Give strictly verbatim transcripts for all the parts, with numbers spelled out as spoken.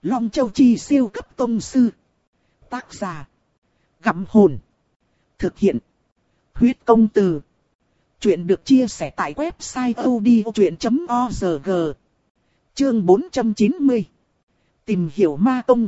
Long Châu Chi siêu cấp tông sư. Tác giả. Gặm hồn. Thực hiện. Huyết công từ. Chuyện được chia sẻ tại website audiochuyện chấm org. Chương bốn trăm chín mươi. Tìm hiểu ma công.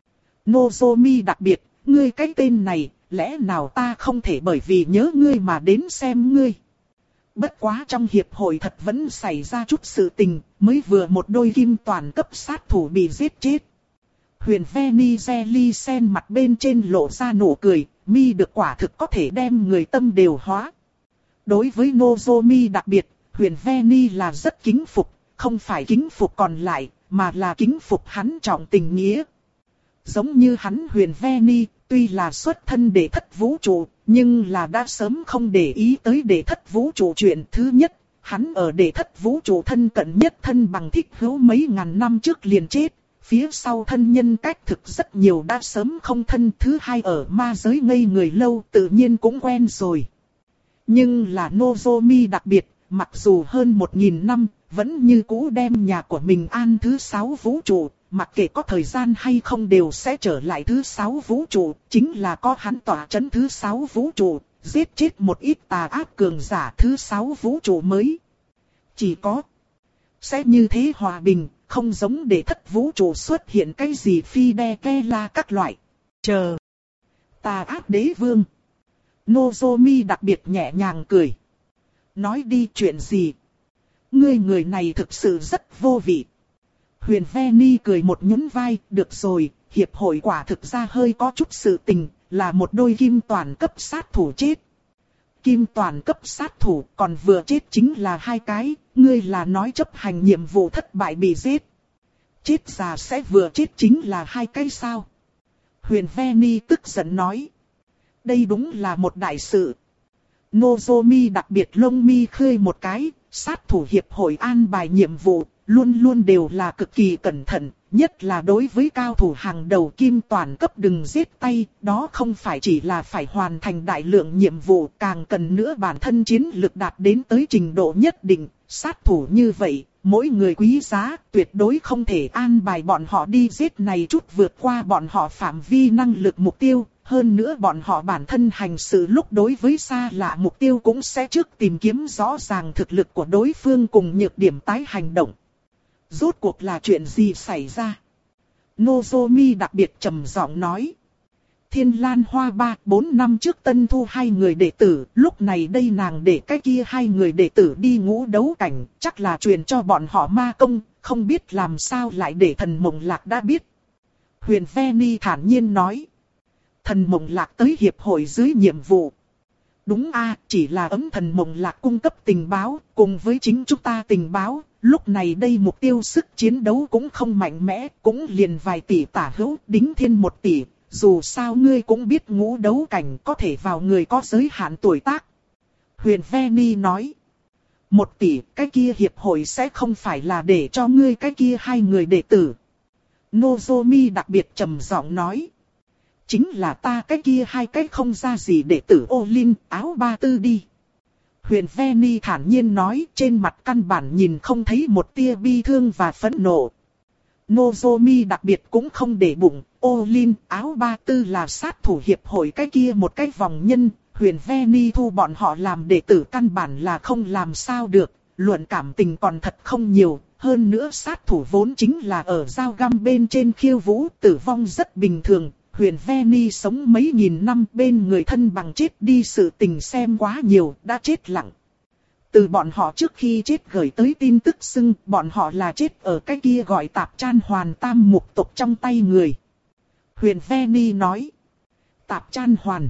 Nozomi đặc biệt, ngươi cái tên này, lẽ nào ta không thể bởi vì nhớ ngươi mà đến xem ngươi. Bất quá trong hiệp hội thật vẫn xảy ra chút sự tình, mới vừa một đôi kim toàn cấp sát thủ bị giết chết. Huyền Veni Jelly Sen mặt bên trên lộ ra nụ cười, mi được quả thực có thể đem người tâm đều hóa. Đối với Nozomi đặc biệt, Huyền Veni là rất kính phục, không phải kính phục còn lại, mà là kính phục hắn trọng tình nghĩa. Giống như hắn Huyền Veni, tuy là xuất thân đệ thất vũ trụ, nhưng là đã sớm không để ý tới đệ thất vũ trụ chuyện. Thứ nhất, hắn ở đệ thất vũ trụ thân cận nhất thân bằng thích hữu mấy ngàn năm trước liền chết, phía sau thân nhân cách thực rất nhiều đã sớm không thân. Thứ hai, ở ma giới ngây người lâu tự nhiên cũng quen rồi. Nhưng là Nozomi đặc biệt, mặc dù hơn một nghìn năm, vẫn như cũ đem nhà của mình an thứ sáu vũ trụ, mặc kệ có thời gian hay không đều sẽ trở lại thứ sáu vũ trụ, chính là có hắn tỏa chấn thứ sáu vũ trụ, giết chết một ít tà ác cường giả thứ sáu vũ trụ mới. Chỉ có sẽ như thế hòa bình, không giống để thất vũ trụ xuất hiện cái gì phi đe ke la các loại. Chờ. Tà ác đế vương. Nozomi đặc biệt nhẹ nhàng cười. Nói đi chuyện gì? Ngươi người này thực sự rất vô vị. Huyền Veni cười một nhún vai, được rồi, hiệp hội quả thực ra hơi có chút sự tình, là một đôi kim toàn cấp sát thủ chết. Kim toàn cấp sát thủ còn vừa chết chính là hai cái, ngươi là nói chấp hành nhiệm vụ thất bại bị giết. Chết già sẽ vừa chết chính là hai cái sao? Huyền Veni tức giận nói. Đây đúng là một đại sự. Nozomi đặc biệt lông mi khơi một cái, sát thủ hiệp hội an bài nhiệm vụ, luôn luôn đều là cực kỳ cẩn thận, nhất là đối với cao thủ hàng đầu kim toàn cấp đừng giết tay, đó không phải chỉ là phải hoàn thành đại lượng nhiệm vụ, càng cần nữa bản thân chiến lực đạt đến tới trình độ nhất định, sát thủ như vậy, mỗi người quý giá, tuyệt đối không thể an bài bọn họ đi giết này chút vượt qua bọn họ phạm vi năng lực mục tiêu. Hơn nữa bọn họ bản thân hành sự lúc đối với xa lạ mục tiêu cũng sẽ trước tìm kiếm rõ ràng thực lực của đối phương cùng nhược điểm tái hành động. Rốt cuộc là chuyện gì xảy ra? Nozomi đặc biệt trầm giọng nói. Thiên Lan Hoa ba, bốn năm trước tân thu hai người đệ tử, lúc này đây nàng để cái kia hai người đệ tử đi ngũ đấu cảnh, chắc là truyền cho bọn họ ma công, không biết làm sao lại để Thần Mộng Lạc đã biết. Huyền Veni thản nhiên nói. Thần Mộng Lạc tới hiệp hội dưới nhiệm vụ. Đúng a, chỉ là ấm Thần Mộng Lạc cung cấp tình báo, cùng với chính chúng ta tình báo, lúc này đây mục tiêu sức chiến đấu cũng không mạnh mẽ, cũng liền vài tỷ tả hữu, đính thiên một tỷ, dù sao ngươi cũng biết ngũ đấu cảnh có thể vào người có giới hạn tuổi tác. Huyền Veni nói, một tỷ, cái kia hiệp hội sẽ không phải là để cho ngươi cái kia hai người đệ tử. Nozomi đặc biệt trầm giọng nói. Chính là ta cái kia hai cái không ra gì đệ tử ô linh áo ba tư đi. Huyền Veni thản nhiên nói, trên mặt căn bản nhìn không thấy một tia bi thương và phẫn nộ. Nozomi đặc biệt cũng không để bụng, ô linh áo ba tư là sát thủ hiệp hội cái kia một cái vòng nhân. Huyền Veni thu bọn họ làm đệ tử căn bản là không làm sao được, luận cảm tình còn thật không nhiều. Hơn nữa sát thủ vốn chính là ở dao găm bên trên khiêu vũ, tử vong rất bình thường. Huyền Veni sống mấy nghìn năm bên người thân bằng chết đi sự tình xem quá nhiều, đã chết lặng. Từ bọn họ trước khi chết gửi tới tin tức xưng bọn họ là chết ở cái kia gọi tạp chan hoàn tam mục tộc trong tay người. Huyền Veni nói. Tạp chan hoàn.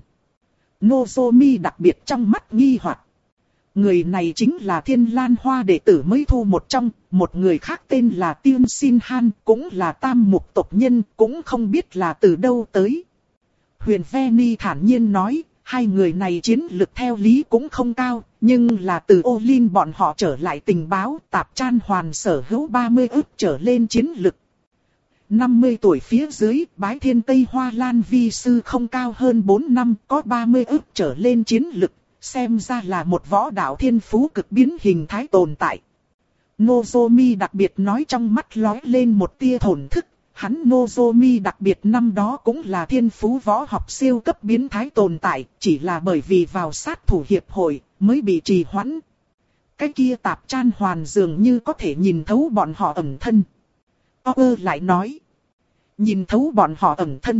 Nozomi đặc biệt trong mắt nghi hoặc. Người này chính là Thiên Lan Hoa đệ tử mới thu một trong, một người khác tên là Tiên Sin Han, cũng là tam mục tộc nhân, cũng không biết là từ đâu tới. Huyền Veni thản nhiên nói, hai người này chiến lực theo lý cũng không cao, nhưng là từ ô linh bọn họ trở lại tình báo, tạp chan hoàn sở hữu ba mươi ức trở lên chiến lực. năm mươi tuổi phía dưới, bái thiên Tây Hoa Lan vi sư không cao hơn bốn năm, có ba mươi ức trở lên chiến lực. Xem ra là một võ đạo thiên phú cực biến hình thái tồn tại. Nozomi đặc biệt nói trong mắt lóe lên một tia thổn thức, hắn Nozomi đặc biệt năm đó cũng là thiên phú võ học siêu cấp biến thái tồn tại, chỉ là bởi vì vào sát thủ hiệp hội mới bị trì hoãn. Cái kia tạp chan hoàn dường như có thể nhìn thấu bọn họ ẩn thân. Ơ lại nói. Nhìn thấu bọn họ ẩn thân.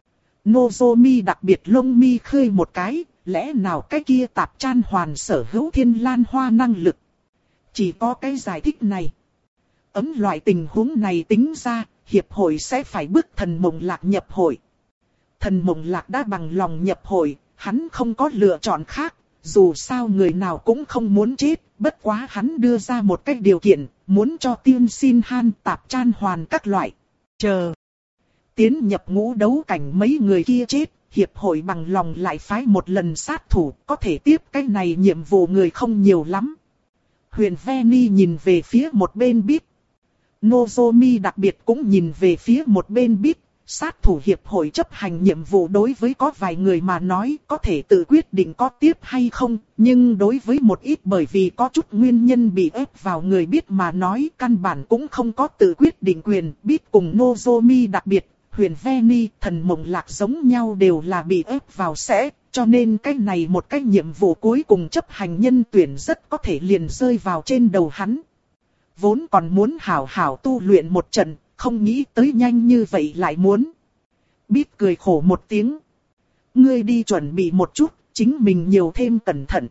Nozomi đặc biệt lông mi khơi một cái, lẽ nào cái kia tạp chan hoàn sở hữu thiên lan hoa năng lực. Chỉ có cái giải thích này. Ấm loại tình huống này tính ra, hiệp hội sẽ phải bức thần mộng lạc nhập hội. Thần mộng lạc đã bằng lòng nhập hội, hắn không có lựa chọn khác, dù sao người nào cũng không muốn chết, bất quá hắn đưa ra một cái điều kiện, muốn cho Tiên Xin Han tạp chan hoàn các loại. Chờ. Tiến nhập ngũ đấu cảnh mấy người kia chết, hiệp hội bằng lòng lại phái một lần sát thủ, có thể tiếp cái này nhiệm vụ người không nhiều lắm. Huyền Veni nhìn về phía một bên biết. Nozomi đặc biệt cũng nhìn về phía một bên biết. Sát thủ hiệp hội chấp hành nhiệm vụ đối với có vài người mà nói có thể tự quyết định có tiếp hay không, nhưng đối với một ít bởi vì có chút nguyên nhân bị ép vào người biết mà nói căn bản cũng không có tự quyết định quyền. Biết cùng Nozomi đặc biệt, Huyền Veni, thần mộng lạc giống nhau đều là bị ép vào sẽ, cho nên cái này một cái nhiệm vụ cuối cùng chấp hành nhân tuyển rất có thể liền rơi vào trên đầu hắn. Vốn còn muốn hảo hảo tu luyện một trận, không nghĩ tới nhanh như vậy lại muốn. Biết cười khổ một tiếng. Ngươi đi chuẩn bị một chút, chính mình nhiều thêm cẩn thận.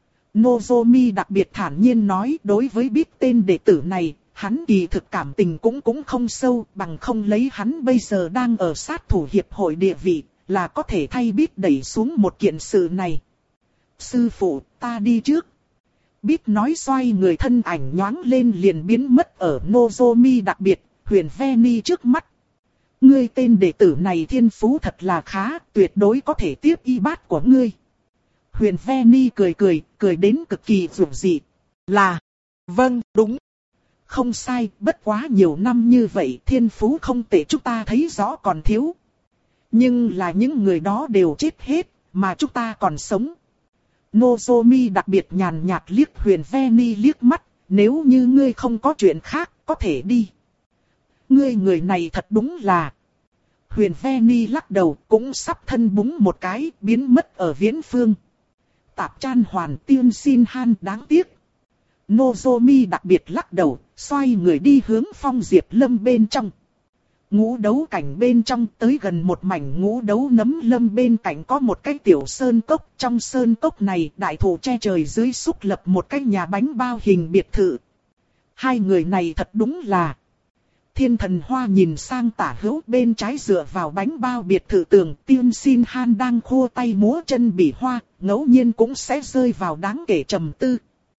Nozomi đặc biệt thản nhiên nói đối với biết tên đệ tử này, hắn kỳ thực cảm tình cũng cũng không sâu, bằng không lấy hắn bây giờ đang ở sát thủ hiệp hội địa vị, là có thể thay biết đẩy xuống một kiện sự này. Sư phụ, ta đi trước. Biết nói xoay người thân ảnh nhoáng lên liền biến mất ở Nozomi đặc biệt, Huyền Veni trước mắt. Ngươi tên đệ tử này thiên phú thật là khá, tuyệt đối có thể tiếp y bát của ngươi. Huyền Veni cười cười, cười đến cực kỳ dịu dị. Là, vâng, đúng. Không sai, bất quá nhiều năm như vậy thiên phú không tệ chúng ta thấy rõ còn thiếu. Nhưng là những người đó đều chết hết, mà chúng ta còn sống. Nozomi đặc biệt nhàn nhạt liếc Huyền Veni liếc mắt, nếu như ngươi không có chuyện khác, có thể đi. Ngươi người này thật đúng là. Huyền Veni lắc đầu, cũng sắp thân búng một cái, biến mất ở viễn phương. Tạp chan hoàn Tiên Xin Han đáng tiếc. Nozomi đặc biệt lắc đầu, xoay người đi hướng Phong Diệp Lâm bên trong. Ngũ đấu cảnh bên trong tới gần một mảnh ngũ đấu nấm lâm bên cạnh có một cái tiểu sơn cốc. Trong sơn cốc này đại thụ che trời dưới xúc lập một cái nhà bánh bao hình biệt thự. Hai người này thật đúng là. Thiên Thần Hoa nhìn sang tả hữu bên trái dựa vào bánh bao biệt thự tường. Tiên Xin Han đang khua tay múa chân bị hoa, ngẫu nhiên cũng sẽ rơi vào đáng kể trầm tư.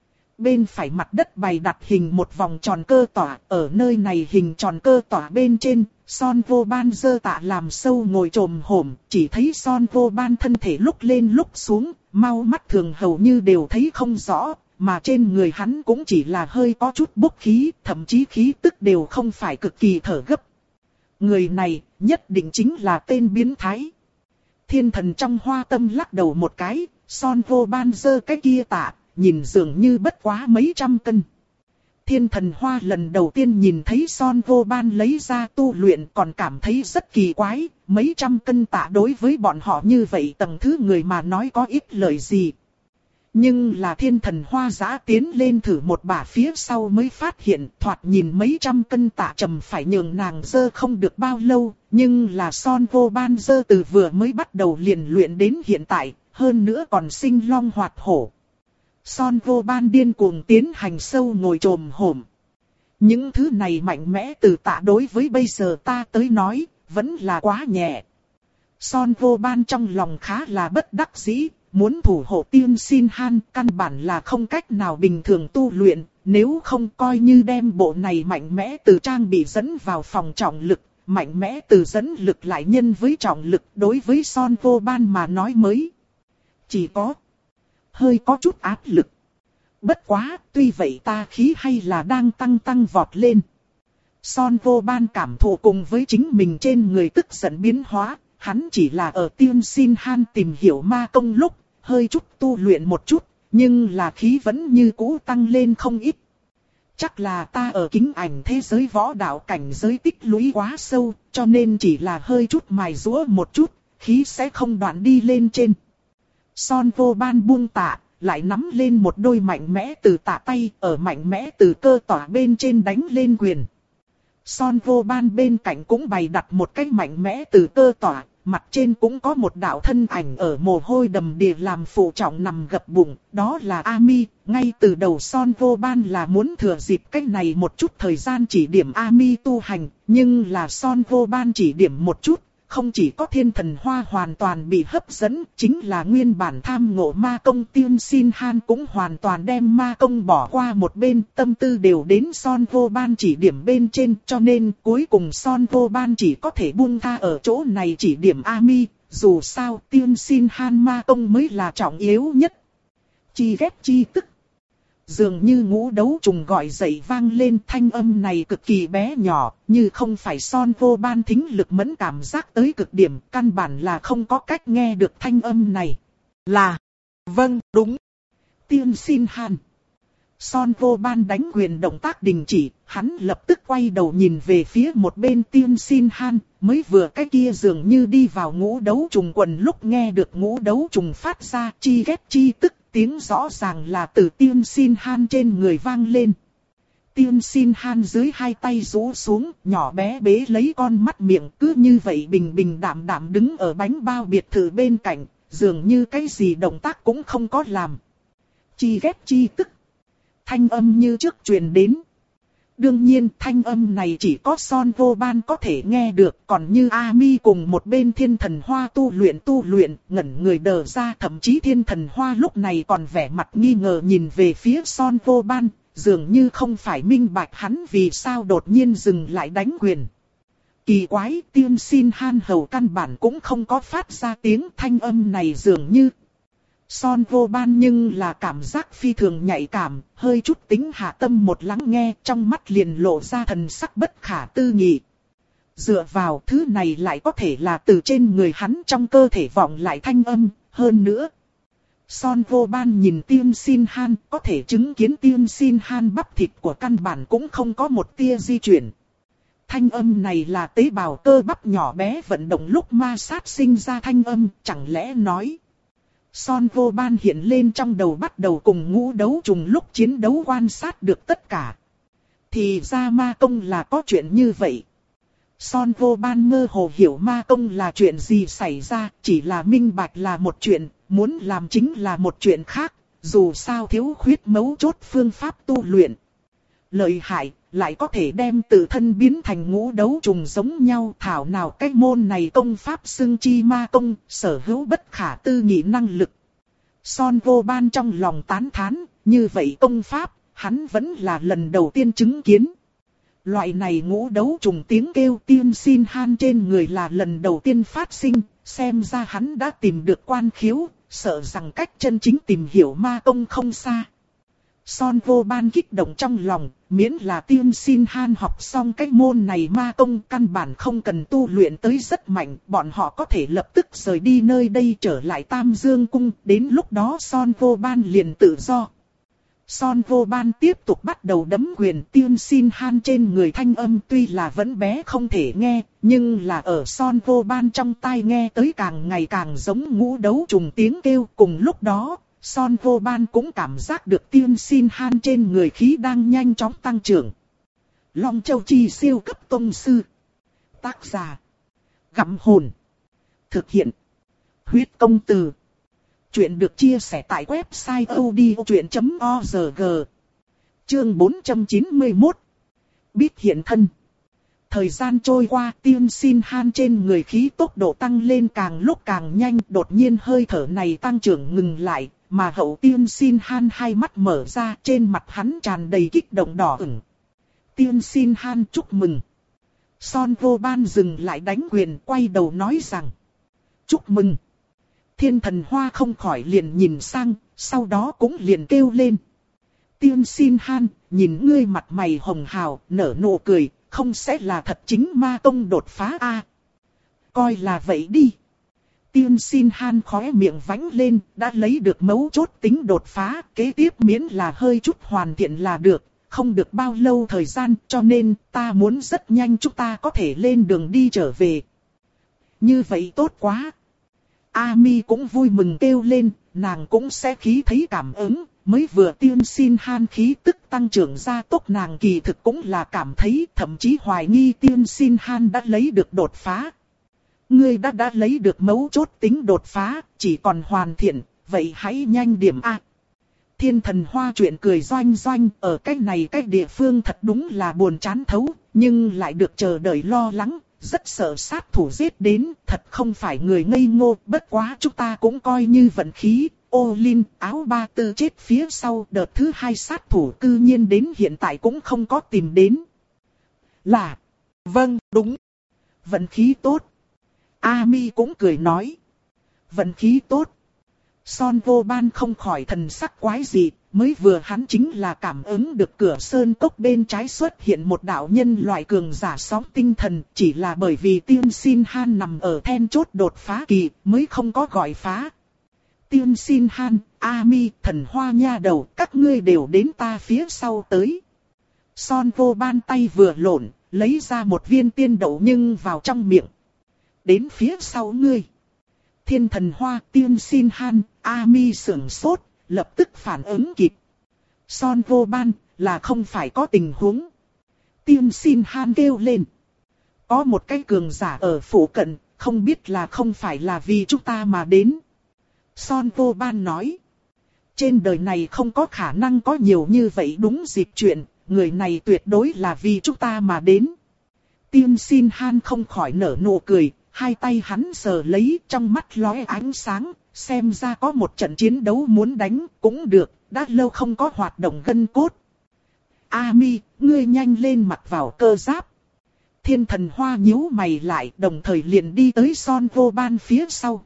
Bên phải mặt đất bày đặt hình một vòng tròn cơ tỏa, ở nơi này hình tròn cơ tỏa bên trên, Son Vô Ban giơ tạ làm sâu ngồi trồm hổm, chỉ thấy Son Vô Ban thân thể lúc lên lúc xuống, mau mắt thường hầu như đều thấy không rõ, mà trên người hắn cũng chỉ là hơi có chút bốc khí, thậm chí khí tức đều không phải cực kỳ thở gấp. Người này nhất định chính là tên biến thái. Thiên Thần trong hoa tâm lắc đầu một cái, Son Vô Ban giơ cái kia tạ. Nhìn dường như bất quá mấy trăm cân. Thiên Thần Hoa lần đầu tiên nhìn thấy Son Vô Ban lấy ra tu luyện còn cảm thấy rất kỳ quái. Mấy trăm cân tạ đối với bọn họ như vậy tầng thứ người mà nói có ích lợi gì. Nhưng là Thiên Thần Hoa giã tiến lên thử một bả phía sau mới phát hiện thoạt nhìn mấy trăm cân tạ trầm phải nhường nàng dơ không được bao lâu. Nhưng là Son Vô Ban dơ từ vừa mới bắt đầu liền luyện đến hiện tại, hơn nữa còn sinh long hoạt hổ. Son Vô Ban điên cuồng tiến hành sâu ngồi trồm hổm. Những thứ này mạnh mẽ từ tạ đối với bây giờ ta tới nói, vẫn là quá nhẹ. Son Vô Ban trong lòng khá là bất đắc dĩ, muốn thủ hộ Tiên Xin Han căn bản là không cách nào bình thường tu luyện, nếu không coi như đem bộ này mạnh mẽ từ trang bị dẫn vào phòng trọng lực, mạnh mẽ từ dẫn lực lại nhân với trọng lực đối với Son Vô Ban mà nói mới. Chỉ có hơi có chút áp lực. Bất quá, tuy vậy ta khí hay là đang tăng tăng vọt lên. Son Vô Ban cảm thụ cùng với chính mình trên người tức giận biến hóa, hắn chỉ là ở Tiên Xin Han tìm hiểu ma công lúc, hơi chút tu luyện một chút, nhưng là khí vẫn như cũ tăng lên không ít. Chắc là ta ở kính ảnh thế giới võ đạo cảnh giới tích lũy quá sâu, cho nên chỉ là hơi chút mài giũa một chút, khí sẽ không đoạn đi lên trên. Son Vô Ban buông tạ, lại nắm lên một đôi mạnh mẽ từ tạ tay, ở mạnh mẽ từ cơ tỏa bên trên đánh lên quyền. Son Vô Ban bên cạnh cũng bày đặt một cái mạnh mẽ từ cơ tỏa, mặt trên cũng có một đạo thân ảnh ở mồ hôi đầm đìa làm phụ trọng nằm gập bụng, đó là Ami. Ngay từ đầu Son Vô Ban là muốn thừa dịp cách này một chút thời gian chỉ điểm Ami tu hành, nhưng là Son Vô Ban chỉ điểm một chút, không chỉ có thiên thần hoa hoàn toàn bị hấp dẫn, chính là nguyên bản tham ngộ ma công Tiên Sin Han cũng hoàn toàn đem ma công bỏ qua một bên, tâm tư đều đến Son Vô Ban chỉ điểm bên trên, cho nên cuối cùng Son Vô Ban chỉ có thể buông tha ở chỗ này chỉ điểm Ami, dù sao Tiên Sin Han ma công mới là trọng yếu nhất. Chi ghép chi tức. Dường như ngũ đấu trùng gọi dậy vang lên, thanh âm này cực kỳ bé nhỏ, như không phải Son Vô Ban thính lực mẫn cảm giác tới cực điểm, căn bản là không có cách nghe được thanh âm này. Là, vâng, đúng. Tiên Sin Han. Son Vô Ban đánh quyền động tác đình chỉ, hắn lập tức quay đầu nhìn về phía một bên Tiên Sin Han, mới vừa cái kia dường như đi vào ngũ đấu trùng quần lúc nghe được ngũ đấu trùng phát ra chi ghép chi tức. Tiếng rõ ràng là từ Tiên Sin Han trên người vang lên. Tiên Sin Han dưới hai tay rũ xuống, nhỏ bé bế lấy con mắt miệng, cứ như vậy bình bình đạm đạm đứng ở bánh bao biệt thự bên cạnh, dường như cái gì động tác cũng không có làm. Chi ghép chi tức. Thanh âm như trước truyền đến. Đương nhiên thanh âm này chỉ có Son Vô Ban có thể nghe được, còn như Ami cùng một bên thiên thần hoa tu luyện tu luyện, ngẩn người đờ ra, thậm chí thiên thần hoa lúc này còn vẻ mặt nghi ngờ nhìn về phía Son Vô Ban, dường như không phải minh bạch hắn vì sao đột nhiên dừng lại đánh quyền. Kỳ quái, Tiên Sin Han hầu căn bản cũng không có phát ra tiếng, thanh âm này dường như... Son Vô Ban nhưng là cảm giác phi thường nhạy cảm, hơi chút tính hạ tâm một lắng nghe, trong mắt liền lộ ra thần sắc bất khả tư nghị. Dựa vào thứ này lại có thể là từ trên người hắn trong cơ thể vọng lại thanh âm, hơn nữa. Son Vô Ban nhìn Tiên Sin Han, có thể chứng kiến Tiên Sin Han bắp thịt của căn bản cũng không có một tia di chuyển. Thanh âm này là tế bào cơ bắp nhỏ bé vận động lúc ma sát sinh ra thanh âm, chẳng lẽ nói... Son Vô Ban hiện lên trong đầu bắt đầu cùng ngũ đấu trùng lúc chiến đấu quan sát được tất cả. Thì ra ma công là có chuyện như vậy. Son Vô Ban mơ hồ hiểu ma công là chuyện gì xảy ra, chỉ là minh bạch là một chuyện, muốn làm chính là một chuyện khác, dù sao thiếu khuyết mấu chốt phương pháp tu luyện. Lợi hại, lại có thể đem tự thân biến thành ngũ đấu trùng giống nhau, thảo nào cái môn này công pháp xưng chi ma công, sở hữu bất khả tư nghị năng lực. Son Vô Ban trong lòng tán thán, như vậy công pháp, hắn vẫn là lần đầu tiên chứng kiến. Loại này ngũ đấu trùng tiếng kêu Tiên Sin Han trên người là lần đầu tiên phát sinh, xem ra hắn đã tìm được quan khiếu, sợ rằng cách chân chính tìm hiểu ma công không xa. Son Vô Ban kích động trong lòng, miễn là Tiên Sin Han học xong cái môn này ma công căn bản không cần tu luyện tới rất mạnh, bọn họ có thể lập tức rời đi nơi đây trở lại Tam Dương Cung, đến lúc đó Son Vô Ban liền tự do. Son Vô Ban tiếp tục bắt đầu đấm quyền, Tiên Sin Han trên người thanh âm tuy là vẫn bé không thể nghe, nhưng là ở Son Vô Ban trong tai nghe tới càng ngày càng giống ngũ đấu trùng tiếng kêu. Cùng lúc đó, Son Vô Ban cũng cảm giác được Tiên Sin Han trên người khí đang nhanh chóng tăng trưởng. Long Châu Chi siêu cấp tông sư. Tác giả: Gặm Hồn. Thực hiện: Huyết Công Từ. Chuyện được chia sẻ tại website odchuyện chấm org. Chương bốn trăm chín mươi mốt. Biết hiện thân. Thời gian trôi qua, Tiên Sin Han trên người khí tốc độ tăng lên càng lúc càng nhanh, đột nhiên hơi thở này tăng trưởng ngừng lại, mà hậu Tiên Sin Han hai mắt mở ra, trên mặt hắn tràn đầy kích động đỏ ửng. Tiên Sin Han chúc mừng. Son Vô Ban dừng lại đánh quyền, quay đầu nói rằng: Chúc mừng. Thiên thần hoa không khỏi liền nhìn sang, sau đó cũng liền kêu lên: Tiên Sin Han, nhìn ngươi mặt mày hồng hào, nở nụ cười, không sẽ là thật chính ma công đột phá a? À? Coi là vậy đi. Tiên Sin Han khóe miệng vánh lên, đã lấy được mấu chốt tính đột phá, kế tiếp miễn là hơi chút hoàn thiện là được, không được bao lâu thời gian, cho nên ta muốn rất nhanh chúng ta có thể lên đường đi trở về. Như vậy tốt quá. Ami cũng vui mừng kêu lên, nàng cũng sẽ khí thấy cảm ứng, mới vừa tiên xin han khí tức tăng trưởng ra tốc nàng kỳ thực cũng là cảm thấy, thậm chí hoài nghi tiên xin han đã lấy được đột phá. Ngươi đã đã lấy được mấu chốt tính đột phá, chỉ còn hoàn thiện, vậy hãy nhanh điểm a. Thiên Thần Hoa chuyện cười doanh doanh, ở cách này cách địa phương thật đúng là buồn chán thấu, nhưng lại được chờ đợi lo lắng, rất sợ sát thủ giết đến, thật không phải người ngây ngô, bất quá chúng ta cũng coi như vận khí. Ô Linh, áo ba tư chết phía sau, đợt thứ hai sát thủ cư nhiên đến hiện tại cũng không có tìm đến. Là, vâng, đúng, vận khí tốt. Ami cũng cười nói, vận khí tốt. Son Vô Ban không khỏi thần sắc quái dị, mới vừa hắn chính là cảm ứng được cửa sơn cốc bên trái xuất hiện một đạo nhân loại cường giả sóng tinh thần, chỉ là bởi vì Tiên Xin Han nằm ở then chốt đột phá kỳ, mới không có gọi phá. Tiên Xin Han, Ami, Thần Hoa nha đầu, các ngươi đều đến ta phía sau tới. Son Vô Ban tay vừa lộn, lấy ra một viên tiên đậu nhưng vào trong miệng. Đến phía sau ngươi. Thiên Thần Hoa, Tiên Xin Han, Ami sửng sốt, lập tức phản ứng kịp. Son Vô Ban, là không phải có tình huống. Tiên Xin Han kêu lên. Có một cái cường giả ở phủ cận, không biết là không phải là vì chúng ta mà đến. Son Vô Ban nói. Trên đời này không có khả năng có nhiều như vậy đúng dịp chuyện, người này tuyệt đối là vì chúng ta mà đến. Tiên Xin Han không khỏi nở nụ cười, hai tay hắn sờ lấy, trong mắt lóe ánh sáng, xem ra có một trận chiến đấu muốn đánh, cũng được, đã lâu không có hoạt động gân cốt. Ami, ngươi nhanh lên mặc vào cơ giáp. Thiên Thần Hoa nhíu mày lại, đồng thời liền đi tới Son Vô Ban phía sau.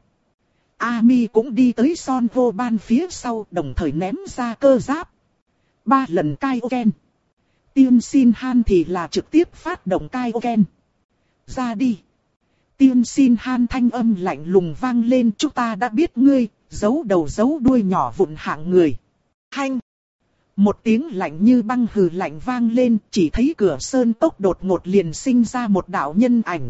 Ami cũng đi tới Son Vô Ban phía sau, đồng thời ném ra cơ giáp. Ba lần Kaioken. Tiên Xin Han thì là trực tiếp phát động Kaioken. Ra đi. Tiên Xin Han thanh âm lạnh lùng vang lên, chúng ta đã biết ngươi, giấu đầu giấu đuôi nhỏ vụn hạng người. Hanh. Một tiếng lạnh như băng hừ lạnh vang lên, chỉ thấy cửa sơn cốc đột ngột liền sinh ra một đạo nhân ảnh.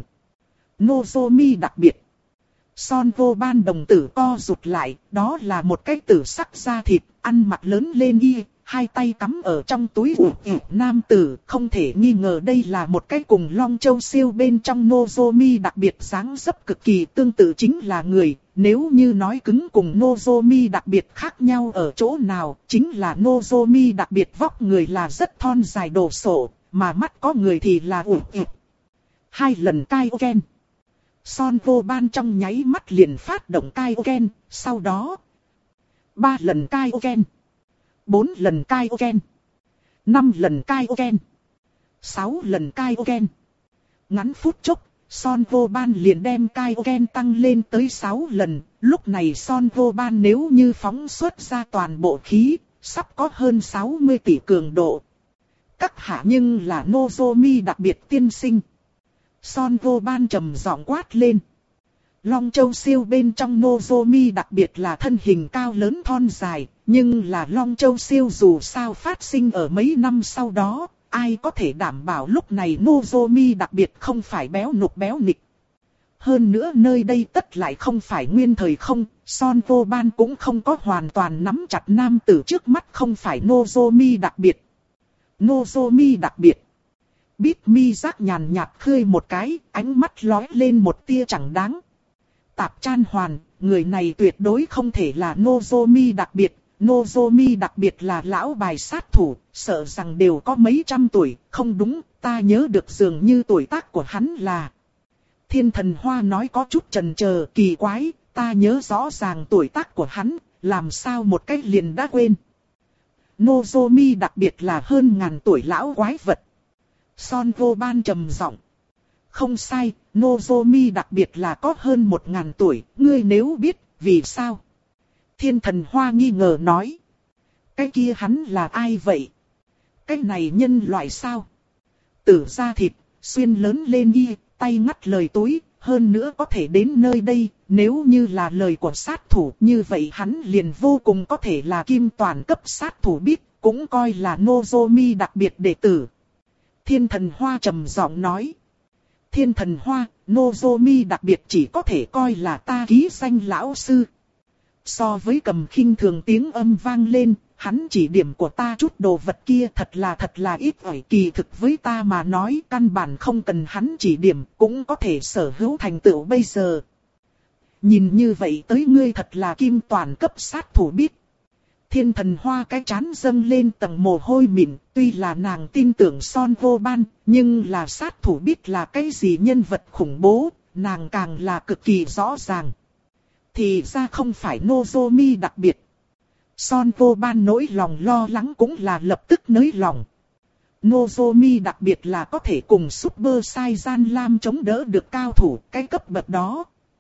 Nozomi đặc biệt. Son Vô Ban đồng tử co rụt lại, đó là một cái tử sắc da thịt, ăn mặc lớn lên y, hai tay cắm ở trong túi ủ ủ nam tử, không thể nghi ngờ đây là một cái cùng Long Châu siêu bên trong Nozomi đặc biệt dáng dấp cực kỳ tương tự chính là người, nếu như nói cứng cùng Nozomi đặc biệt khác nhau ở chỗ nào, chính là Nozomi đặc biệt vóc người là rất thon dài đồ sộ, mà mắt có người thì là ủ ủ. Hai lần Kaioken. Son Vô Ban trong nháy mắt liền phát động Kaioken, sau đó ba lần Kaioken, bốn lần Kaioken, năm lần Kaioken, sáu lần Kaioken. Ngắn phút chốc, Son Vô Ban liền đem Kaioken tăng lên tới sáu lần, lúc này Son Vô Ban nếu như phóng xuất ra toàn bộ khí, sắp có hơn sáu mươi tỷ cường độ. Các hạ nhưng là Nozomi đặc biệt tiên sinh. Son Vô Ban trầm giọng quát lên. Long Châu siêu bên trong Nozomi đặc biệt là thân hình cao lớn thon dài, nhưng là Long Châu siêu dù sao phát sinh ở mấy năm sau đó, ai có thể đảm bảo lúc này Nozomi đặc biệt không phải béo nục béo nịch. Hơn nữa nơi đây tất lại không phải nguyên thời không, Son Vô Ban cũng không có hoàn toàn nắm chặt nam tử trước mắt không phải Nozomi đặc biệt. Nozomi đặc biệt. Bít mi giác nhàn nhạt khơi một cái, ánh mắt lóe lên một tia chẳng đáng. Tạp Chan Hoàn, người này tuyệt đối không thể là Nozomi đặc biệt. Nozomi đặc biệt là lão bài sát thủ, sợ rằng đều có mấy trăm tuổi, không đúng, ta nhớ được dường như tuổi tác của hắn là. Thiên Thần Hoa nói có chút chần chờ, kỳ quái, ta nhớ rõ ràng tuổi tác của hắn, làm sao một cách liền đã quên. Nozomi đặc biệt là hơn ngàn tuổi lão quái vật. Son Vô Ban trầm giọng. Không sai, Nozomi đặc biệt là có hơn một ngàn tuổi, ngươi nếu biết, vì sao? Thiên Thần Hoa nghi ngờ nói. Cái kia hắn là ai vậy? Cái này nhân loại sao? Tử da thịt, xuyên lớn lên y, tay ngắt lời túi, hơn nữa có thể đến nơi đây, nếu như là lời của sát thủ, như vậy hắn liền vô cùng có thể là kim toàn cấp sát thủ biết, cũng coi là Nozomi đặc biệt đệ tử. Thiên Thần Hoa trầm giọng nói. Thiên Thần Hoa, Nozomi đặc biệt chỉ có thể coi là ta ký danh lão sư. So với Cầm khinh thường tiếng âm vang lên, hắn chỉ điểm của ta chút đồ vật kia thật là thật là ít ỏi, kỳ thực với ta mà nói căn bản không cần hắn chỉ điểm cũng có thể sở hữu thành tựu bây giờ. Nhìn như vậy tới ngươi thật là kim toàn cấp sát thủ biết. Thiên Thần Hoa cái trán dâng lên tầng mồ hôi mịn, tuy là nàng tin tưởng Son Vô Ban, nhưng là sát thủ biết là cái gì nhân vật khủng bố, nàng càng là cực kỳ rõ ràng. Thì ra không phải Nozomi đặc biệt. Son Vô Ban nỗi lòng lo lắng cũng là lập tức nới lòng. Nozomi đặc biệt là có thể cùng Super Saiyan Lam chống đỡ được cao thủ cái cấp bậc đó.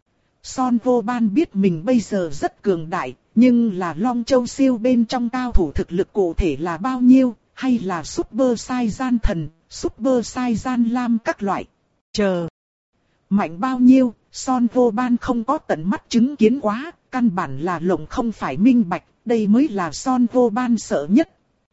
Son Vô Ban biết mình bây giờ rất cường đại, nhưng là Long Châu siêu bên trong cao thủ thực lực cụ thể là bao nhiêu, hay là Super Saiyan thần, Super Saiyan Lam các loại. Chờ. Mạnh bao nhiêu, Son Vô Ban không có tận mắt chứng kiến quá, căn bản là lộng không phải minh bạch, đây mới là Son Vô Ban sợ nhất.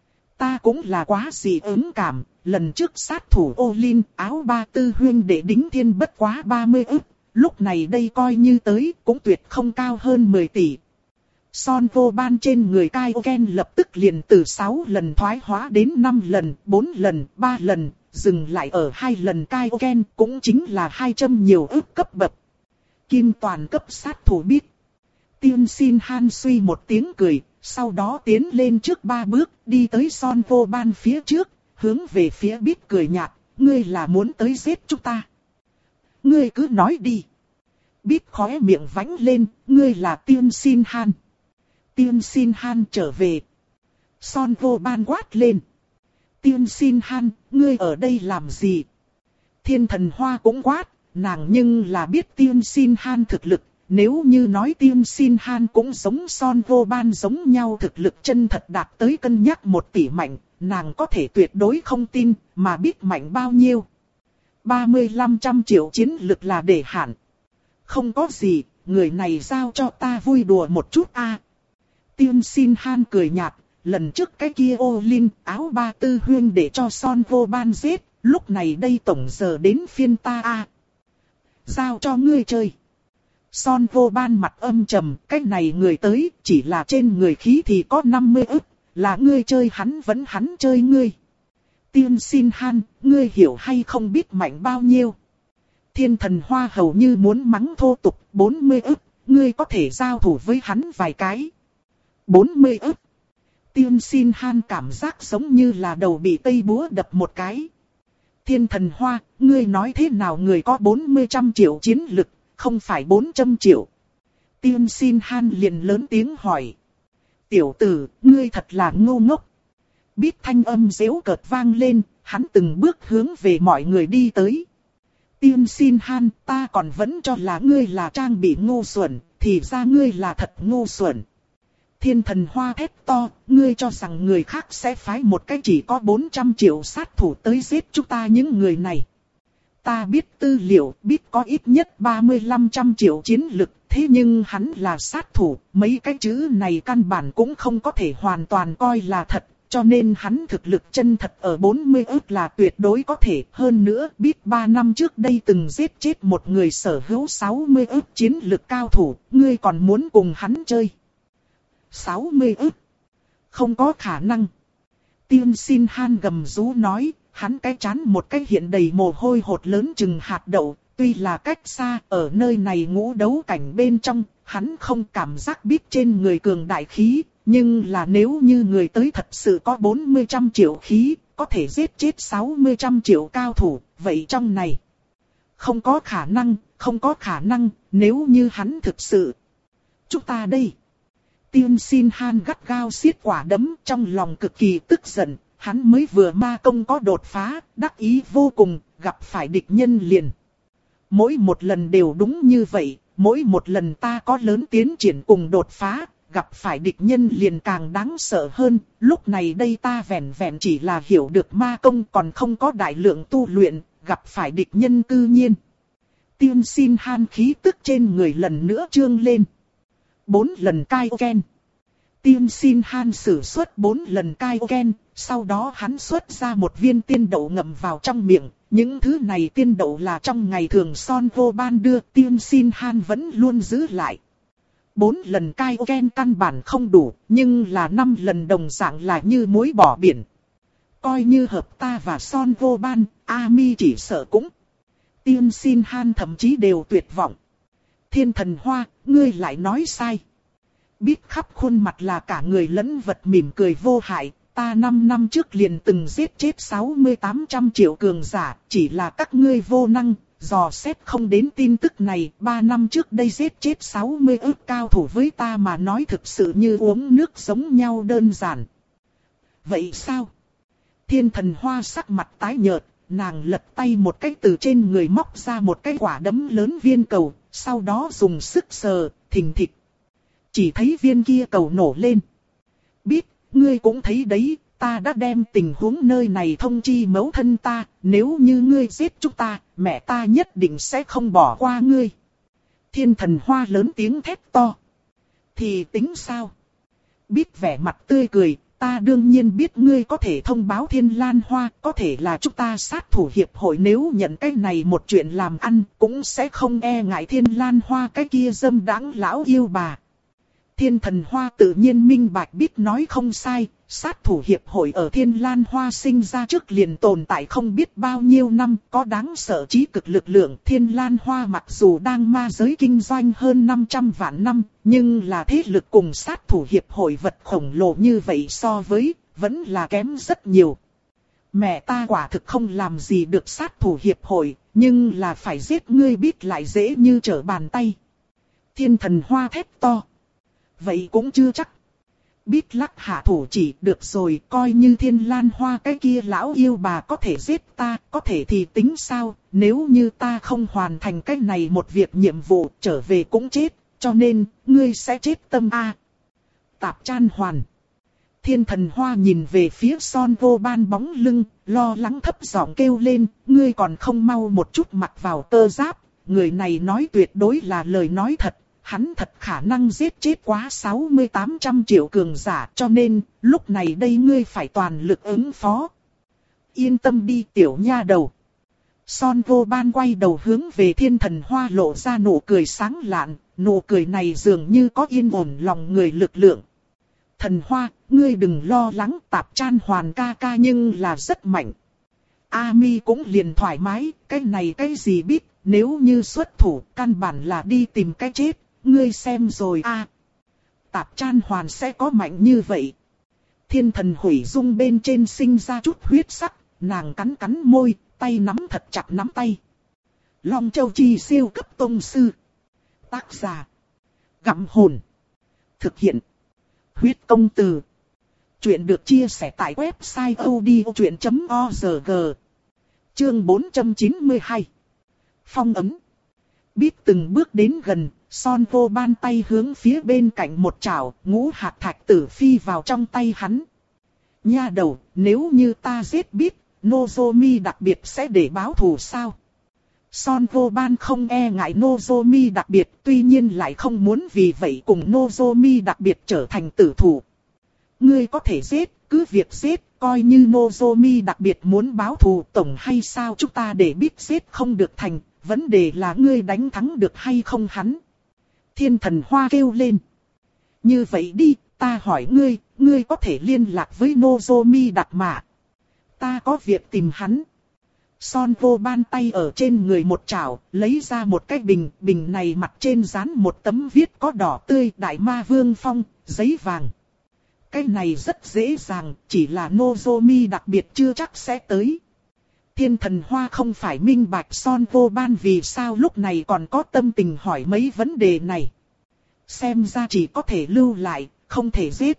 Ta cũng là quá dị ứng cảm, lần trước sát thủ ô Linh áo ba tư huyên để đính thiên bất quá ba mươi ức, lúc này đây coi như tới cũng tuyệt không cao hơn mười tỷ. Son Vô Ban trên người Kaioken lập tức liền từ sáu lần thoái hóa đến năm lần, bốn lần, ba lần, dừng lại ở hai lần Kaioken cũng chính là hai trăm nhiều ức cấp bậc. Kim toàn cấp sát thủ biết. Tiên Xin Han suy một tiếng cười, sau đó tiến lên trước ba bước, đi tới Son Vô Ban phía trước, hướng về phía biết cười nhạt, ngươi là muốn tới giết chúng ta. Ngươi cứ nói đi. Biết khóe miệng vánh lên, ngươi là Tiên Xin Han. Tiên Xin Han trở về. Son Vô Ban quát lên. Tiên Xin Han, ngươi ở đây làm gì? Thiên Thần Hoa cũng quát, nàng nhưng là biết Tiên Xin Han thực lực. Nếu như nói Tiên Xin Han cũng giống Son Vô Ban giống nhau thực lực chân thật đạt tới cân nhắc một tỷ mạnh, nàng có thể tuyệt đối không tin, mà biết mạnh bao nhiêu. ba mươi lăm trăm triệu chiến lực là để hạn. Không có gì, người này giao cho ta vui đùa một chút a. Tiên Xin Han cười nhạt, lần trước cái kia ô Linh áo ba tư huyên để cho Son Vô Ban giết, lúc này đây tổng giờ đến phiên ta a. Giao cho ngươi chơi. Son Vô Ban mặt âm trầm, cái này người tới, chỉ là trên người khí thì có năm mươi ức, là ngươi chơi hắn vẫn hắn chơi ngươi. Tiên Xin Han, ngươi hiểu hay không biết mạnh bao nhiêu? Thiên Thần Hoa hầu như muốn mắng thô tục, bốn mươi ức, ngươi có thể giao thủ với hắn vài cái. bốn mươi ức. Tiên Xin Han cảm giác giống như là đầu bị tây búa đập một cái. Thiên Thần Hoa, ngươi nói thế nào người có bốn mươi trăm triệu chiến lực, không phải bốn trăm triệu. Tiên Xin Han liền lớn tiếng hỏi. Tiểu tử, ngươi thật là ngu ngốc. Biết thanh âm giễu cợt vang lên, hắn từng bước hướng về mọi người đi tới. Tiên Xin Han, ta còn vẫn cho là ngươi là trang bị ngu xuẩn, thì ra ngươi là thật ngu xuẩn. Thiên Thần Hoa thét to, ngươi cho rằng người khác sẽ phái một cái chỉ có bốn trăm triệu sát thủ tới giết chúng ta những người này. Ta biết tư liệu, biết có ít nhất ba mươi lăm trăm triệu chiến lực, thế nhưng hắn là sát thủ, mấy cái chữ này căn bản cũng không có thể hoàn toàn coi là thật, cho nên hắn thực lực chân thật ở bốn mươi ức là tuyệt đối có thể. Hơn nữa, biết ba năm trước đây từng giết chết một người sở hữu sáu mươi ức chiến lực cao thủ, ngươi còn muốn cùng hắn chơi. sáu mươi ức. Không có khả năng. Tiên Xin Han gầm rú nói, hắn cái chán một cái hiện đầy mồ hôi hột lớn chừng hạt đậu, tuy là cách xa, ở nơi này ngũ đấu cảnh bên trong, hắn không cảm giác biết trên người cường đại khí, nhưng là nếu như người tới thật sự có bốn mươi trăm triệu khí, có thể giết chết sáu mươi trăm triệu cao thủ, vậy trong này không có khả năng, không có khả năng, nếu như hắn thực sự. Chúng ta đây. Tiên Xin Han gắt gao siết quả đấm, trong lòng cực kỳ tức giận, hắn mới vừa ma công có đột phá, đắc ý vô cùng, gặp phải địch nhân liền. Mỗi một lần đều đúng như vậy, mỗi một lần ta có lớn tiến triển cùng đột phá, gặp phải địch nhân liền càng đáng sợ hơn, lúc này đây ta vẹn vẹn chỉ là hiểu được ma công còn không có đại lượng tu luyện, gặp phải địch nhân cư nhiên. Tiên Xin Han khí tức trên người lần nữa trương lên. Bốn lần Kaioken. Tiên Xin Han sử xuất bốn lần Kaioken, sau đó hắn xuất ra một viên tiên đậu ngậm vào trong miệng. Những thứ này tiên đậu là trong ngày thường Son Vô Ban đưa, Tiên Xin Han vẫn luôn giữ lại. Bốn lần Kaioken căn bản không đủ, nhưng là năm lần đồng dạng là như muối bỏ biển. Coi như hợp ta và Son Vô Ban, Ami chỉ sợ cũng. Tiên Xin Han thậm chí đều tuyệt vọng. Thiên Thần Hoa, ngươi lại nói sai. Biết khắp khuôn mặt là cả người lẫn vật mỉm cười vô hại. Ta năm năm trước liền từng giết chết sáu mươi tám trăm triệu cường giả, chỉ là các ngươi vô năng, dò xét không đến tin tức này. Ba năm trước đây giết chết sáu mươi ức cao thủ với ta mà nói thực sự như uống nước giống nhau đơn giản. Vậy sao? Thiên Thần Hoa sắc mặt tái nhợt, nàng lật tay một cái từ trên người móc ra một cái quả đấm lớn viên cầu, sau đó dùng sức sờ, thình thịch. Chỉ thấy viên kia cầu nổ lên. Biết, ngươi cũng thấy đấy, ta đã đem tình huống nơi này thông chi mẫu thân ta, nếu như ngươi giết chúng ta, mẹ ta nhất định sẽ không bỏ qua ngươi. Thiên Thần Hoa lớn tiếng thét to. Thì tính sao? Biết vẻ mặt tươi cười, ta đương nhiên biết ngươi có thể thông báo Thiên Lan Hoa, có thể là chúng ta sát thủ hiệp hội nếu nhận cái này một chuyện làm ăn, cũng sẽ không e ngại Thiên Lan Hoa cái kia dâm đãng lão yêu bà. Thiên Thần Hoa tự nhiên minh bạch biết nói không sai, sát thủ hiệp hội ở Thiên Lan Hoa sinh ra trước liền tồn tại không biết bao nhiêu năm, có đáng sợ trí cực lực lượng. Thiên Lan Hoa mặc dù đang ma giới kinh doanh hơn năm trăm vạn năm, nhưng là thế lực cùng sát thủ hiệp hội vật khổng lồ như vậy so với, vẫn là kém rất nhiều. Mẹ ta quả thực không làm gì được sát thủ hiệp hội, nhưng là phải giết ngươi biết lại dễ như trở bàn tay. Thiên Thần Hoa thét to. Vậy cũng chưa chắc. Biết lắc hạ thủ chỉ được rồi, coi như Thiên Lan Hoa cái kia lão yêu bà có thể giết ta, có thể thì tính sao, nếu như ta không hoàn thành cái này một việc nhiệm vụ, trở về cũng chết, cho nên, ngươi sẽ chết tâm a. Tạp Chan Hoàn. Thiên Thần Hoa nhìn về phía Son Vô Ban bóng lưng, lo lắng thấp giọng kêu lên, ngươi còn không mau một chút mặc vào tơ giáp, người này nói tuyệt đối là lời nói thật. Hắn thật khả năng giết chết quá sáu mươi tám trăm triệu cường giả, cho nên, lúc này đây ngươi phải toàn lực ứng phó. Yên tâm đi tiểu nha đầu. Son Vô Ban quay đầu hướng về Thiên Thần Hoa lộ ra nụ cười sáng lạn, nụ cười này dường như có yên ổn lòng người lực lượng. Thần Hoa, ngươi đừng lo lắng, Tạp Chan Hoàn ca ca nhưng là rất mạnh. Ami cũng liền thoải mái, cái này cái gì biết, nếu như xuất thủ, căn bản là đi tìm cái chết. Ngươi xem rồi a, à, Tạp Chan Hoàn sẽ có mạnh như vậy. Thiên Thần Hủy Dung bên trên sinh ra chút huyết sắc, nàng cắn cắn môi, tay nắm thật chặt nắm tay. Long Châu Chi siêu cấp tông sư. Tác giả. Gặm hồn. Thực hiện. Huyết công từ. Chuyện được chia sẻ tại website odchuyện chấm org. Chương bốn trăm chín mươi hai. Phong ấn. Biết từng bước đến gần. Son Vô Ban tay hướng phía bên cạnh một chảo, ngũ hạt thạch tử phi vào trong tay hắn. Nha đầu, nếu như ta giết Biết, Nozomi đặc biệt sẽ để báo thù sao? Son Vô Ban không e ngại Nozomi đặc biệt, tuy nhiên lại không muốn vì vậy cùng Nozomi đặc biệt trở thành tử thủ. Ngươi có thể giết, cứ việc giết, coi như Nozomi đặc biệt muốn báo thù tổng hay sao chúng ta để Biết giết không được thành, vấn đề là ngươi đánh thắng được hay không hắn. Thiên Thần Hoa kêu lên. Như vậy đi, ta hỏi ngươi, ngươi có thể liên lạc với Nozomi đặc mạ. Ta có việc tìm hắn. Son Vô Ban tay ở trên người một chảo, lấy ra một cái bình, bình này mặt trên dán một tấm viết có đỏ tươi Đại Ma Vương Phong, giấy vàng. Cái này rất dễ dàng, chỉ là Nozomi đặc biệt chưa chắc sẽ tới. Thiên Thần Hoa không phải minh bạch Son Vô Ban vì sao lúc này còn có tâm tình hỏi mấy vấn đề này. Xem ra chỉ có thể lưu lại, không thể giết.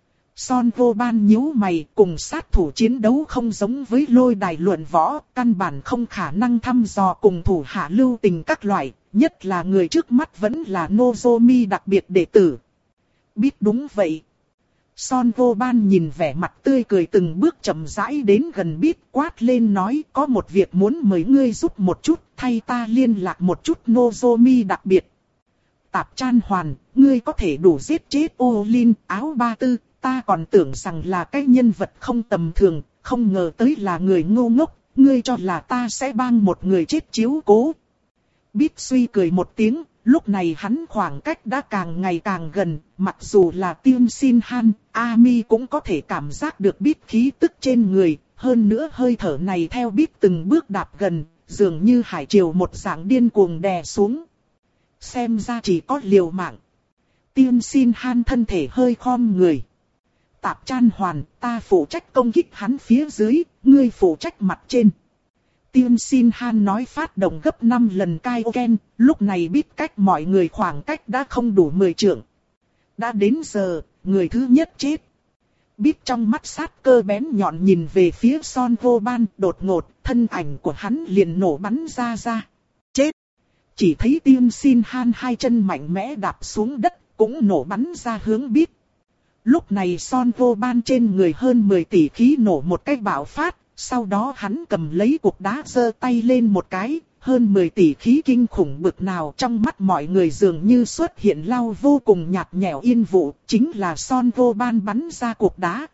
Son Vô Ban nhíu mày, cùng sát thủ chiến đấu không giống với lôi đài luận võ, căn bản không khả năng thăm dò cùng thủ hạ lưu tình các loại, nhất là người trước mắt vẫn là Nozomi đặc biệt đệ tử. Biết đúng vậy. Son Vô Ban nhìn vẻ mặt tươi cười từng bước chậm rãi đến gần Biết, quát lên nói có một việc muốn mời ngươi giúp một chút, thay ta liên lạc một chút Nozomi đặc biệt. Tạp Chan Hoàn, ngươi có thể đủ giết chết Ô Linh, Áo Ba Tư, ta còn tưởng rằng là cái nhân vật không tầm thường, không ngờ tới là người ngu ngốc, ngươi cho là ta sẽ bang một người chết chiếu cố. Bít suy cười một tiếng, lúc này hắn khoảng cách đã càng ngày càng gần, mặc dù là Tiên Sin Han, Ami cũng có thể cảm giác được Bít khí tức trên người, hơn nữa hơi thở này theo Bít từng bước đạp gần, dường như hải triều một dạng điên cuồng đè xuống. Xem ra chỉ có liều mạng. Tiên Sin Han thân thể hơi khom người. Tạp Chan Hoàn, ta phụ trách công kích hắn phía dưới, ngươi phụ trách mặt trên. Tiên Sin Han nói phát động gấp năm lần Kaioken, lúc này biết cách mọi người khoảng cách đã không đủ mười trượng. Đã đến giờ, người thứ nhất chết. Biết trong mắt sát cơ bén nhọn nhìn về phía Son Vô Ban, đột ngột, thân ảnh của hắn liền nổ bắn ra ra. Chết! Chỉ thấy Tiên Sin Han hai chân mạnh mẽ đạp xuống đất, cũng nổ bắn ra hướng Biết. Lúc này Son Vô Ban trên người hơn mười tỷ khí nổ một cách bạo phát, sau đó hắn cầm lấy cục đá giơ tay lên một cái, hơn mười tỷ khí kinh khủng bực nào trong mắt mọi người dường như xuất hiện lao vô cùng nhạt nhẽo yên vụ, chính là Son Vô Ban bắn ra cục đá.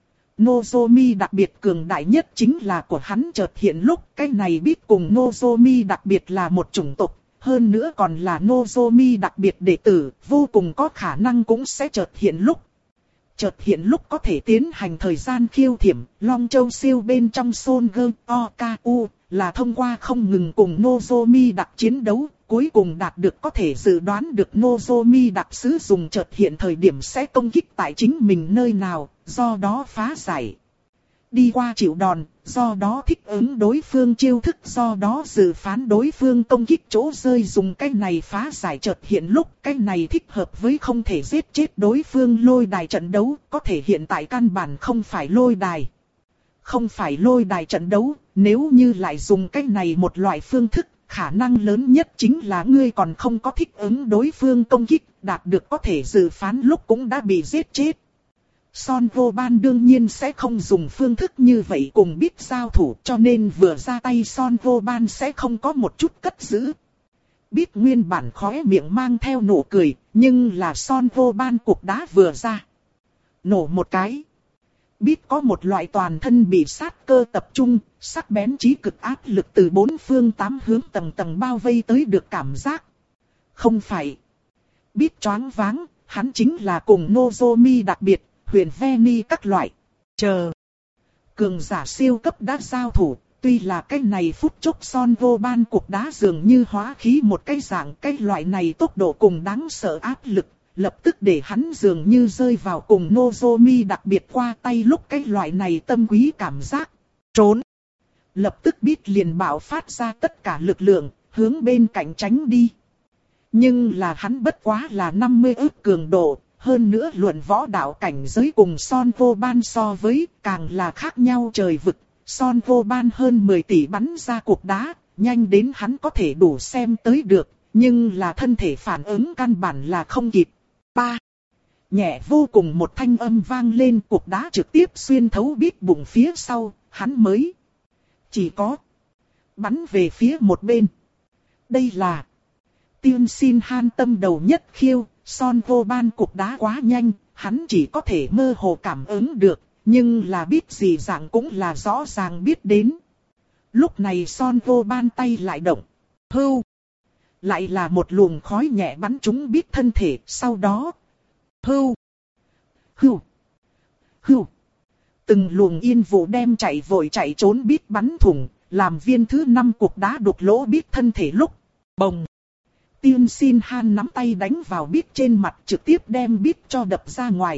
Nozomi đặc biệt cường đại nhất chính là của hắn chợt hiện lúc, cái này biết cùng Nozomi đặc biệt là một chủng tộc, hơn nữa còn là Nozomi đặc biệt đệ tử, vô cùng có khả năng cũng sẽ chợt hiện lúc. Chợt hiện lúc có thể tiến hành thời gian khiêu thiểm, Long Châu siêu bên trong Son Gơ Oku là thông qua không ngừng cùng Nozomi đặc chiến đấu, cuối cùng đạt được có thể dự đoán được Nozomi đặc sử dụng chợt hiện thời điểm sẽ công kích tại chính mình nơi nào, do đó phá giải. Đi qua chịu đòn, do đó thích ứng đối phương chiêu thức, do đó dự phán đối phương công kích chỗ rơi dùng cái này phá giải chợt hiện lúc, cái này thích hợp với không thể giết chết đối phương lôi đài trận đấu, có thể hiện tại căn bản không phải lôi đài. Không phải lôi đài trận đấu, nếu như lại dùng cái này một loại phương thức, khả năng lớn nhất chính là ngươi còn không có thích ứng đối phương công kích, đạt được có thể dự phán lúc cũng đã bị giết chết. Son Vô Ban đương nhiên sẽ không dùng phương thức như vậy cùng Biết giao thủ, cho nên vừa ra tay Son Vô Ban sẽ không có một chút cất giữ. Biết nguyên bản khóe miệng mang theo nụ cười, nhưng là Son Vô Ban cục đá vừa ra. Nổ một cái. Biết có một loại toàn thân bị sát cơ tập trung, sắc bén chí cực áp lực từ bốn phương tám hướng tầng tầng bao vây tới được cảm giác. Không phải. Biết choáng váng, hắn chính là cùng Nozomi đặc biệt. Huyền Veni các loại. Chờ. Cường giả siêu cấp đã giao thủ, tuy là cái này phút chốc Son Vô Ban cục đá dường như hóa khí một cái dạng, cái loại này tốc độ cùng đáng sợ áp lực, lập tức để hắn dường như rơi vào cùng Nozomi đặc biệt qua tay lúc cái loại này tâm quý cảm giác. Trốn. Lập tức Biết liền bạo phát ra tất cả lực lượng, hướng bên cạnh tránh đi. Nhưng là hắn bất quá là năm mươi ức cường độ. Hơn nữa luận võ đạo cảnh giới cùng Son Vô Ban so với càng là khác nhau trời vực. Son Vô Ban hơn mười tỷ bắn ra cục đá, nhanh đến hắn có thể đủ xem tới được, nhưng là thân thể phản ứng căn bản là không kịp. Ba. Nhẹ vô cùng một thanh âm vang lên, cục đá trực tiếp xuyên thấu Biết bụng phía sau, hắn mới chỉ có bắn về phía một bên. Đây là Tiên Sin Han tâm đầu nhất khiêu. Son Vô Ban cục đá quá nhanh, hắn chỉ có thể mơ hồ cảm ứng được, nhưng là Biết gì dạng cũng là rõ ràng biết đến. Lúc này Son Vô Ban tay lại động. Hưu. Lại là một luồng khói nhẹ bắn trúng Biết thân thể, sau đó. Hưu. Hưu. Hưu. Từng luồng yên vụ đem chạy vội chạy trốn Biết bắn thủng, làm viên thứ năm cục đá đục lỗ Biết thân thể lúc. Bồng. Tiên Sin Han nắm tay đánh vào Biết trên mặt trực tiếp đem Biết cho đập ra ngoài.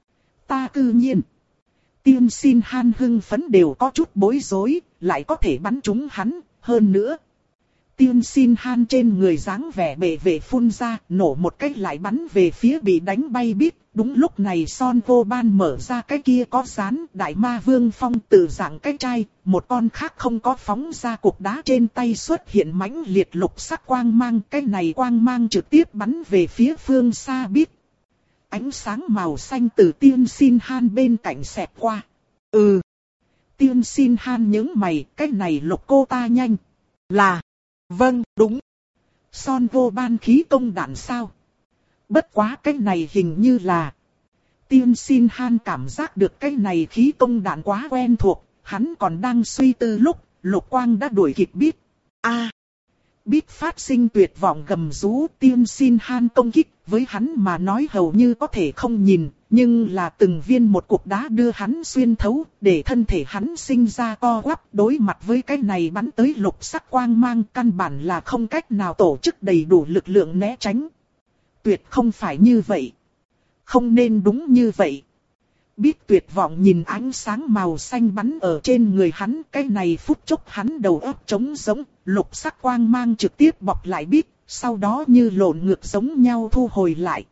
Ta cư nhiên. Tiên Sin Han hưng phấn đều có chút bối rối, lại có thể bắn trúng hắn, hơn nữa. Tiên Sin Han trên người dáng vẻ bệ vệ phun ra, nổ một cái lại bắn về phía bị đánh bay Biết. Đúng lúc này Son Vô Ban mở ra cái kia có dán Đại Ma Vương Phong tự dạng cái chai, một con khác không có phóng ra cục đá trên tay xuất hiện mãnh liệt lục sắc quang mang, cái này quang mang trực tiếp bắn về phía phương xa Biết. Ánh sáng màu xanh từ Tiên Sin Han bên cạnh xẹt qua. Ừ. Tiên Sin Han nhướng mày, cái này lục cô ta nhanh. Là. Vâng, đúng. Son Vô Ban khí công đạn sao? Bất quá cái này hình như là... Tiên Xin Han cảm giác được cái này khí công đạn quá quen thuộc, hắn còn đang suy tư lúc, Lục Quang đã đuổi kịp biết. A, biết phát sinh tuyệt vọng gầm rú. Tiên Xin Han công kích với hắn mà nói hầu như có thể không nhìn, nhưng là từng viên một cục đá đưa hắn xuyên thấu, để thân thể hắn sinh ra co quắp. Đối mặt với cái này bắn tới lục sắc quang mang, căn bản là không cách nào tổ chức đầy đủ lực lượng né tránh. Tuyệt không phải như vậy. Không nên đúng như vậy. Biết tuyệt vọng nhìn ánh sáng màu xanh bắn ở trên người hắn, cái này phút chốc hắn đầu óc trống rỗng, lục sắc quang mang trực tiếp bọc lại biết, sau đó như lộn ngược giống nhau thu hồi lại.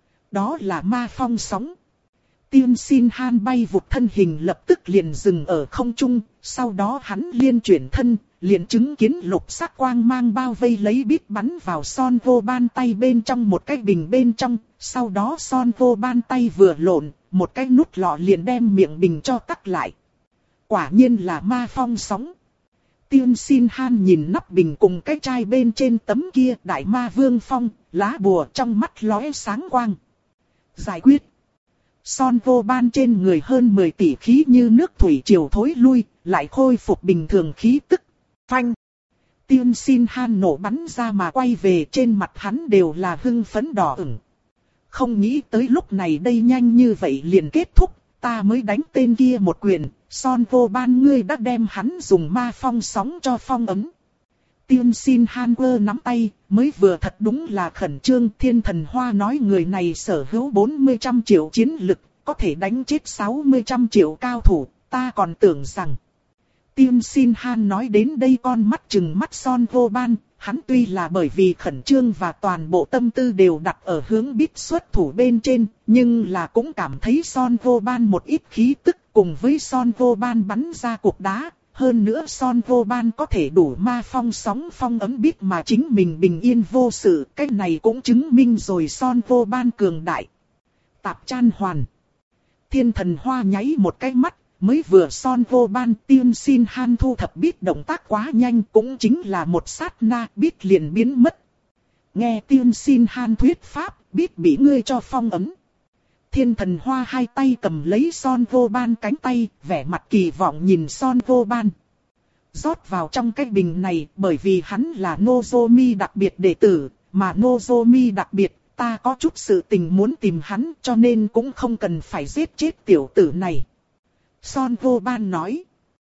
Đó là ma phong sóng. Tiên Xin Han bay vụt thân hình lập tức liền dừng ở không trung, sau đó hắn liên chuyển thân, liền chứng kiến lục sắc quang mang bao vây lấy biết bắn vào Son Vô Ban tay bên trong một cái bình bên trong, sau đó Son Vô Ban tay vừa lộn, một cái nút lọ liền đem miệng bình cho tắc lại. Quả nhiên là ma phong sóng. Tiên Xin Han nhìn nắp bình cùng cái chai bên trên tấm kia, đại ma vương phong, lá bùa trong mắt lóe sáng quang. Giải quyết. Son Vô Ban trên người hơn mười tỷ khí như nước thủy triều thối lui, lại khôi phục bình thường khí tức. Phanh. Tiên Xin Han nổ bắn ra mà quay về, trên mặt hắn đều là hưng phấn đỏ ửng. Không nghĩ tới lúc này đây nhanh như vậy liền kết thúc, ta mới đánh tên kia một quyền, Son Vô Ban ngươi đã đem hắn dùng ma phong sóng cho phong ấm. Tiên Xin Han quơ nắm tay, mới vừa thật đúng là khẩn trương. Thiên Thần Hoa nói người này sở hữu bốn mươi trăm triệu chiến lực, có thể đánh chết sáu mươi trăm triệu cao thủ, ta còn tưởng rằng. Tiên Xin Han nói đến đây con mắt trừng mắt Son Vô Ban, hắn tuy là bởi vì khẩn trương và toàn bộ tâm tư đều đặt ở hướng biết xuất thủ bên trên, nhưng là cũng cảm thấy Son Vô Ban một ít khí tức cùng với Son Vô Ban bắn ra cục đá. Hơn nữa Son Vô Ban có thể đủ ma phong sóng phong ấm biết mà chính mình bình yên vô sự, cái này cũng chứng minh rồi Son Vô Ban cường đại. Tạp Chan Hoàn. Thiên Thần Hoa nháy một cái mắt, mới vừa Son Vô Ban Tiên Xin Han thu thập biết động tác quá nhanh, cũng chính là một sát na biết liền biến mất. Nghe Tiên Xin Han thuyết pháp, biết bị ngươi cho phong ấm. Thiên Thần Hoa hai tay cầm lấy Son Vô Ban cánh tay, vẻ mặt kỳ vọng nhìn Son Vô Ban. Rót vào trong cái bình này, bởi vì hắn là Nozomi đặc biệt đệ tử, mà Nozomi đặc biệt, ta có chút sự tình muốn tìm hắn, cho nên cũng không cần phải giết chết tiểu tử này. Son Vô Ban nói.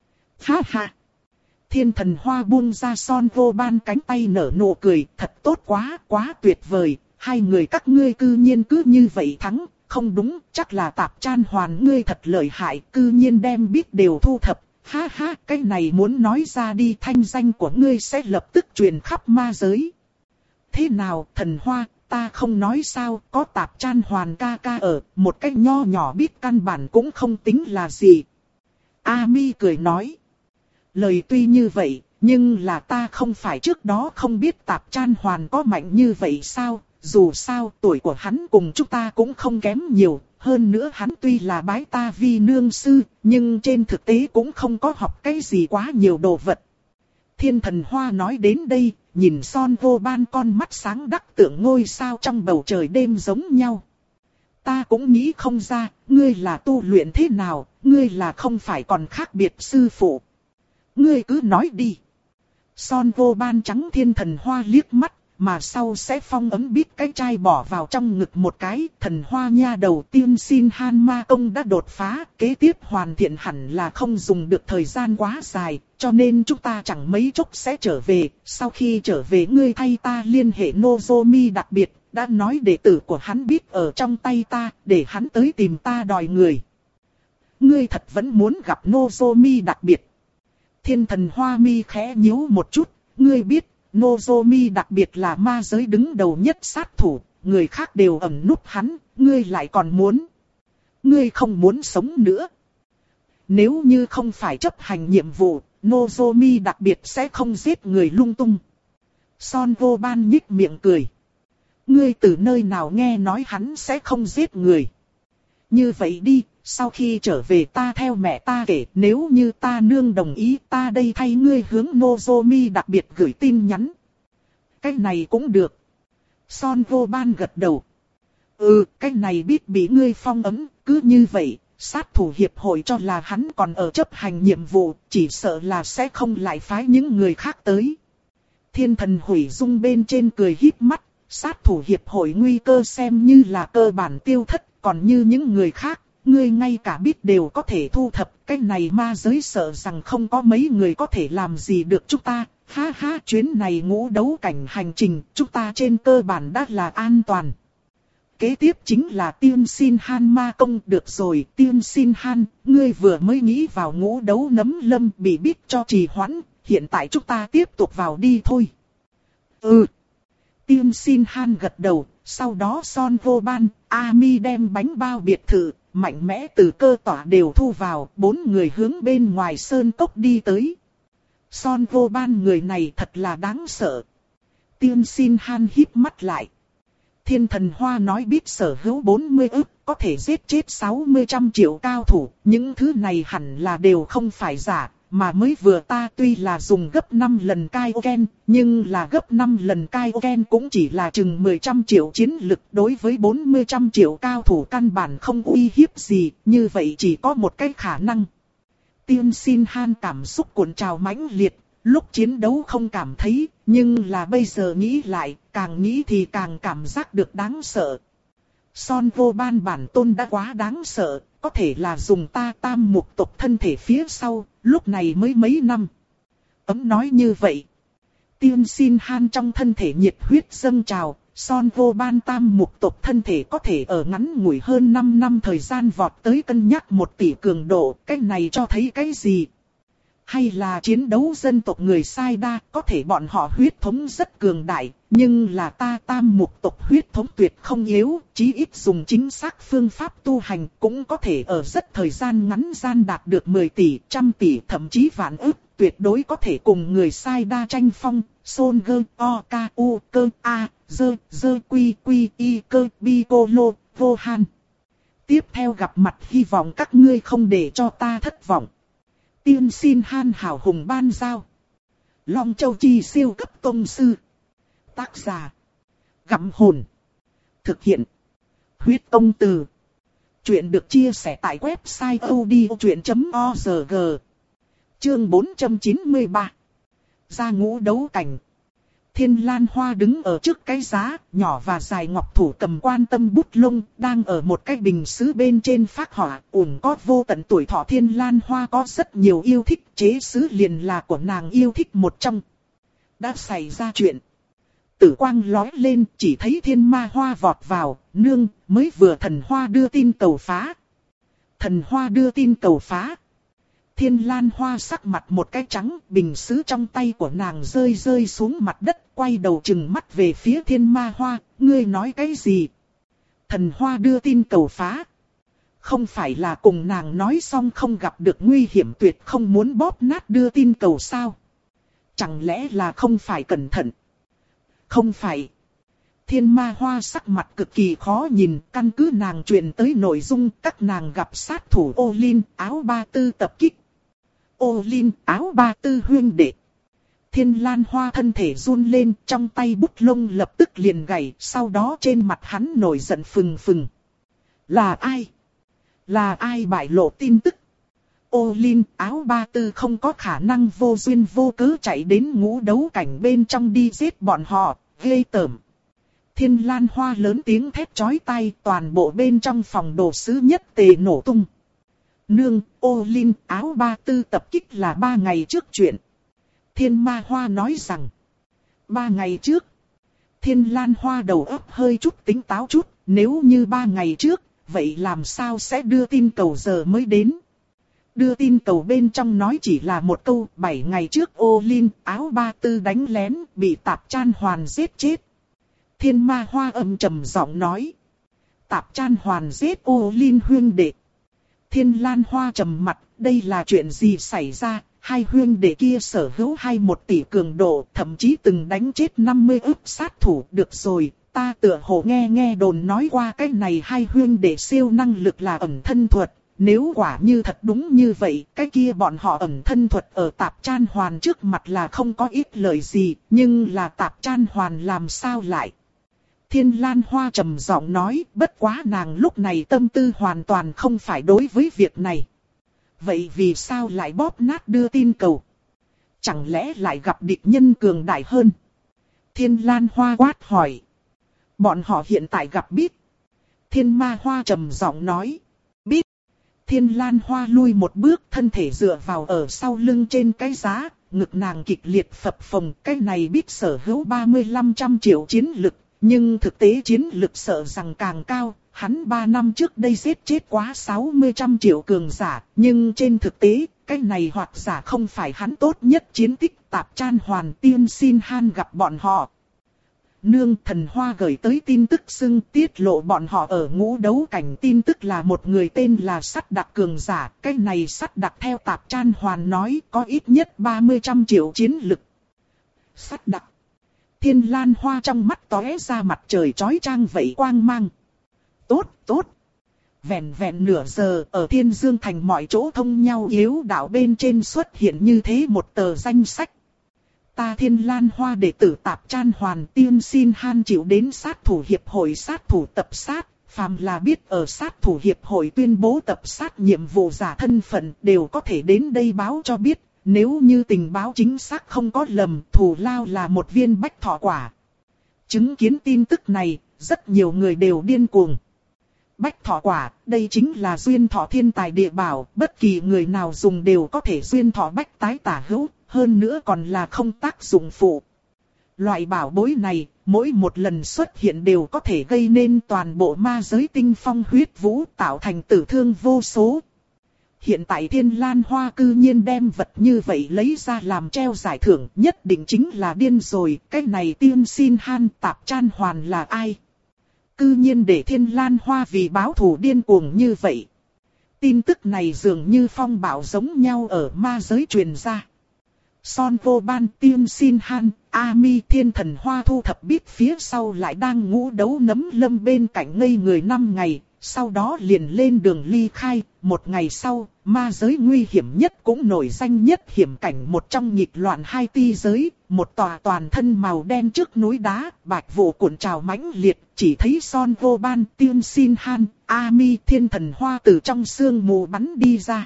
Ha ha. Thiên Thần Hoa buông ra Son Vô Ban cánh tay nở nụ cười, thật tốt quá, quá tuyệt vời, hai người các ngươi cư nhiên cứ như vậy thắng. Không đúng, chắc là Tạp Chan Hoàn ngươi thật lợi hại, cư nhiên đem biết đều thu thập. Ha ha, cái này muốn nói ra đi thanh danh của ngươi sẽ lập tức truyền khắp ma giới. Thế nào, Thần Hoa, ta không nói sao, có Tạp Chan Hoàn ca ca ở, một cái nho nhỏ biết căn bản cũng không tính là gì. A Mi cười nói. Lời tuy như vậy, nhưng là ta không phải trước đó không biết Tạp Chan Hoàn có mạnh như vậy sao? Dù sao tuổi của hắn cùng chúng ta cũng không kém nhiều, hơn nữa hắn tuy là bái ta vi nương sư, nhưng trên thực tế cũng không có học cái gì quá nhiều đồ vật. Thiên Thần Hoa nói đến đây, nhìn Son Vô Ban con mắt sáng đắc tượng ngôi sao trong bầu trời đêm giống nhau. Ta cũng nghĩ không ra, ngươi là tu luyện thế nào, ngươi là không phải còn khác biệt sư phụ. Ngươi cứ nói đi. Son Vô Ban trắng Thiên Thần Hoa liếc mắt. Mà sau sẽ phong ấm biết cái chai bỏ vào trong ngực một cái, Thần Hoa nha đầu Tiên Xin Han ma công đã đột phá, kế tiếp hoàn thiện hẳn là không dùng được thời gian quá dài, cho nên chúng ta chẳng mấy chốc sẽ trở về, sau khi trở về ngươi thay ta liên hệ Nozomi đặc biệt, đã nói đệ tử của hắn biết ở trong tay ta, để hắn tới tìm ta đòi người. Ngươi thật vẫn muốn gặp Nozomi đặc biệt. Thiên Thần Hoa mi khẽ nhíu một chút, ngươi biết. Nozomi đặc biệt là ma giới đứng đầu nhất sát thủ, người khác đều ẩn núp hắn, ngươi lại còn muốn. Ngươi không muốn sống nữa. Nếu như không phải chấp hành nhiệm vụ, Nozomi đặc biệt sẽ không giết người lung tung. Son Vô Ban nhích miệng cười. Ngươi từ nơi nào nghe nói hắn sẽ không giết người. Như vậy đi, sau khi trở về ta theo mẹ ta kể, nếu như ta nương đồng ý ta đây thay ngươi hướng Nozomi đặc biệt gửi tin nhắn. Cái này cũng được. Son Vô Ban gật đầu. Ừ, cái này biết bị ngươi phong ấn, cứ như vậy, sát thủ hiệp hội cho là hắn còn ở chấp hành nhiệm vụ, chỉ sợ là sẽ không lại phái những người khác tới. Thiên thần hủy dung bên trên cười híp mắt, sát thủ hiệp hội nguy cơ xem như là cơ bản tiêu thất, còn như những người khác, ngươi ngay cả biết đều có thể thu thập, cái này ma giới sợ rằng không có mấy người có thể làm gì được chúng ta. Ha ha, chuyến này ngũ đấu cảnh hành trình, chúng ta trên cơ bản đã là an toàn. Kế tiếp chính là Tiên Xin Han ma công. Được rồi, Tiên Xin Han, ngươi vừa mới nghĩ vào ngũ đấu nấm lâm bị biết cho trì hoãn, hiện tại chúng ta tiếp tục vào đi thôi. Ừ. Tiên Xin Han gật đầu, sau đó Son Vô Ban, Ami đem bánh bao biệt thự, mạnh mẽ từ cơ tỏa đều thu vào, bốn người hướng bên ngoài sơn cốc đi tới. Son Vô Ban người này thật là đáng sợ. Tiên Xin Han híp mắt lại. Thiên thần hoa nói biết sở hữu bốn mươi ức, có thể giết chết sáu mươi trăm triệu cao thủ, những thứ này hẳn là đều không phải giả, mà mới vừa ta tuy là dùng gấp năm lần Kaioken, nhưng là gấp năm lần Kaioken cũng chỉ là chừng mười trăm triệu chiến lực, đối với bốn mươi trăm triệu cao thủ căn bản không uy hiếp gì, như vậy chỉ có một cái khả năng. Tiên Xin Han cảm xúc cuộn trào mãnh liệt, lúc chiến đấu không cảm thấy, nhưng là bây giờ nghĩ lại, càng nghĩ thì càng cảm giác được đáng sợ. Son Vô Ban bản tôn đã quá đáng sợ, có thể là dùng ta tam mục tộc thân thể phía sau, lúc này mới mấy năm. Ấm nói như vậy. Tiên Xin Han trong thân thể nhiệt huyết dâng trào, Son Vô Ban tam mục tộc thân thể có thể ở ngắn ngủi hơn năm năm thời gian vọt tới cân nhắc một tỷ cường độ, cái này cho thấy cái gì? Hay là chiến đấu dân tộc người Sai Đa, có thể bọn họ huyết thống rất cường đại, nhưng là ta tam mục tộc huyết thống tuyệt không yếu, chí ít dùng chính xác phương pháp tu hành cũng có thể ở rất thời gian ngắn gian đạt được mười tỷ, trăm tỷ thậm chí vạn ức, tuyệt đối có thể cùng người Sai Đa tranh phong. Son gơ o ca u cơ a dơ dơ quy quy y cơ bi cô lô vô han. Tiếp theo gặp mặt hy vọng các ngươi không để cho ta thất vọng. Tiên Xin Han hào hùng ban giao. Long Châu Chi siêu cấp tông sư. Tác giả. Gặm hồn. Thực hiện. Huyết Tông Từ. Chuyện được chia sẻ tại website odchuyện chấm org. Chương bốn trăm chín mươi ba. Ra ngũ đấu cảnh. Thiên Lan Hoa đứng ở trước cái giá, nhỏ và dài ngọc thủ cầm quan tâm bút lông, đang ở một cái bình sứ bên trên phác họa, ủng có vô tận tuổi thọ. Thiên Lan Hoa có rất nhiều yêu thích, chế sứ liền là của nàng yêu thích một trong. Đã xảy ra chuyện. Tử quang lói lên, chỉ thấy thiên ma hoa vọt vào, nương, mới vừa thần hoa đưa tin cầu phá. Thần hoa đưa tin cầu phá. Thiên Lan Hoa sắc mặt một cái trắng, bình sứ trong tay của nàng rơi rơi xuống mặt đất, quay đầu trừng mắt về phía thiên ma hoa, ngươi nói cái gì? Thần hoa đưa tin cầu phá. Không phải là cùng nàng nói xong không gặp được nguy hiểm tuyệt không muốn bóp nát đưa tin cầu sao? Chẳng lẽ là không phải cẩn thận? Không phải. Thiên ma hoa sắc mặt cực kỳ khó nhìn, căn cứ nàng truyền tới nội dung các nàng gặp sát thủ ô linh áo ba tư tập kích. Ô linh áo ba tư huyên đệ. Thiên Lan Hoa thân thể run lên, trong tay bút lông lập tức liền gãy, sau đó trên mặt hắn nổi giận phừng phừng. Là ai? Là ai bại lộ tin tức? Ô linh áo ba tư không có khả năng vô duyên vô cớ chạy đến ngũ đấu cảnh bên trong đi giết bọn họ, ghê tởm. Thiên Lan Hoa lớn tiếng thét chói tai, toàn bộ bên trong phòng đồ sứ nhất tề nổ tung. Nương, ô linh áo ba tư tập kích là ba ngày trước chuyện. Thiên ma hoa nói rằng. Ba ngày trước. Thiên Lan Hoa đầu óc hơi chút tính táo chút. Nếu như ba ngày trước, vậy làm sao sẽ đưa tin cầu giờ mới đến? Đưa tin cầu bên trong nói chỉ là một câu. Bảy ngày trước ô linh áo ba tư đánh lén, bị Tạp Chan Hoàn giết chết. Thiên ma hoa âm trầm giọng nói. Tạp Chan Hoàn giết ô linh huyên đệ. Thiên Lan Hoa trầm mặt, đây là chuyện gì xảy ra? Hai huyên đệ kia sở hữu hai một tỷ cường độ, thậm chí từng đánh chết năm mươi ức sát thủ. Được rồi, ta tựa hồ nghe nghe đồn nói qua cái này hai huyên đệ siêu năng lực là ẩn thân thuật. Nếu quả như thật đúng như vậy, cái kia bọn họ ẩn thân thuật ở Tạp Chan Hoàn trước mặt là không có ít lời gì, nhưng là Tạp Chan Hoàn làm sao lại? Thiên Lan Hoa trầm giọng nói, bất quá nàng lúc này tâm tư hoàn toàn không phải đối với việc này. Vậy vì sao lại bóp nát đưa tin cầu? Chẳng lẽ lại gặp địch nhân cường đại hơn? Thiên Lan Hoa quát hỏi. Bọn họ hiện tại gặp biết. Thiên Ma Hoa trầm giọng nói. Biết. Thiên Lan Hoa lui một bước, thân thể dựa vào ở sau lưng trên cái giá, ngực nàng kịch liệt phập phồng. Cái này biết sở hữu ba mươi lăm trăm triệu chiến lực, nhưng thực tế chiến lực sợ rằng càng cao. Hắn ba năm trước đây giết chết quá sáu mươi trăm triệu cường giả, nhưng trên thực tế, cái này hoặc giả không phải hắn tốt nhất chiến tích. Tạp Chan Hoàn Tiên Xin Han gặp bọn họ. Nương Thần Hoa gửi tới tin tức xưng tiết lộ bọn họ ở ngũ đấu cảnh, tin tức là một người tên là Sắt Đặc cường giả. Cái này Sắt Đặc theo Tạp Chan Hoàn nói có ít nhất ba mươi trăm triệu chiến lực. Sắt Đặc. Thiên Lan Hoa trong mắt tóe ra mặt trời chói chang vậy quang mang. Tốt, tốt. Vẹn vẹn nửa giờ ở Thiên Dương Thành mọi chỗ thông nhau yếu đạo bên trên xuất hiện như thế một tờ danh sách. Ta Thiên Lan Hoa đệ tử Tạp Chan Hoàn Tiên Xin Han chịu đến sát thủ hiệp hội sát thủ tập sát. Phàm là biết ở sát thủ hiệp hội tuyên bố tập sát nhiệm vụ giả thân phận đều có thể đến đây báo cho biết. Nếu như tình báo chính xác không có lầm, thù lao là một viên bách thọ quả. Chứng kiến tin tức này, rất nhiều người đều điên cuồng. Bách thọ quả, đây chính là duyên thọ thiên tài địa bảo, bất kỳ người nào dùng đều có thể duyên thọ bách tái tả hữu, hơn nữa còn là không tác dụng phụ. Loại bảo bối này, mỗi một lần xuất hiện đều có thể gây nên toàn bộ ma giới tinh phong huyết vũ, tạo thành tử thương vô số. Hiện tại Thiên Lan Hoa cư nhiên đem vật như vậy lấy ra làm treo giải thưởng, nhất định chính là điên rồi. Cái này Tiên Xin Han Tạp Chan Hoàn là ai? Cư nhiên để Thiên Lan Hoa vì báo thù điên cuồng như vậy. Tin tức này dường như phong bạo giống nhau ở ma giới truyền ra. Son Vô Ban, Tiên Xin Han, Ami Thiên Thần Hoa thu thập biết phía sau lại đang ngũ đấu nấm lâm bên cạnh ngây người năm ngày. Sau đó liền lên đường ly khai. Một ngày sau, ma giới nguy hiểm nhất cũng nổi danh nhất hiểm cảnh một trong nghịch loạn hai ti giới. Một tòa toàn thân màu đen trước núi đá, bạch vụ cuộn trào mãnh liệt. Chỉ thấy Son Vô Ban, Tiên Xin Han, Ami Thiên Thần Hoa từ trong sương mù bắn đi ra.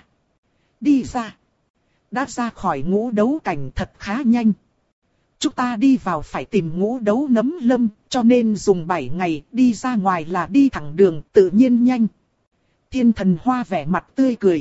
Đi ra. Đã ra khỏi ngũ đấu cảnh thật khá nhanh. Chúng ta đi vào phải tìm ngũ đấu nấm lâm, cho nên dùng bảy ngày, đi ra ngoài là đi thẳng đường, tự nhiên nhanh. Thiên Thần Hoa vẻ mặt tươi cười.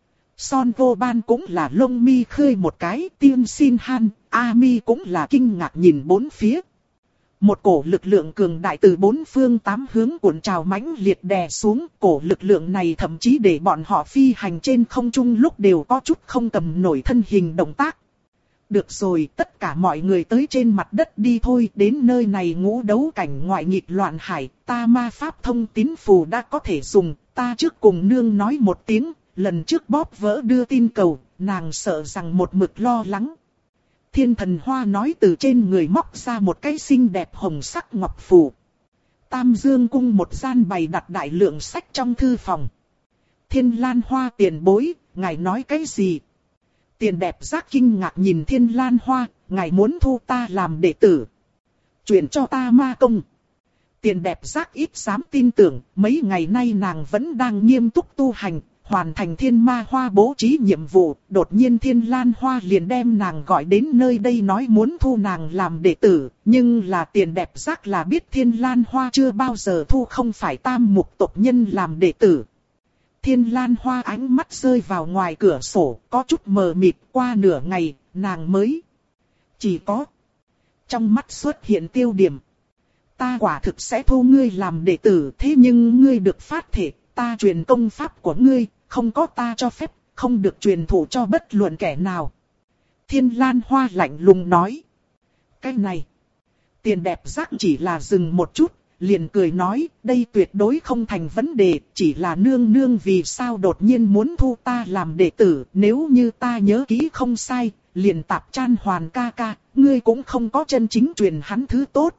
Son Vô Ban cũng là lông mi khơi một cái, Tiên Xin Han, Ami cũng là kinh ngạc nhìn bốn phía. Một cổ lực lượng cường đại từ bốn phương tám hướng cuộn trào mãnh liệt đè xuống, cổ lực lượng này thậm chí để bọn họ phi hành trên không trung lúc đều có chút không cầm nổi thân hình động tác. Được rồi, tất cả mọi người tới trên mặt đất đi thôi, đến nơi này ngũ đấu cảnh ngoại nghịch loạn hải, ta ma pháp thông tín phù đã có thể dùng, ta trước cùng nương nói một tiếng, lần trước bóp vỡ đưa tin cầu, nàng sợ rằng một mực lo lắng. Thiên Thần Hoa nói từ trên người móc ra một cái xinh đẹp hồng sắc ngọc phù. Tam Dương Cung một gian bày đặt đại lượng sách trong thư phòng. Thiên Lan Hoa tiền bối, ngài nói cái gì? Tiền đẹp giác kinh ngạc nhìn Thiên Lan Hoa, ngài muốn thu ta làm đệ tử. Chuyển cho ta ma công. Tiền đẹp giác ít dám tin tưởng, mấy ngày nay nàng vẫn đang nghiêm túc tu hành, hoàn thành Thiên Ma Hoa bố trí nhiệm vụ. Đột nhiên Thiên Lan Hoa liền đem nàng gọi đến nơi đây nói muốn thu nàng làm đệ tử. Nhưng là tiền đẹp giác là biết Thiên Lan Hoa chưa bao giờ thu không phải tam mục tộc nhân làm đệ tử. Thiên Lan Hoa ánh mắt rơi vào ngoài cửa sổ, có chút mờ mịt, qua nửa ngày, nàng mới chỉ có trong mắt xuất hiện tiêu điểm. Ta quả thực sẽ thu ngươi làm đệ tử, thế nhưng ngươi được phát thể, ta truyền công pháp của ngươi, không có ta cho phép, không được truyền thụ cho bất luận kẻ nào. Thiên Lan Hoa lạnh lùng nói. Cái này, tiền đẹp giác chỉ là dừng một chút. Liền cười nói, đây tuyệt đối không thành vấn đề, chỉ là nương nương vì sao đột nhiên muốn thu ta làm đệ tử, nếu như ta nhớ kỹ không sai, liền Tạp Chan Hoàn ca ca, ngươi cũng không có chân chính truyền hắn thứ tốt.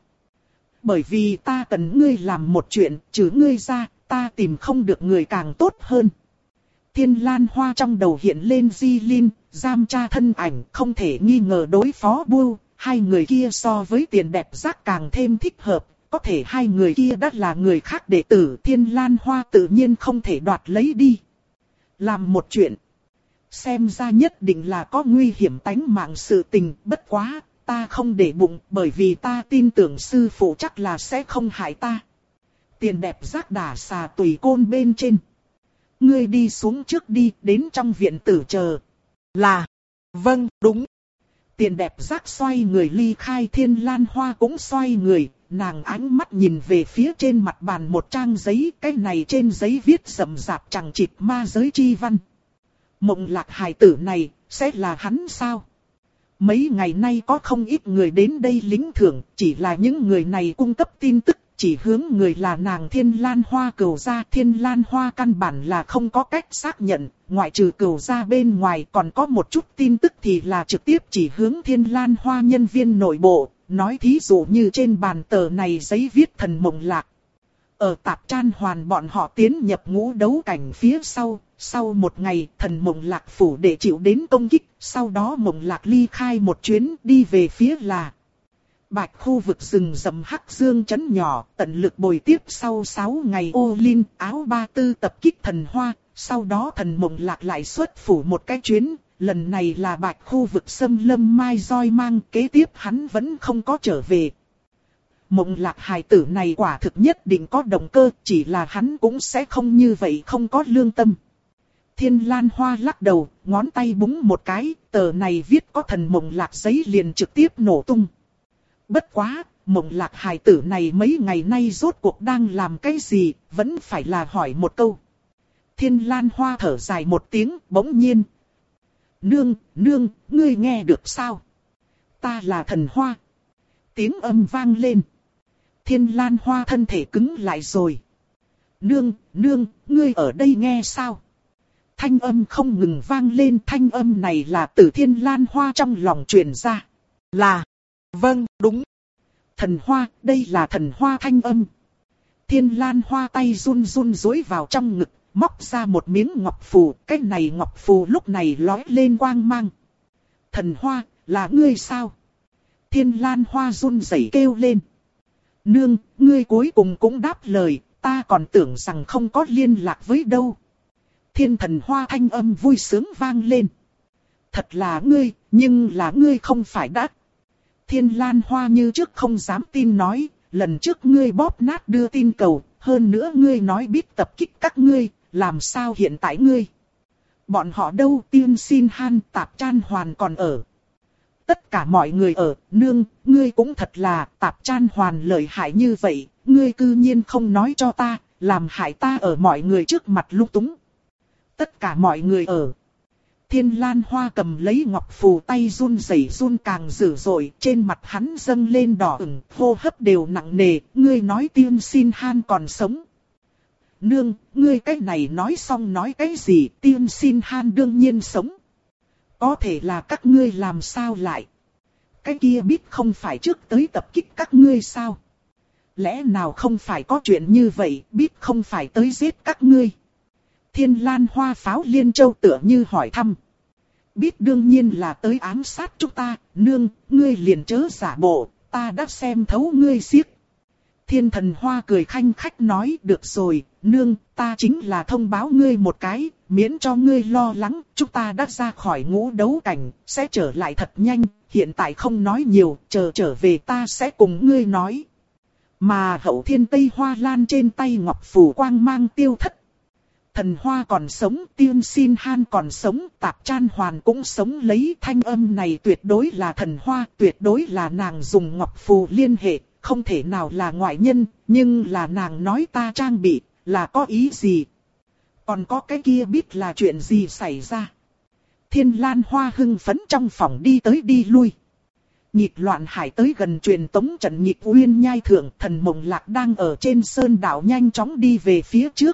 Bởi vì ta cần ngươi làm một chuyện, trừ ngươi ra, ta tìm không được người càng tốt hơn. Thiên Lan Hoa trong đầu hiện lên Di Linh, giam cha thân ảnh, không thể nghi ngờ đối phó Bưu, hai người kia so với tiền đẹp giác càng thêm thích hợp. có thể hai người kia đã là người khác đệ tử, Thiên Lan Hoa tự nhiên không thể đoạt lấy đi. Làm một chuyện, xem ra nhất định là có nguy hiểm tánh mạng sự tình, bất quá, ta không để bụng, bởi vì ta tin tưởng sư phụ chắc là sẽ không hại ta. Tiền đẹp giác đà xà tùy côn bên trên. Ngươi đi xuống trước đi, đến trong viện tử chờ. Là, vâng, đúng. Tiền đẹp giác xoay người ly khai, Thiên Lan Hoa cũng xoay người, nàng ánh mắt nhìn về phía trên mặt bàn một trang giấy, cái này trên giấy viết rậm rạp chằng chịt ma giới chi văn. Mộng Lạc hài tử này, sẽ là hắn sao? Mấy ngày nay có không ít người đến đây lính thưởng, chỉ là những người này cung cấp tin tức, chỉ hướng người là nàng Thiên Lan Hoa Cửu gia. Thiên Lan Hoa căn bản là không có cách xác nhận, ngoại trừ Cửu gia bên ngoài còn có một chút tin tức thì là trực tiếp chỉ hướng Thiên Lan Hoa nhân viên nội bộ, nói thí dụ như trên bàn tờ này giấy viết thần Mộng Lạc. Ở Tạp Chan Hoàn bọn họ tiến nhập ngũ đấu cảnh phía sau, sau một ngày thần Mộng Lạc phủ để chịu đến công kích, sau đó Mộng Lạc ly khai một chuyến đi về phía là Bạch khu vực rừng rậm Hắc Dương trấn nhỏ, tận lực bồi tiếp sau sáu ngày ô linh áo ba tư tập kích thần hoa, sau đó thần Mộng Lạc lại xuất phủ một cái chuyến, lần này là Bạch khu vực xâm lâm mai roi mang, kế tiếp hắn vẫn không có trở về. Mộng Lạc hài tử này quả thực nhất định có động cơ, chỉ là hắn cũng sẽ không như vậy, không có lương tâm. Thiên Lan Hoa lắc đầu, ngón tay búng một cái, tờ này viết có thần Mộng Lạc giấy liền trực tiếp nổ tung. Bất quá, Mộng Lạc hài tử này mấy ngày nay rốt cuộc đang làm cái gì, vẫn phải là hỏi một câu. Thiên Lan Hoa thở dài một tiếng, bỗng nhiên. Nương, nương, ngươi nghe được sao? Ta là thần hoa. Tiếng âm vang lên. Thiên Lan Hoa thân thể cứng lại rồi. Nương, nương, ngươi ở đây nghe sao? Thanh âm không ngừng vang lên, thanh âm này là từ Thiên Lan Hoa trong lòng truyền ra. Là, vâng, đúng. Thần Hoa, đây là thần Hoa thanh âm. Thiên Lan Hoa tay run run dối vào trong ngực, móc ra một miếng ngọc phù, cái này ngọc phù lúc này lói lên quang mang. Thần Hoa, là ngươi sao? Thiên Lan Hoa run rẩy kêu lên. Nương, ngươi cuối cùng cũng đáp lời, ta còn tưởng rằng không có liên lạc với đâu. Thiên Thần Hoa thanh âm vui sướng vang lên. Thật là ngươi, nhưng là ngươi không phải đã. Thiên Lan Hoa như trước không dám tin nói, lần trước ngươi bóp nát đưa tin cầu, hơn nữa ngươi nói biết tập kích các ngươi, làm sao hiện tại ngươi? Bọn họ đâu, Tiên Xin Han, Tạp Chan Hoàn còn ở. Tất cả mọi người ở, nương, ngươi cũng thật là, Tạp Chan Hoàn lợi hại như vậy, ngươi cư nhiên không nói cho ta, làm hại ta ở mọi người trước mặt lung túng. Tất cả mọi người ở. Thiên Lan Hoa cầm lấy ngọc phù, tay run rẩy run càng dữ dội, trên mặt hắn dâng lên đỏ ửng, hô hấp đều nặng nề, ngươi nói Tiên Xin Han còn sống. Nương, ngươi cái này nói xong nói cái gì, Tiên Xin Han đương nhiên sống. Có thể là các ngươi làm sao lại? Cái kia biết không phải trước tới tập kích các ngươi sao? Lẽ nào không phải có chuyện như vậy, biết không phải tới giết các ngươi? Thiên Lan Hoa pháo liên châu tựa như hỏi thăm. Biết đương nhiên là tới ám sát chúng ta, nương, ngươi liền chớ giả bộ, ta đã xem thấu ngươi xiếc. Thiên Thần Hoa cười khanh khách nói, được rồi, nương, ta chính là thông báo ngươi một cái, miễn cho ngươi lo lắng, chúng ta đã ra khỏi ngũ đấu cảnh, sẽ trở lại thật nhanh, hiện tại không nói nhiều, chờ trở về ta sẽ cùng ngươi nói. Mà Hậu Thiên Tây Hoa Lan trên tay ngọc phù quang mang tiêu thất. Thần Hoa còn sống, Tiên Xin Han còn sống, Tạp Chan Hoàn cũng sống lấy, thanh âm này tuyệt đối là thần Hoa, tuyệt đối là nàng dùng ngọc phù liên hệ, không thể nào là ngoại nhân, nhưng là nàng nói ta trang bị, là có ý gì? Còn có cái kia biết là chuyện gì xảy ra? Thiên Lan Hoa hưng phấn trong phòng đi tới đi lui. Nhịp loạn hải tới gần truyền tống trận Nhịp Uyên Nhai thượng, thần Mộng Lạc đang ở trên sơn đảo nhanh chóng đi về phía trước.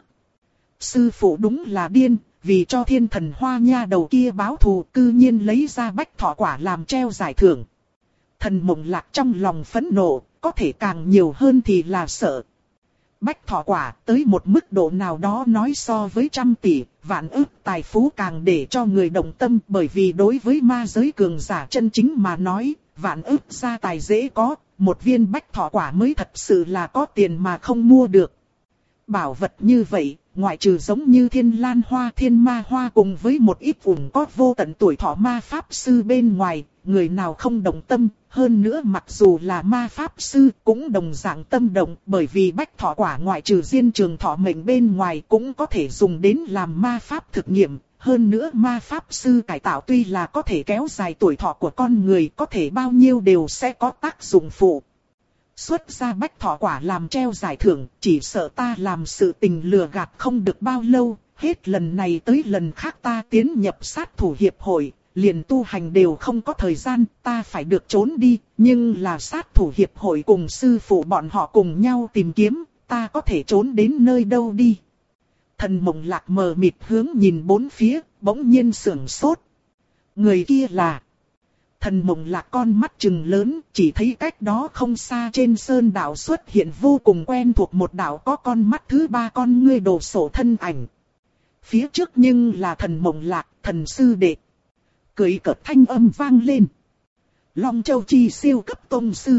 Sư phụ đúng là điên, vì cho Thiên Thần Hoa nha đầu kia báo thù, cư nhiên lấy ra bách thọ quả làm treo giải thưởng. Thần Mộng Lạc trong lòng phẫn nộ, có thể càng nhiều hơn thì là sợ. Bách thọ quả tới một mức độ nào đó nói so với trăm tỷ, vạn ức tài phú càng để cho người động tâm, bởi vì đối với ma giới cường giả chân chính mà nói, vạn ức gia tài dễ có, một viên bách thọ quả mới thật sự là có tiền mà không mua được. Bảo vật như vậy, ngoại trừ giống như thiên lan hoa, thiên ma hoa cùng với một ít vùng có vô tận tuổi thọ ma pháp sư bên ngoài, người nào không động tâm, hơn nữa mặc dù là ma pháp sư cũng đồng dạng tâm động, bởi vì bách thọ quả ngoại trừ diên trường thọ mệnh bên ngoài cũng có thể dùng đến làm ma pháp thực nghiệm. Hơn nữa ma pháp sư cải tạo tuy là có thể kéo dài tuổi thọ của con người, có thể bao nhiêu đều sẽ có tác dụng phụ. Xuất ra bách thọ quả làm treo giải thưởng, chỉ sợ ta làm sự tình lừa gạt không được bao lâu, hết lần này tới lần khác ta tiến nhập sát thủ hiệp hội, liền tu hành đều không có thời gian, ta phải được trốn đi, nhưng là sát thủ hiệp hội cùng sư phụ bọn họ cùng nhau tìm kiếm, ta có thể trốn đến nơi đâu đi. Thần Mộng Lạc mờ mịt hướng nhìn bốn phía, bỗng nhiên sửng sốt. Người kia là... Thần Mộng Lạc con mắt trừng lớn, chỉ thấy cách đó không xa trên sơn đảo xuất hiện vô cùng quen thuộc một đảo có con mắt thứ ba con ngươi đồ sổ thân ảnh. Phía trước nhưng là Thần Mộng Lạc, thần sư đệ. Cười cợt thanh âm vang lên. Long Châu Chi siêu cấp tông sư.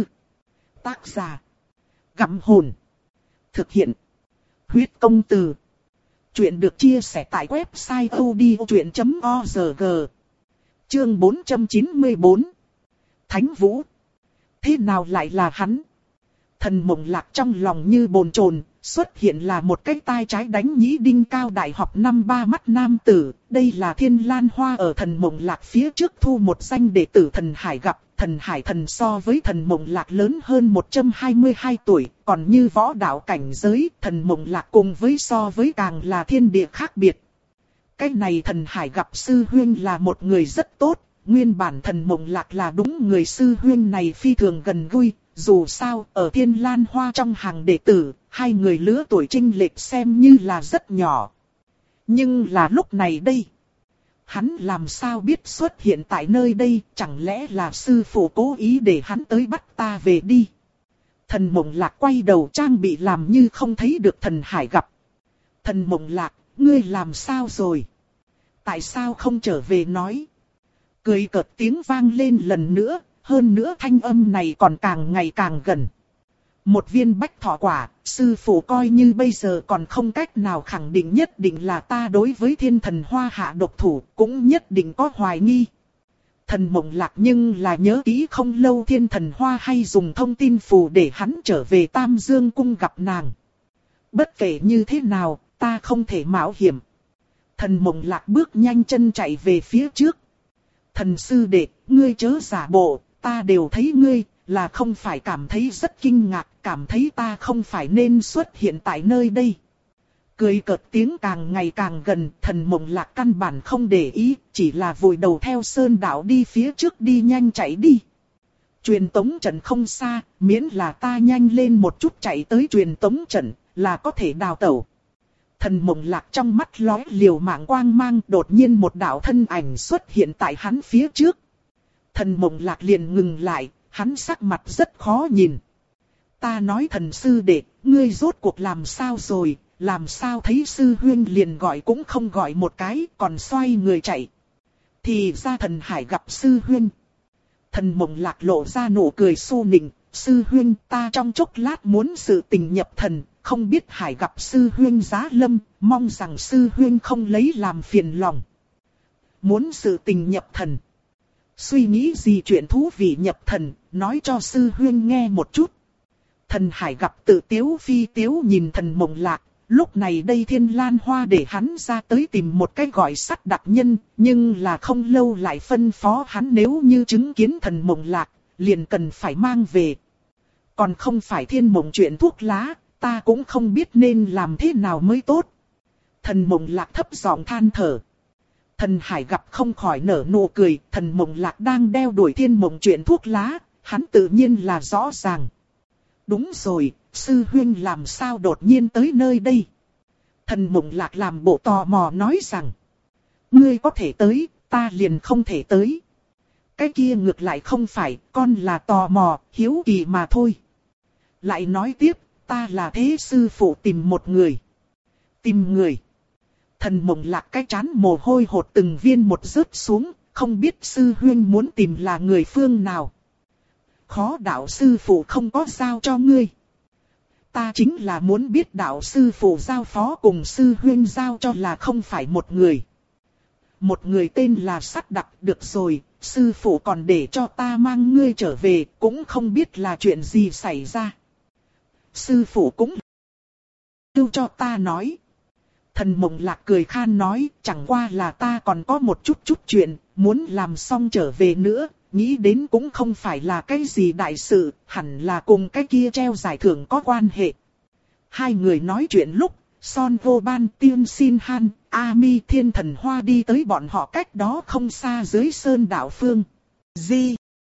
Tác giả. Gặm hồn. Thực hiện. Huyết công từ. Chuyện được chia sẻ tại website odchuyện chấm org. Chương bốn trăm chín mươi bốn. Thánh Vũ. Thế nào lại là hắn? Thần Mộng Lạc trong lòng như bồn chồn, xuất hiện là một cái tai trái đánh nhĩ đinh cao đại học năm ba mắt nam tử. Đây là Thiên Lan Hoa ở Thần Mộng Lạc phía trước thu một danh đệ tử Thần Hải gặp. Thần Hải thần so với Thần Mộng Lạc lớn hơn một trăm hai mươi hai tuổi, còn như võ đạo cảnh giới, Thần Mộng Lạc cùng với so với càng là thiên địa khác biệt. Cái này Thần Hải gặp sư huynh là một người rất tốt, nguyên bản Thần Mộng Lạc là đúng người sư huynh này phi thường gần gũi, dù sao ở Thiên Lan Hoa trong hàng đệ tử, hai người lứa tuổi chênh lệch xem như là rất nhỏ. Nhưng là lúc này đây, hắn làm sao biết xuất hiện tại nơi đây, chẳng lẽ là sư phụ cố ý để hắn tới bắt ta về đi. Thần Mộng Lạc quay đầu trang bị làm như không thấy được Thần Hải gặp. Thần Mộng Lạc, ngươi làm sao rồi? Tại sao không trở về nói? Cười cợt tiếng vang lên lần nữa, hơn nữa thanh âm này còn càng ngày càng gần. Một viên bách thọ quả, sư phụ coi như bây giờ còn không cách nào khẳng định nhất định là ta đối với thiên thần hoa hạ độc thủ, cũng nhất định có hoài nghi. Thần Mộng Lạc nhưng là nhớ kỹ không lâu thiên thần hoa hay dùng thông tin phù để hắn trở về Tam Dương Cung gặp nàng. Bất kể như thế nào, ta không thể mạo hiểm. Thần Mộng Lạc bước nhanh chân chạy về phía trước. Thần sư đệ, ngươi chớ giả bộ, ta đều thấy ngươi, là không phải cảm thấy rất kinh ngạc, cảm thấy ta không phải nên xuất hiện tại nơi đây. Cười cợt tiếng càng ngày càng gần, Thần Mộng Lạc căn bản không để ý, chỉ là vùi đầu theo sơn đạo đi phía trước đi nhanh chạy đi. Truyền tống trận không xa, miễn là ta nhanh lên một chút chạy tới truyền tống trận, là có thể đào tẩu. Thần Mộng Lạc trong mắt lóe liều mạng quang mang, đột nhiên một đạo thân ảnh xuất hiện tại hắn phía trước. Thần Mộng Lạc liền ngừng lại, hắn sắc mặt rất khó nhìn. Ta nói thần sư đệ, ngươi rốt cuộc làm sao rồi, làm sao thấy sư huynh liền gọi cũng không gọi một cái, còn xoay người chạy. Thì ra Thần Hải gặp sư huynh. Thần Mộng Lạc lộ ra nụ cười su nịnh, sư huynh ta trong chốc lát muốn sự tình nhập thần, không biết Hải gặp sư huynh giá lâm, mong rằng sư huynh không lấy làm phiền lòng. Muốn sự tình nhập thần. Suy nghĩ gì chuyện thú vị nhập thần, nói cho sư huynh nghe một chút. Thần Hải gặp tự tiếu phi tiếu nhìn Thần Mộng Lạc, lúc này đây Thiên Lan Hoa để hắn ra tới tìm một cái gọi sắt đặc nhân, nhưng là không lâu lại phân phó hắn nếu như chứng kiến Thần Mộng Lạc, liền cần phải mang về. Còn không phải thiên mộng chuyện thuốc lá, ta cũng không biết nên làm thế nào mới tốt. Thần Mộng Lạc thấp giọng than thở. Thần Hải gặp không khỏi nở nụ cười, Thần Mộng Lạc đang đeo đuổi thiên mộng chuyện thuốc lá, hắn tự nhiên là rõ ràng. Đúng rồi, sư huynh làm sao đột nhiên tới nơi đây? Thần Mộng Lạc làm bộ tò mò nói rằng, ngươi có thể tới, ta liền không thể tới. Cái kia ngược lại không phải, con là tò mò, hiếu kỳ mà thôi. Lại nói tiếp, ta là thế sư phụ tìm một người. Tìm người. Thần Mộng Lạc cái trán mồ hôi hột từng viên một rớt xuống, không biết sư huynh muốn tìm là người phương nào. khó đạo sư phụ không có giao cho ngươi. Ta chính là muốn biết đạo sư phụ giao phó cùng sư huynh giao cho là không phải một người. Một người tên là Sắt Đặc, được rồi, sư phụ còn để cho ta mang ngươi trở về, cũng không biết là chuyện gì xảy ra. Sư phụ cũng lưu cho ta nói. Thần Mộng Lạc cười khan nói, chẳng qua là ta còn có một chút chút chuyện, muốn làm xong trở về nữa, nghĩ đến cũng không phải là cái gì đại sự, hẳn là cùng cái kia treo giải thưởng có quan hệ. Hai người nói chuyện lúc, Son Vô Ban, Tiên Sin Han, Ami Thiên Thần Hoa đi tới bọn họ cách đó không xa dưới sơn đạo phương. Gì?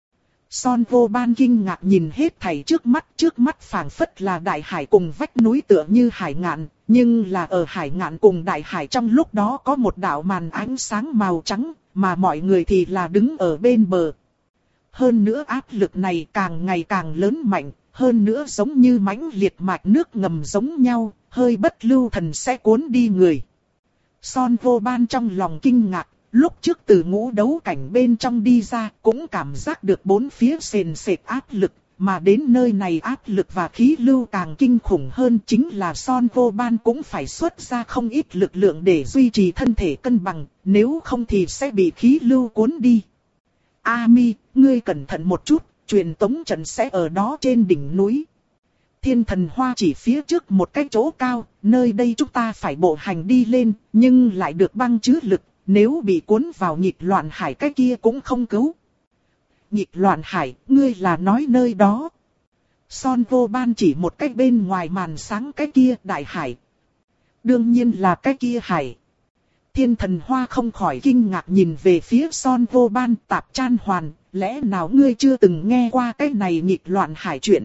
Son Vô Ban kinh ngạc nhìn hết thảy trước mắt, trước mắt phảng phất là đại hải cùng vách núi tựa như hải ngạn, nhưng là ở hải ngạn cùng đại hải trong lúc đó có một đạo màn ánh sáng màu trắng, mà mọi người thì là đứng ở bên bờ. Hơn nữa áp lực này càng ngày càng lớn mạnh, hơn nữa giống như mãnh liệt mạch nước ngầm giống nhau, hơi bất lưu thần sẽ cuốn đi người. Son Vô Ban trong lòng kinh ngạc, lúc trước từ ngũ đấu cảnh bên trong đi ra cũng cảm giác được bốn phía sền sệt áp lực, mà đến nơi này áp lực và khí lưu càng kinh khủng hơn, chính là Son Vô Ban cũng phải xuất ra không ít lực lượng để duy trì thân thể cân bằng, nếu không thì sẽ bị khí lưu cuốn đi. Ami, ngươi cẩn thận một chút, truyền tống trận sẽ ở đó trên đỉnh núi. Thiên Thần Hoa chỉ phía trước một cái chỗ cao, nơi đây chúng ta phải bộ hành đi lên, nhưng lại được băng chứa lực, nếu bị cuốn vào nhịp loạn hải cái kia cũng không cứu. Nhịp loạn hải, ngươi là nói nơi đó. Son Vô Ban chỉ một cái bên ngoài màn sáng cái kia đại hải. Đương nhiên là cái kia hải. Thiên Thần Hoa không khỏi kinh ngạc nhìn về phía Son Vô Ban, Tạp Chan Hoàn, lẽ nào ngươi chưa từng nghe qua cái này nghịch loạn hải chuyện?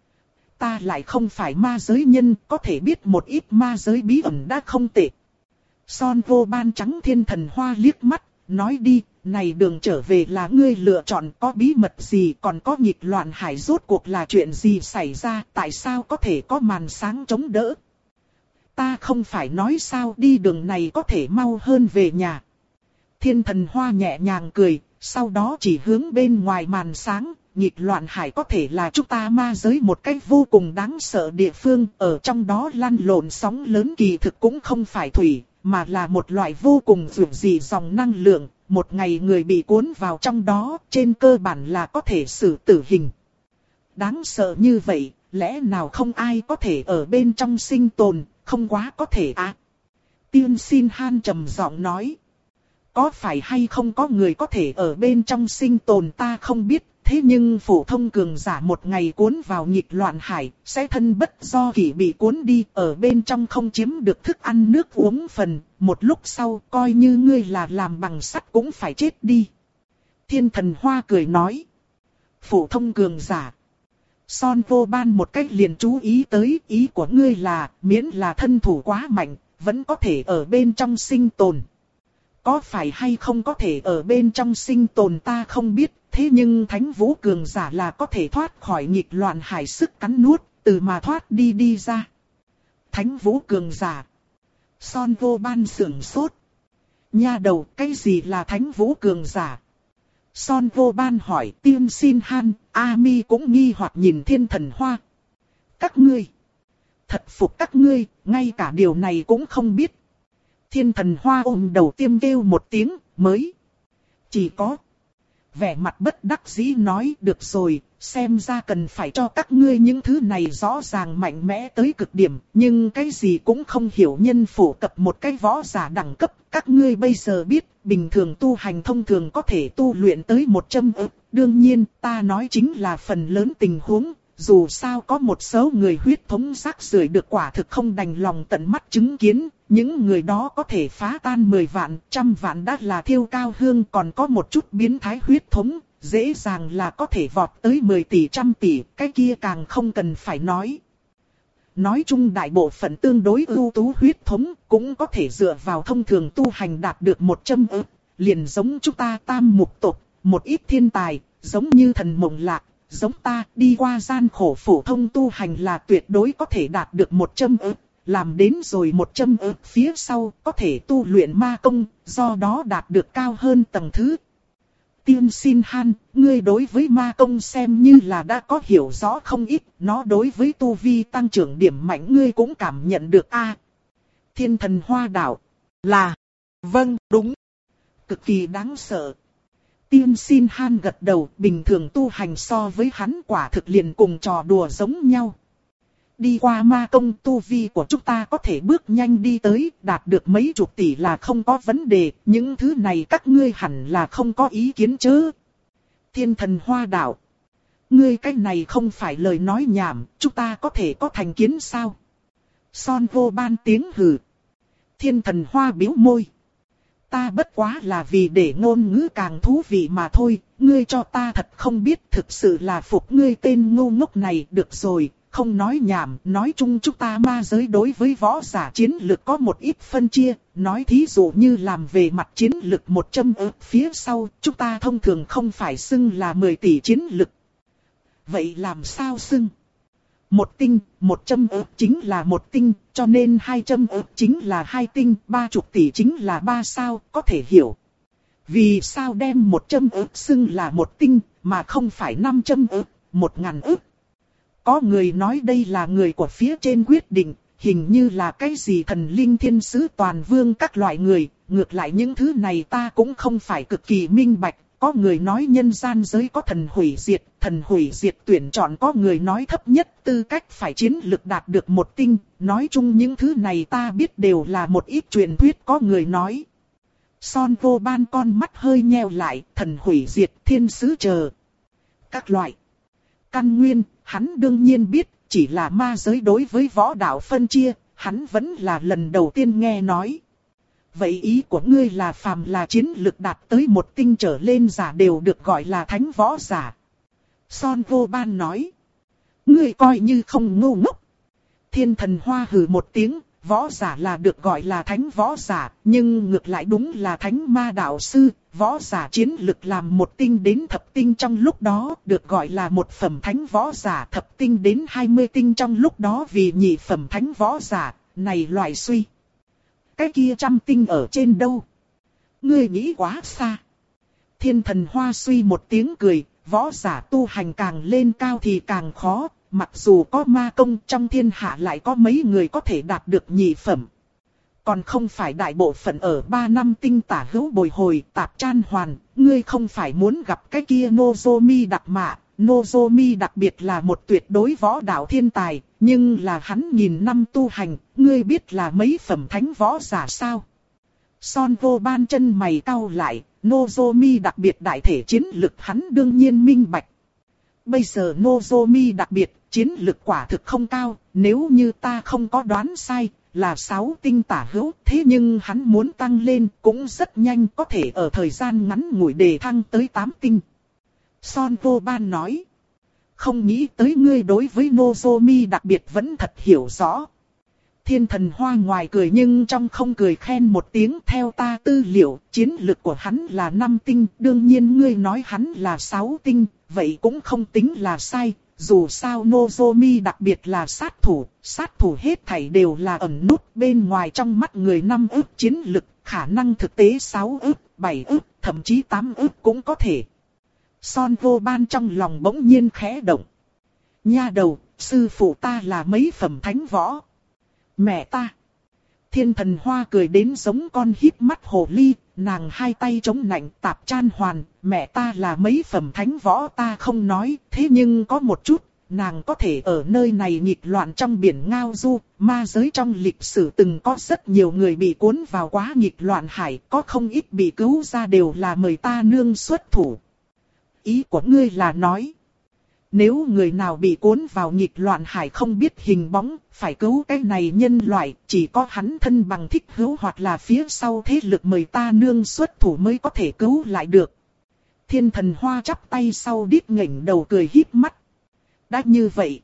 Ta lại không phải ma giới nhân, có thể biết một ít ma giới bí ẩn đã không tệ. Son Vô Ban trắng Thiên Thần Hoa liếc mắt, nói đi, này đường trở về là ngươi lựa chọn, có bí mật gì, còn có nghịch loạn hải rốt cuộc là chuyện gì xảy ra, tại sao có thể có màn sáng chống đỡ? Ta không phải nói sao đi đường này có thể mau hơn về nhà. Thiên Thần Hoa nhẹ nhàng cười, sau đó chỉ hướng bên ngoài màn sáng, nghịch loạn hải có thể là chúng ta ma giới một cách vô cùng đáng sợ địa phương, ở trong đó lăn lộn sóng lớn kỳ thực cũng không phải thủy, mà là một loại vô cùng dữ dị dòng năng lượng, một ngày người bị cuốn vào trong đó, trên cơ bản là có thể xử tử hình. Đáng sợ như vậy, lẽ nào không ai có thể ở bên trong sinh tồn, không quá có thể à? Tiên Sin Han trầm giọng nói. Có phải hay không có người có thể ở bên trong sinh tồn ta không biết, thế nhưng phổ thông cường giả một ngày cuốn vào nghịch loạn hải, sẽ thân bất do kỷ bị cuốn đi, ở bên trong không chiếm được thức ăn nước uống phần, một lúc sau coi như ngươi là làm bằng sắt cũng phải chết đi. Thiên Thần Hoa cười nói. Phổ thông cường giả. Son Vô Ban một cách liền chú ý tới, ý của ngươi là, miễn là thân thủ quá mạnh, vẫn có thể ở bên trong sinh tồn. Có phải hay không có thể ở bên trong sinh tồn ta không biết, thế nhưng Thánh Vũ cường giả là có thể thoát khỏi nghịch loạn hải sức cắn nuốt, từ mà thoát đi đi ra. Thánh Vũ cường giả. Son Vô Ban sửng sốt. Nha đầu, cái gì là Thánh Vũ cường giả? Son Vô Ban hỏi. Tiên Sin Han, Ami cũng nghi hoặc nhìn Thiên Thần Hoa. Các ngươi. Thật phục các ngươi, ngay cả điều này cũng không biết. Thiên Thần Hoa ôm đầu tiêm kêu một tiếng, mới. Chỉ có. Vẻ mặt bất đắc dĩ nói, được rồi, xem ra cần phải cho các ngươi những thứ này rõ ràng mạnh mẽ tới cực điểm, nhưng cái gì cũng không hiểu nhân phổ cập một cái võ giả đẳng cấp, các ngươi bây giờ biết, bình thường tu hành thông thường có thể tu luyện tới một trăm ức, đương nhiên, ta nói chính là phần lớn tình huống, dù sao có một số người huyết thống rác rưởi được quả thực không đành lòng tận mắt chứng kiến, những người đó có thể phá tan mười vạn, trăm vạn đã là thiêu cao hương, còn có một chút biến thái huyết thống, dễ dàng là có thể vọt tới mười tỷ trăm tỷ, cái kia càng không cần phải nói. Nói chung đại bộ phận tương đối ưu tú huyết thống cũng có thể dựa vào thông thường tu hành đạt được một trăm ức, liền giống chúng ta Tam Mục tộc, một ít thiên tài, giống như Thần Mộng Lạc. Giống ta đi qua gian khổ phổ thông tu hành là tuyệt đối có thể đạt được một trăm ức, làm đến rồi một trăm ức phía sau có thể tu luyện ma công, do đó đạt được cao hơn tầng thứ. Tiên Xin Han, ngươi đối với ma công xem như là đã có hiểu rõ không ít, nó đối với tu vi tăng trưởng điểm mạnh ngươi cũng cảm nhận được a. Thiên Thần Hoa đạo, là, vâng, đúng, cực kỳ đáng sợ. Tiên Xin Han gật đầu, bình thường tu hành so với hắn quả thực liền cùng trò đùa giống nhau. Đi qua ma công tu vi của chúng ta có thể bước nhanh đi tới, đạt được mấy chục tỷ là không có vấn đề, những thứ này các ngươi hẳn là không có ý kiến chứ. Thiên Thần Hoa đạo, ngươi cái này không phải lời nói nhảm, chúng ta có thể có thành kiến sao? Son Vô Ban tiếng hừ. Thiên Thần Hoa bĩu môi. Ta bất quá là vì để ngôn ngữ càng thú vị mà thôi, ngươi cho ta thật không biết, thực sự là phục ngươi tên ngu ngốc này. Được rồi, không nói nhảm, nói chung chúng ta ma giới đối với võ giả chiến lực có một ít phân chia, nói thí dụ như làm về mặt chiến lực một trăm ức phía sau, chúng ta thông thường không phải xưng là mười tỷ chiến lực. Vậy làm sao xưng? Một tinh, một trăm ức chính là một tinh, cho nên hai trăm ức chính là hai tinh, ba chục tỷ chính là ba sao, có thể hiểu. Vì sao đem một trăm ức xưng là một tinh, mà không phải năm trăm ức, một ngàn ức? Có người nói đây là người của phía trên quyết định, hình như là cái gì thần linh thiên sứ toàn vương các loại người, ngược lại những thứ này ta cũng không phải cực kỳ minh bạch. Có người nói nhân gian giới có thần hủy diệt, thần hủy diệt tuyển chọn, có người nói thấp nhất tư cách phải chiến lực đạt được một tinh, nói chung những thứ này ta biết đều là một ít truyền thuyết, có người nói. Son Vô Ban con mắt hơi nheo lại, thần hủy diệt, thiên sứ chờ. Các loại. Căn nguyên, hắn đương nhiên biết, chỉ là ma giới đối với võ đạo phân chia, hắn vẫn là lần đầu tiên nghe nói. Vậy ý của ngươi là phàm là chiến lực đạt tới một tinh trở lên giả đều được gọi là thánh võ giả. Son Vô Ban nói. Ngươi coi như không ngu ngốc. Thiên Thần Hoa hừ một tiếng, võ giả là được gọi là thánh võ giả, nhưng ngược lại đúng là thánh ma đạo sư. Võ giả chiến lực làm một tinh đến thập tinh trong lúc đó được gọi là một phẩm thánh võ giả, thập tinh đến hai mươi tinh trong lúc đó vì nhị phẩm thánh võ giả, này loại suy. Cái kia trăm tinh ở trên đâu? Ngươi nghĩ quá xa. Thiên Thần Hoa suy một tiếng cười, võ giả tu hành càng lên cao thì càng khó, mặc dù có ma công trong thiên hạ lại có mấy người có thể đạt được nhị phẩm. Còn không phải đại bộ phận ở ba năm tinh tả hữu bồi hồi tạp chan hoàn, ngươi không phải muốn gặp cái kia Nozomi đặc mạ. Nozomi đặc biệt là một tuyệt đối võ đạo thiên tài, nhưng là hắn nghìn năm tu hành, ngươi biết là mấy phẩm thánh võ giả sao? Son Vô Ban chân mày cau lại, Nozomi đặc biệt đại thể chiến lực hắn đương nhiên minh bạch. Bây giờ Nozomi đặc biệt, chiến lực quả thực không cao, nếu như ta không có đoán sai, là sáu tinh tả hữu, thế nhưng hắn muốn tăng lên cũng rất nhanh, có thể ở thời gian ngắn ngủi đề thăng tới tám tinh. Son Vô Ban nói. Không nghĩ tới ngươi đối với Nozomi đặc biệt vẫn thật hiểu rõ. Thiên Thần Hoa ngoài cười nhưng trong không cười khen một tiếng, theo ta tư liệu, chiến lực của hắn là năm tinh, đương nhiên ngươi nói hắn là sáu tinh, vậy cũng không tính là sai, dù sao Nozomi đặc biệt là sát thủ, sát thủ hết thảy đều là ẩn nút bên ngoài trong mắt người năm ức chiến lực, khả năng thực tế sáu ức, bảy ức, thậm chí tám ức cũng có thể. Son Vô Ban trong lòng bỗng nhiên khẽ động. Nha đầu, sư phụ ta là mấy phẩm thánh võ. Mẹ ta. Thiên Thần Hoa cười đến giống con híp mắt hồ ly, nàng hai tay chống nạnh tạp chan hoàn. Mẹ ta là mấy phẩm thánh võ ta không nói, thế nhưng có một chút, nàng có thể ở nơi này nghịch loạn trong biển ngao du. Ma giới trong lịch sử từng có rất nhiều người bị cuốn vào quá nghịch loạn hải, có không ít bị cứu ra đều là mời ta nương xuất thủ. Ý của ngươi là nói, nếu người nào bị cuốn vào nghịch loạn hải không biết hình bóng, phải cứu cái này nhân loại, chỉ có hắn thân bằng thích hữu hoặc là phía sau thế lực mời ta nương xuất thủ mới có thể cứu lại được. Thiên Thần Hoa chắp tay sau đít ngẩng đầu cười híp mắt. Đã như vậy,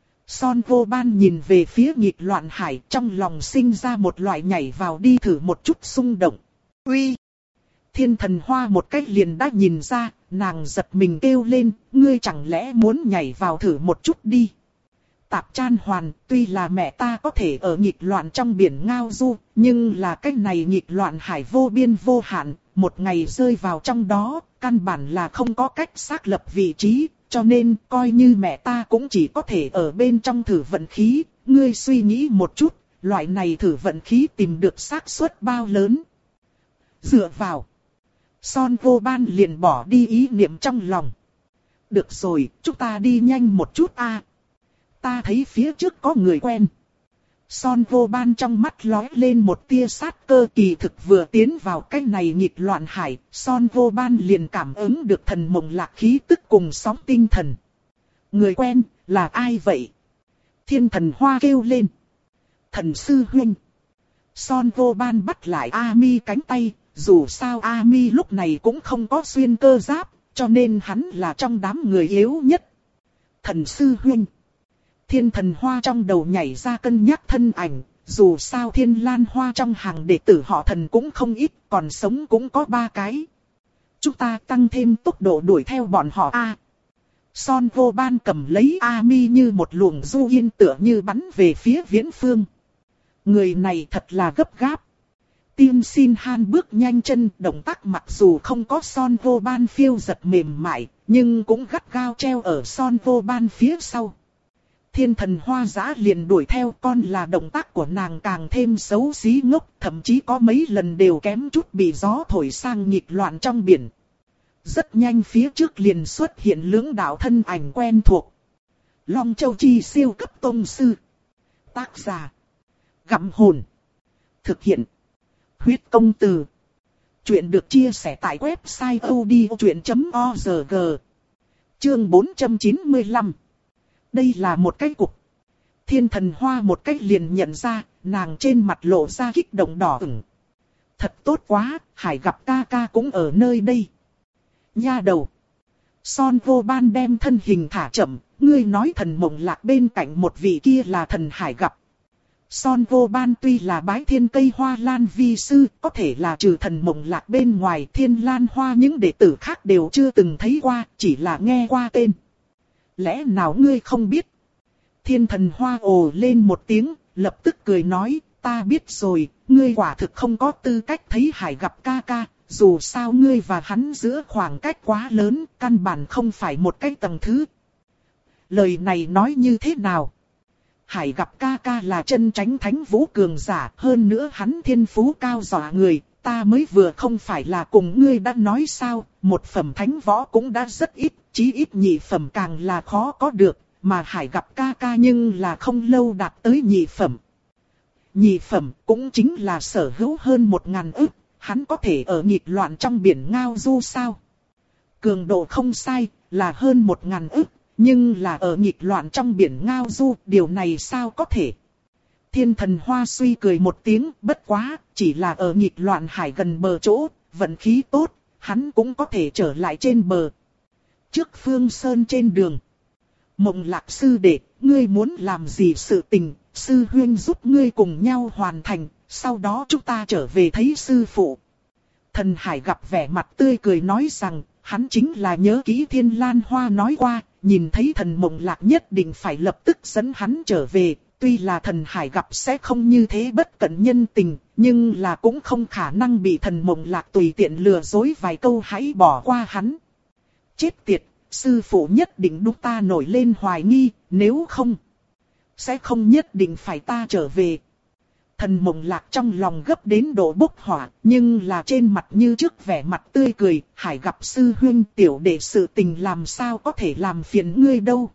Son Vô Ban nhìn về phía nghịch loạn hải, trong lòng sinh ra một loại nhảy vào đi thử một chút xung động. Uy! Thiên Thần Hoa một cách liền đã nhìn ra, nàng giật mình kêu lên, ngươi chẳng lẽ muốn nhảy vào thử một chút đi. Tạp chan hoàn, tuy là mẹ ta có thể ở nghịch loạn trong biển ngao du, nhưng là cái này nghịch loạn hải vô biên vô hạn, một ngày rơi vào trong đó, căn bản là không có cách xác lập vị trí, cho nên coi như mẹ ta cũng chỉ có thể ở bên trong thử vận khí. Ngươi suy nghĩ một chút, loại này thử vận khí tìm được xác suất bao lớn. Dựa vào. Son Vô Ban liền bỏ đi ý niệm trong lòng. Được rồi, chúng ta đi nhanh một chút a. Ta thấy phía trước có người quen. Son Vô Ban trong mắt lóe lên một tia sát cơ, kỳ thực vừa tiến vào cái này nghịch loạn hải, Son Vô Ban liền cảm ứng được thần mộng lạc khí tức cùng sóng tinh thần. Người quen, là ai vậy? Thiên Thần Hoa kêu lên. Thần sư huynh. Son Vô Ban bắt lại A Mi cánh tay, dù sao A Mi lúc này cũng không có xuyên cơ giáp, cho nên hắn là trong đám người yếu nhất. Thần sư huynh. Thiên Thần Hoa trong đầu nhảy ra cân nhắc thân ảnh, dù sao Thiên Lan Hoa trong hàng đệ tử họ Thần cũng không ít, còn sống cũng có ba cái. Chúng ta tăng thêm tốc độ đuổi theo bọn họ a. Son Vô Ban cầm lấy A Mi như một luồng du yên tựa như bắn về phía viễn phương. Người này thật là gấp gáp. Tiên Xin Han bước nhanh chân, động tác mặc dù không có Son Vô Ban phiêu giật mềm mại, nhưng cũng gắt gao treo ở Son Vô Ban phía sau. Thiên Thần Hoa Dã liền đuổi theo, con là động tác của nàng càng thêm xấu xí ngốc, thậm chí có mấy lần đều kém chút bị gió thổi sang nghịch loạn trong biển. Rất nhanh phía trước liền xuất hiện lưỡng đạo thân ảnh quen thuộc. Long Châu Chi siêu cấp tông sư. Tác giả. Gặm hồn. Thực hiện. Huyết công từ. Chuyện được chia sẻ tại website odchuyện chấm org. Chương bốn trăm chín mươi lăm. Đây là một cái cục. Thiên Thần Hoa một cách liền nhận ra, nàng trên mặt lộ ra kích động đỏ ửng. Thật tốt quá, Hải gặp ca ca cũng ở nơi đây. Nha đầu. Son Vô Ban đem thân hình thả chậm, ngươi nói thần mộng lạc bên cạnh một vị kia là thần Hải gặp. Son Vô Ban tuy là bái thiên cây hoa lan vi sư, có thể là trừ thần mộng lạc bên ngoài Thiên Lan Hoa những đệ tử khác đều chưa từng thấy qua, chỉ là nghe qua tên. Lẽ nào ngươi không biết? Thiên Thần Hoa ồ lên một tiếng, lập tức cười nói, ta biết rồi, ngươi quả thực không có tư cách thấy Hải gặp ca ca, dù sao ngươi và hắn giữa khoảng cách quá lớn, căn bản không phải một cái tầng thứ. Lời này nói như thế nào? Hải gặp ca ca là chân chánh thánh vũ cường giả, hơn nữa hắn thiên phú cao dọa người, ta mới vừa không phải là cùng ngươi đã nói sao, một phẩm thánh võ cũng đã rất ít, chí ít nhị phẩm càng là khó có được, mà Hải gặp ca ca nhưng là không lâu đạt tới nhị phẩm. Nhị phẩm cũng chính là sở hữu hơn một ngàn ức, hắn có thể ở nghịch loạn trong biển ngao du sao? Cường độ không sai, là hơn một ngàn ức, nhưng là ở nghịch loạn trong biển ngao du, điều này sao có thể? Thiên Thần Hoa suy cười một tiếng, bất quá, chỉ là ở nghịch loạn hải gần bờ chỗ, vận khí tốt, hắn cũng có thể trở lại trên bờ. Trước Phương Sơn trên đường. Mộng Lạc sư đệ, ngươi muốn làm gì sự tình, sư huynh giúp ngươi cùng nhau hoàn thành, sau đó chúng ta trở về thấy sư phụ. Thần Hải gặp vẻ mặt tươi cười nói rằng, hắn chính là nhớ kỹ Thiên Lan Hoa nói qua, nhìn thấy thần Mộng Lạc nhất định phải lập tức dẫn hắn trở về. Tuy là thần Hải gặp sẽ không như thế bất cẩn nhân tình, nhưng là cũng không khả năng bị thần Mộng Lạc tùy tiện lừa dối vài câu hãy bỏ qua hắn. Chết tiệt, sư phụ nhất định đúng ta nổi lên hoài nghi, nếu không, sẽ không nhất định phải ta trở về. Thần Mộng Lạc trong lòng gấp đến độ bốc hỏa, nhưng là trên mặt như trước vẻ mặt tươi cười, Hải gặp sư huynh tiểu đệ sự tình làm sao có thể làm phiền ngươi đâu.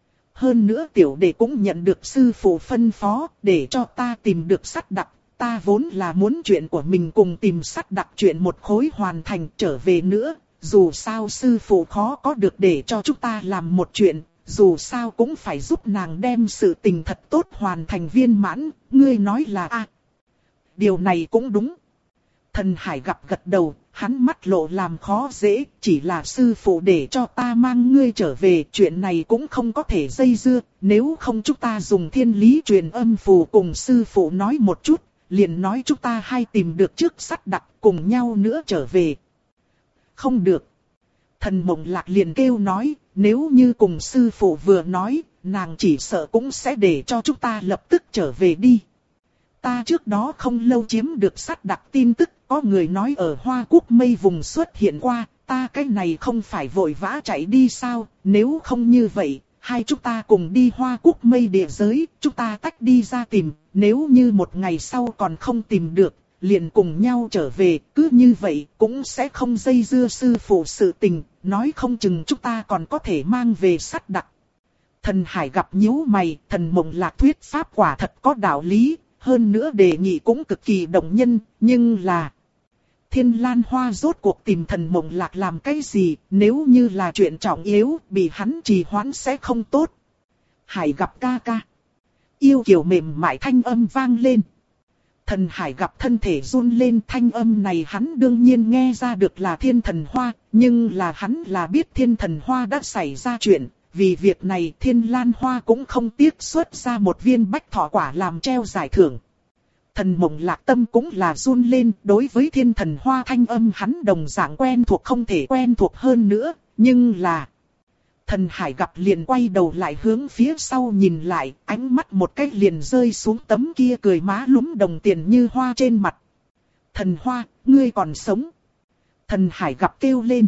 Hơn nữa tiểu đệ cũng nhận được sư phụ phân phó để cho ta tìm được sắt đặc, ta vốn là muốn chuyện của mình cùng tìm sắt đặc chuyện một khối hoàn thành trở về nữa, dù sao sư phụ khó có được để cho chúng ta làm một chuyện, dù sao cũng phải giúp nàng đem sự tình thật tốt hoàn thành viên mãn, ngươi nói là a? À, điều này cũng đúng. Thần Hải gặp gật đầu, hắn mắt lộ làm khó dễ, chỉ là sư phụ để cho ta mang ngươi trở về, chuyện này cũng không có thể dây dưa, nếu không chúng ta dùng thiên lý truyền âm phù cùng sư phụ nói một chút, liền nói chúng ta hai tìm được trước sắt đặc cùng nhau nữa trở về. Không được. Thần Mộng Lạc liền kêu nói, nếu như cùng sư phụ vừa nói, nàng chỉ sợ cũng sẽ để cho chúng ta lập tức trở về đi. Ta trước đó không lâu chiếm được sắt đặc tin tức, có người nói ở Hoa Quốc mây vùng xuất hiện qua, ta cái này không phải vội vã chạy đi sao, nếu không như vậy, hai chúng ta cùng đi Hoa Quốc mây địa giới, chúng ta tách đi ra tìm, nếu như một ngày sau còn không tìm được, liền cùng nhau trở về, cứ như vậy cũng sẽ không dây dưa sư phụ sự tình, nói không chừng chúng ta còn có thể mang về sắt đặc. Thần Hải gặp nhíu mày, Thần Mộng Lạc thuyết pháp quả thật có đạo lý, hơn nữa đề nghị cũng cực kỳ động nhân, nhưng là... Thiên Lan Hoa rốt cuộc tìm Thần Mộng Lạc làm cái gì, nếu như là chuyện trọng yếu, bị hắn trì hoãn sẽ không tốt. Hải gặp ca ca. Yêu kiều mềm mại thanh âm vang lên. Thần Hải gặp thân thể run lên, thanh âm này hắn đương nhiên nghe ra được là Thiên Thần Hoa, nhưng là hắn là biết Thiên Thần Hoa đã xảy ra chuyện. Vì việc này Thiên Lan Hoa cũng không tiếc xuất ra một viên bách thọ quả làm treo giải thưởng. Thần Mộng Lạc tâm cũng là run lên, đối với Thiên Thần Hoa thanh âm hắn đồng dạng quen thuộc không thể quen thuộc hơn nữa, nhưng là... Thần Hải gặp liền quay đầu lại hướng phía sau nhìn lại, ánh mắt một cách liền rơi xuống tấm kia cười má lúm đồng tiền như hoa trên mặt. Thần Hoa, ngươi còn sống. Thần Hải gặp kêu lên.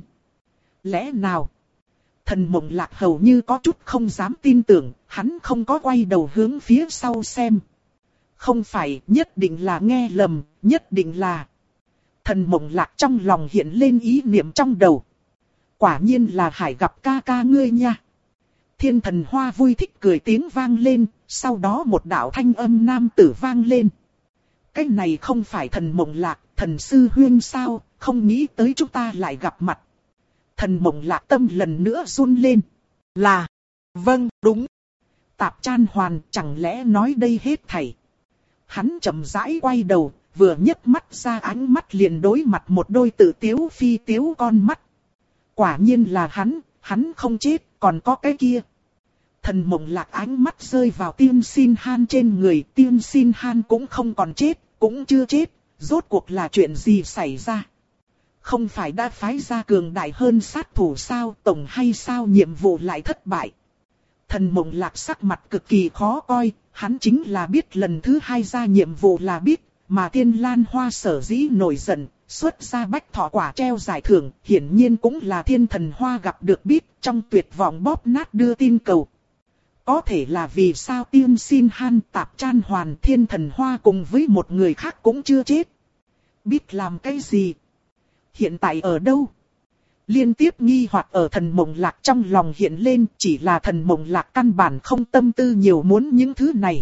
Lẽ nào? Thần Mộng Lạc hầu như có chút không dám tin tưởng, hắn không có quay đầu hướng phía sau xem. Không phải, nhất định là nghe lầm, nhất định là... Thần Mộng Lạc trong lòng hiện lên ý niệm trong đầu. Quả nhiên là Hải gặp ca ca ngươi nha. Thiên Thần Hoa vui thích cười tiếng vang lên, sau đó một đạo thanh âm nam tử vang lên. Cái này không phải Thần Mộng Lạc, Thần Sư Huyên sao, không nghĩ tới chúng ta lại gặp mặt. Thần Mộng Lạc tâm lần nữa run lên. Là, vâng, đúng. Tạp Chan Hoàn chẳng lẽ nói đây hết thảy. Hắn chậm rãi quay đầu, vừa nhấc mắt ra ánh mắt liền đối mặt một đôi tự tiếu phi tiếu con mắt. Quả nhiên là hắn, hắn không chết, còn có cái kia. Thần Mộng Lạc ánh mắt rơi vào Tiên Xin Han trên người, Tiên Xin Han cũng không còn chết, cũng chưa chết, rốt cuộc là chuyện gì xảy ra. Không phải đã phái ra cường đại hơn sát thủ sao, tổng hay sao nhiệm vụ lại thất bại. Thần Mộng Lạc sắc mặt cực kỳ khó coi, hắn chính là biết lần thứ hai ra nhiệm vụ là biết, mà Thiên Lan Hoa sở dĩ nổi giận, xuất ra bách thọ quả treo giải thưởng, hiển nhiên cũng là Thiên Thần Hoa gặp được biết, trong tuyệt vọng bóp nát đưa tin cầu. Có thể là vì sao Tiên Xin Han, Tạp Chan Hoàn, Thiên Thần Hoa cùng với một người khác cũng chưa chết. Biết làm cái gì? Hiện tại ở đâu? Liên tiếp nghi hoặc ở Thần Mộng Lạc trong lòng hiện lên, chỉ là Thần Mộng Lạc căn bản không tâm tư nhiều muốn những thứ này.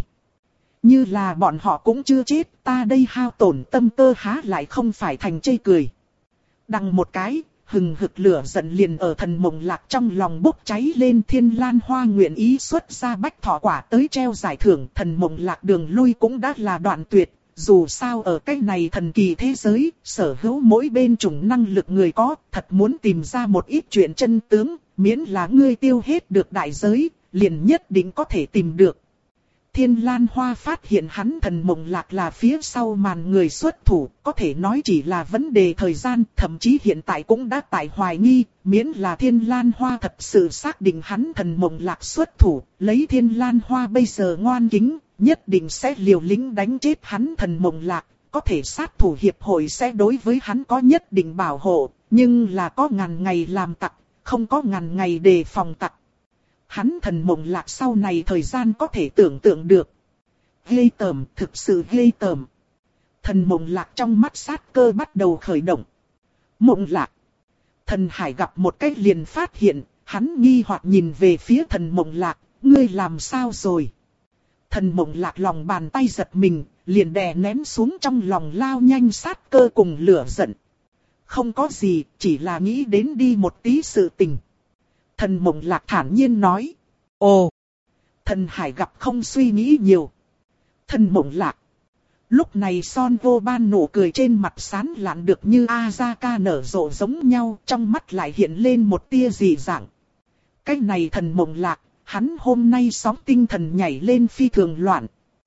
Như là bọn họ cũng chưa chết, ta đây hao tổn tâm cơ há lại không phải thành chê cười. Đằng một cái, hừng hực lửa giận liền ở Thần Mộng Lạc trong lòng bốc cháy lên. Thiên Lan Hoa nguyện ý xuất ra bách thọ quả tới treo giải thưởng, Thần Mộng Lạc đường lui cũng đã là đoạn tuyệt. Dù sao ở cái này thần kỳ thế giới, sở hữu mỗi bên chủng năng lực người có, thật muốn tìm ra một ít chuyện chân tướng, miễn là ngươi tiêu hết được đại giới, liền nhất định có thể tìm được. Thiên Lan Hoa phát hiện hắn Thần Mộng Lạc là phía sau màn người xuất thủ, có thể nói chỉ là vấn đề thời gian, thậm chí hiện tại cũng đã tại hoài nghi, miễn là Thiên Lan Hoa thật sự xác định hắn Thần Mộng Lạc xuất thủ, lấy Thiên Lan Hoa bây giờ ngoan kính, nhất định sẽ liều lĩnh đánh chết hắn Thần Mộng Lạc, có thể sát thủ hiệp hội sẽ đối với hắn có nhất định bảo hộ, nhưng là có ngàn ngày làm tặc, không có ngàn ngày đề phòng tặc. Hắn Thần Mộng Lạc sau này thời gian có thể tưởng tượng được. Ghê tởm, thực sự ghê tởm. Thần Mộng Lạc trong mắt sát cơ bắt đầu khởi động. Mộng Lạc. Thần Hải gặp một cách liền phát hiện, hắn nghi hoặc nhìn về phía Thần Mộng Lạc, ngươi làm sao rồi? Thần Mộng Lạc lòng bàn tay giật mình, liền đè nén xuống trong lòng lao nhanh sát cơ cùng lửa giận. Không có gì, chỉ là nghĩ đến đi một tí sự tình. Thần Mộng Lạc thản nhiên nói. Ồ! Thần Hải gặp không suy nghĩ nhiều. Thần Mộng Lạc. Lúc này Son Vô Ban nụ cười trên mặt sán lạn được như Azaka nở rộ giống nhau, trong mắt lại hiện lên một tia dị dạng. Cái này Thần Mộng Lạc, hắn hôm nay sóng tinh thần nhảy lên phi thường loạn.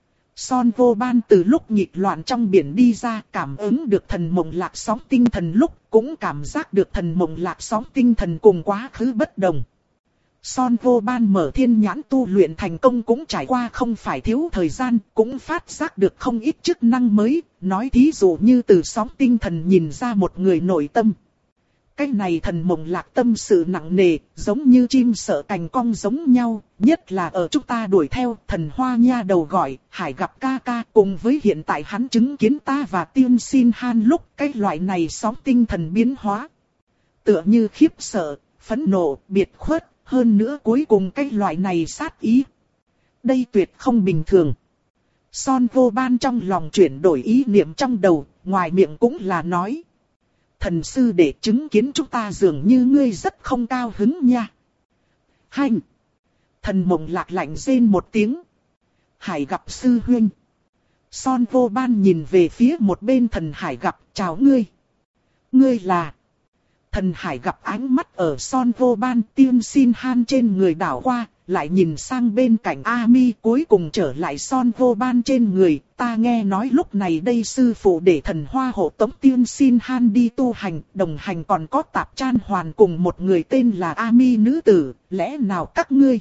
Son Vô Ban từ lúc nghịch loạn trong biển đi ra, cảm ứng được Thần Mộng Lạc sóng tinh thần lúc, cũng cảm giác được Thần Mộng Lạc sóng tinh thần cùng quá khứ bất đồng. Son Vô Ban mở thiên nhãn tu luyện thành công cũng trải qua không phải thiếu thời gian, cũng phát giác được không ít chức năng mới, nói thí dụ như từ sóng tinh thần nhìn ra một người nội tâm. Cái này thần mộng lạc tâm sự nặng nề, giống như chim sợ cành cong giống nhau, nhất là ở chúng ta đuổi theo thần hoa nha đầu gọi, Hải gặp ca ca, cùng với hiện tại hắn chứng kiến ta và Tiên Xin Han lúc cái loại này sóng tinh thần biến hóa. Tựa như khiếp sợ, phẫn nộ, biệt khuất, hơn nữa cuối cùng cái loại này sát ý. Đây tuyệt không bình thường. Son Vô Ban trong lòng chuyển đổi ý niệm trong đầu, ngoài miệng cũng là nói. Thần sư để chứng kiến chúng ta dường như ngươi rất không cao hứng nha. Hành. Thần mộng lạc lạnh rên một tiếng. Hải gặp sư huynh. Son Vô Ban nhìn về phía một bên thần Hải gặp, chào ngươi. Ngươi là... Thần Hải gặp ánh mắt ở Son Vô Ban Tiên Xin Han trên người đảo qua, lại nhìn sang bên cạnh A-mi cuối cùng trở lại Son Vô Ban trên người. Ta nghe nói lúc này đây sư phụ để thần hoa hộ tống Tiên Xin Han đi tu hành, đồng hành còn có Tạp Chan Hoàn cùng một người tên là A-mi nữ tử, lẽ nào các ngươi?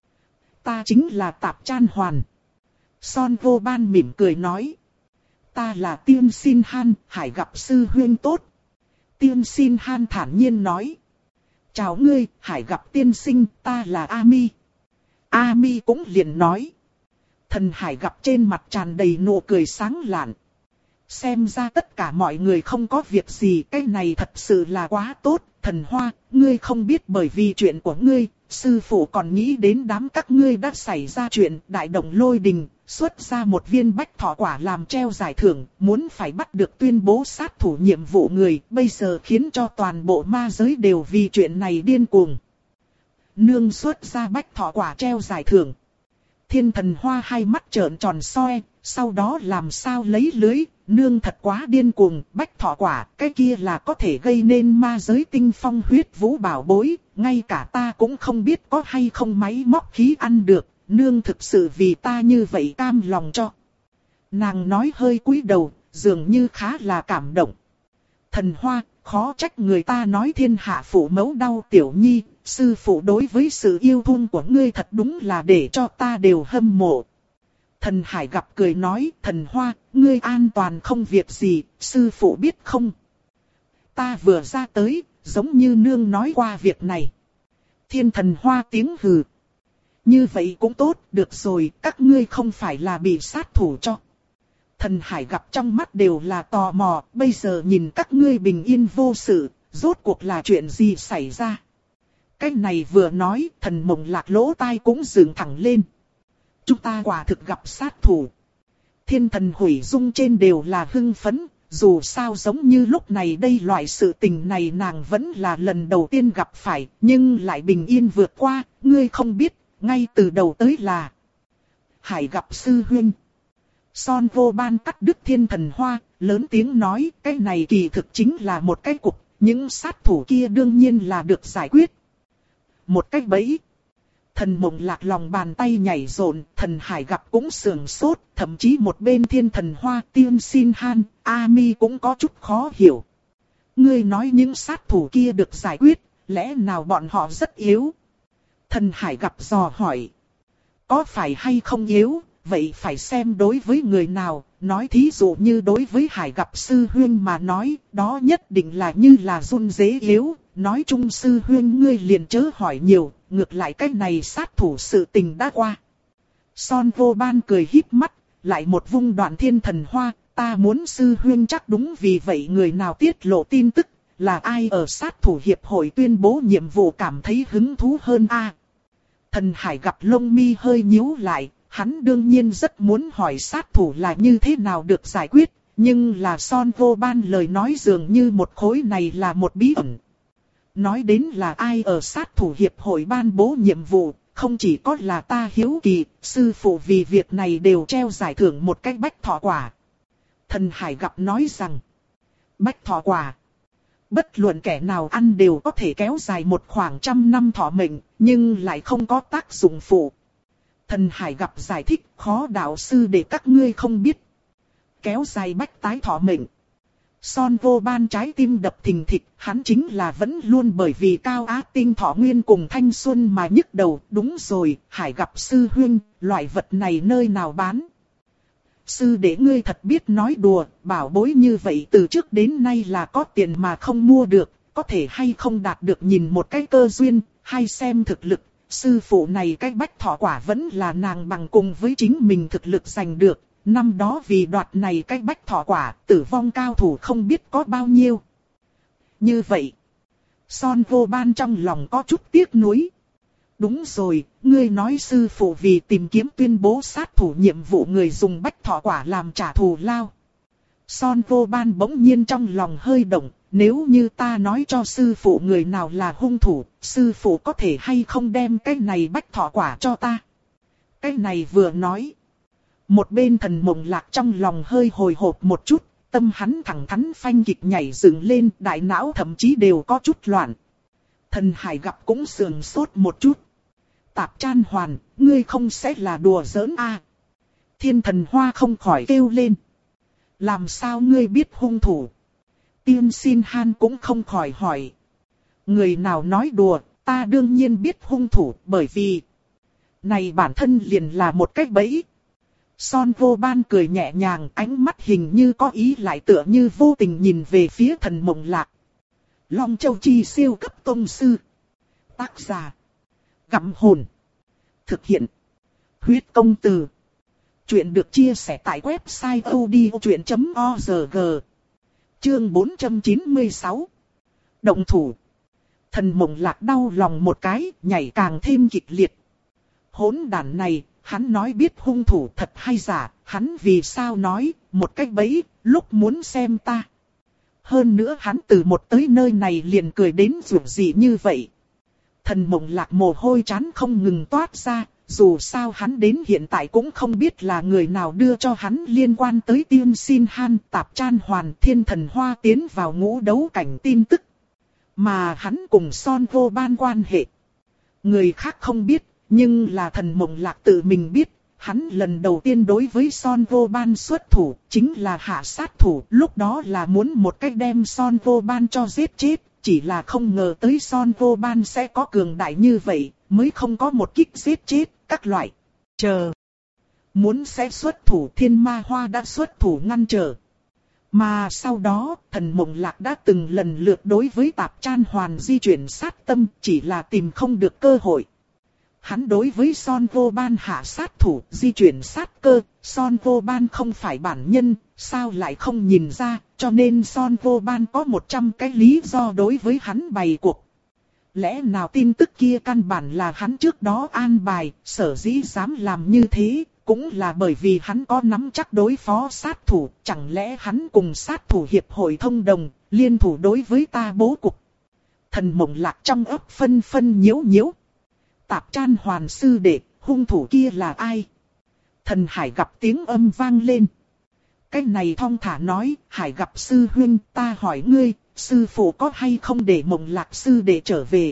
Ta chính là Tạp Chan Hoàn. Son Vô Ban mỉm cười nói. Ta là Tiên Xin Han, Hải gặp sư huynh tốt. Tiên Xin Han thản nhiên nói. Chào ngươi, Hải gặp tiên sinh, ta là A-mi. A-mi cũng liền nói. Thần Hải gặp trên mặt tràn đầy nụ cười sáng lạn. Xem ra tất cả mọi người không có việc gì, cái này thật sự là quá tốt. Thần Hoa, ngươi không biết bởi vì chuyện của ngươi, sư phụ còn nghĩ đến đám các ngươi đã xảy ra chuyện đại động lôi đình, xuất ra một viên bách thọ quả làm treo giải thưởng, muốn phải bắt được tuyên bố sát thủ nhiệm vụ người, bây giờ khiến cho toàn bộ ma giới đều vì chuyện này điên cuồng. Nương xuất ra bách thọ quả treo giải thưởng. Thiên Thần Hoa hai mắt trợn tròn soi, sau đó làm sao lấy lưới, nương thật quá điên cuồng, bách thọ quả, cái kia là có thể gây nên ma giới tinh phong huyết vũ bảo bối, ngay cả ta cũng không biết có hay không máy móc khí ăn được, nương thực sự vì ta như vậy cam lòng cho. Nàng nói hơi cúi đầu, dường như khá là cảm động. Thần Hoa, khó trách người ta nói thiên hạ phụ mẫu đau tiểu nhi, sư phụ đối với sự yêu thương của ngươi thật đúng là để cho ta đều hâm mộ. Thần Hải gặp cười nói, Thần Hoa, ngươi an toàn không việc gì, sư phụ biết không? Ta vừa ra tới, giống như nương nói qua việc này. Thiên Thần Hoa tiếng hừ. Như vậy cũng tốt, được rồi, các ngươi không phải là bị sát thủ cho. Thần Hải gặp trong mắt đều là tò mò, bây giờ nhìn các ngươi bình yên vô sự, rốt cuộc là chuyện gì xảy ra? Cái này vừa nói, thần mộng lạc lỗ tai cũng dựng thẳng lên. Chúng ta quả thực gặp sát thủ. Thiên Thần Hủy Dung trên đều là hưng phấn, dù sao giống như lúc này đây loại sự tình này nàng vẫn là lần đầu tiên gặp phải, nhưng lại bình yên vượt qua, ngươi không biết, ngay từ đầu tới là Hải gặp sư huynh. Son Vô Ban cắt đứt Thiên Thần Hoa, lớn tiếng nói, cái này kỳ thực chính là một cái cục, những sát thủ kia đương nhiên là được giải quyết. Một cái bẫy. Thần mộng lạc lòng bàn tay nhảy rộn, thần Hải gặp cũng sườn sốt, thậm chí một bên Thiên Thần Hoa Tiên Xin Han, A-mi cũng có chút khó hiểu. Ngươi nói những sát thủ kia được giải quyết, lẽ nào bọn họ rất yếu? Thần Hải gặp dò hỏi. Có phải hay không yếu, vậy phải xem đối với người nào, nói thí dụ như đối với Hải gặp sư huynh mà nói, đó nhất định là như là run dế yếu, nói chung sư huynh ngươi liền chớ hỏi nhiều, ngược lại cái này sát thủ sự tình đã qua. Son Vô Ban cười híp mắt, lại một vung đoạn Thiên Thần Hoa, ta muốn sư huynh chắc đúng vì vậy người nào tiết lộ tin tức, là ai ở sát thủ hiệp hội tuyên bố nhiệm vụ cảm thấy hứng thú hơn a? Thần Hải gặp lông mi hơi nhíu lại, hắn đương nhiên rất muốn hỏi sát thủ là như thế nào được giải quyết, nhưng là Son Vô Ban lời nói dường như một khối này là một bí ẩn. Nói đến là ai ở sát thủ hiệp hội ban bố nhiệm vụ, không chỉ có là ta hiếu kỳ, sư phụ vì việc này đều treo giải thưởng một cách bách thọ quả. Thần Hải gặp nói rằng, bách thọ quả. Bất luận kẻ nào ăn đều có thể kéo dài một khoảng trăm năm thọ mệnh, nhưng lại không có tác dụng phụ. Thần Hải gặp giải thích, khó đạo sư để các ngươi không biết. Kéo dài bách tái thọ mệnh. Son Vô Ban trái tim đập thình thịch, hắn chính là vẫn luôn bởi vì Cao Á Tinh thọ nguyên cùng thanh xuân mà nhức đầu. Đúng rồi, Hải gặp sư huynh, loại vật này nơi nào bán? Sư đệ ngươi thật biết nói đùa, bảo bối như vậy từ trước đến nay là có tiền mà không mua được, có thể hay không đạt được nhìn một cái cơ duyên, hay xem thực lực. Sư phụ này cái bách thọ quả vẫn là nàng bằng cùng với chính mình thực lực giành được. Năm đó vì đoạt này cái bách thọ quả, tử vong cao thủ không biết có bao nhiêu. Như vậy, Son Vô Ban trong lòng có chút tiếc nuối. Đúng rồi, ngươi nói sư phụ vì tìm kiếm tuyên bố sát thủ nhiệm vụ người dùng bách thọ quả làm trả thù lao. Son Vô Ban bỗng nhiên trong lòng hơi động, nếu như ta nói cho sư phụ người nào là hung thủ, sư phụ có thể hay không đem cái này bách thọ quả cho ta. Cái này vừa nói. Một bên Thần Mộng Lạc trong lòng hơi hồi hộp một chút, tâm hắn thẳng thắn phanh kịch nhảy dựng lên, đại não thậm chí đều có chút loạn. Thần Hải gặp cũng sườn sốt một chút. Tạp Chan Hoàn, ngươi không sẽ là đùa giỡn a? Thiên Thần Hoa không khỏi kêu lên. Làm sao ngươi biết hung thủ? Tiên Xin Han cũng không khỏi hỏi. Người nào nói đùa, ta đương nhiên biết hung thủ, bởi vì này bản thân liền là một cách bẫy. Son Vô Ban cười nhẹ nhàng, ánh mắt hình như có ý lại tựa như vô tình nhìn về phía Thần Mộng Lạc. Long Châu Chi siêu cấp tông sư. Tác giả. Gặm hồn. Thực hiện. Huyết công từ. Chuyện được chia sẻ tại website odchuyện chấm org. Chương bốn trăm chín mươi sáu. Động thủ. Thần Mộng Lạc đau lòng một cái, nhảy càng thêm kịch liệt. Hỗn đản này, hắn nói biết hung thủ thật hay giả, hắn vì sao nói, một cách bẫy, lúc muốn xem ta. Hơn nữa hắn từ một tới nơi này liền cười đến rủ gì như vậy. Thần Mộng Lạc mồ hôi trán không ngừng toát ra, dù sao hắn đến hiện tại cũng không biết là người nào đưa cho hắn liên quan tới Tiên Xin Han, Tạp Chan Hoàn, Thiên Thần Hoa tiến vào ngũ đấu cảnh tin tức. Mà hắn cùng Son Vô Ban quan hệ. Người khác không biết, nhưng là Thần Mộng Lạc tự mình biết. Hắn lần đầu tiên đối với Son Vô Ban xuất thủ, chính là hạ sát thủ. Lúc đó là muốn một cách đem Son Vô Ban cho giết chết. Chỉ là không ngờ tới Son Vô Ban sẽ có cường đại như vậy, mới không có một kích giết chết, các loại. Chờ. Muốn sẽ xuất thủ, Thiên Ma Hoa đã xuất thủ ngăn trở. Mà sau đó, Thần Mộng Lạc đã từng lần lượt đối với Tạp Chan Hoàn di chuyển sát tâm, chỉ là tìm không được cơ hội. Hắn đối với Son Vô Ban hạ sát thủ, di chuyển sát cơ, Son Vô Ban không phải bản nhân, sao lại không nhìn ra, cho nên Son Vô Ban có một trăm cái lý do đối với hắn bày cuộc. Lẽ nào tin tức kia căn bản là hắn trước đó an bài, sở dĩ dám làm như thế, cũng là bởi vì hắn có nắm chắc đối phó sát thủ, chẳng lẽ hắn cùng sát thủ hiệp hội thông đồng, liên thủ đối với ta bố cục. Thần Mộng Lạc trong ấp phân phân nhiễu nhiễu. Tạp Chan Hoàn sư đệ, hung thủ kia là ai? Thần Hải gặp tiếng âm vang lên. Cái này thong thả nói, Hải gặp sư huynh, ta hỏi ngươi, sư phụ có hay không để Mộng Lạc sư đệ trở về?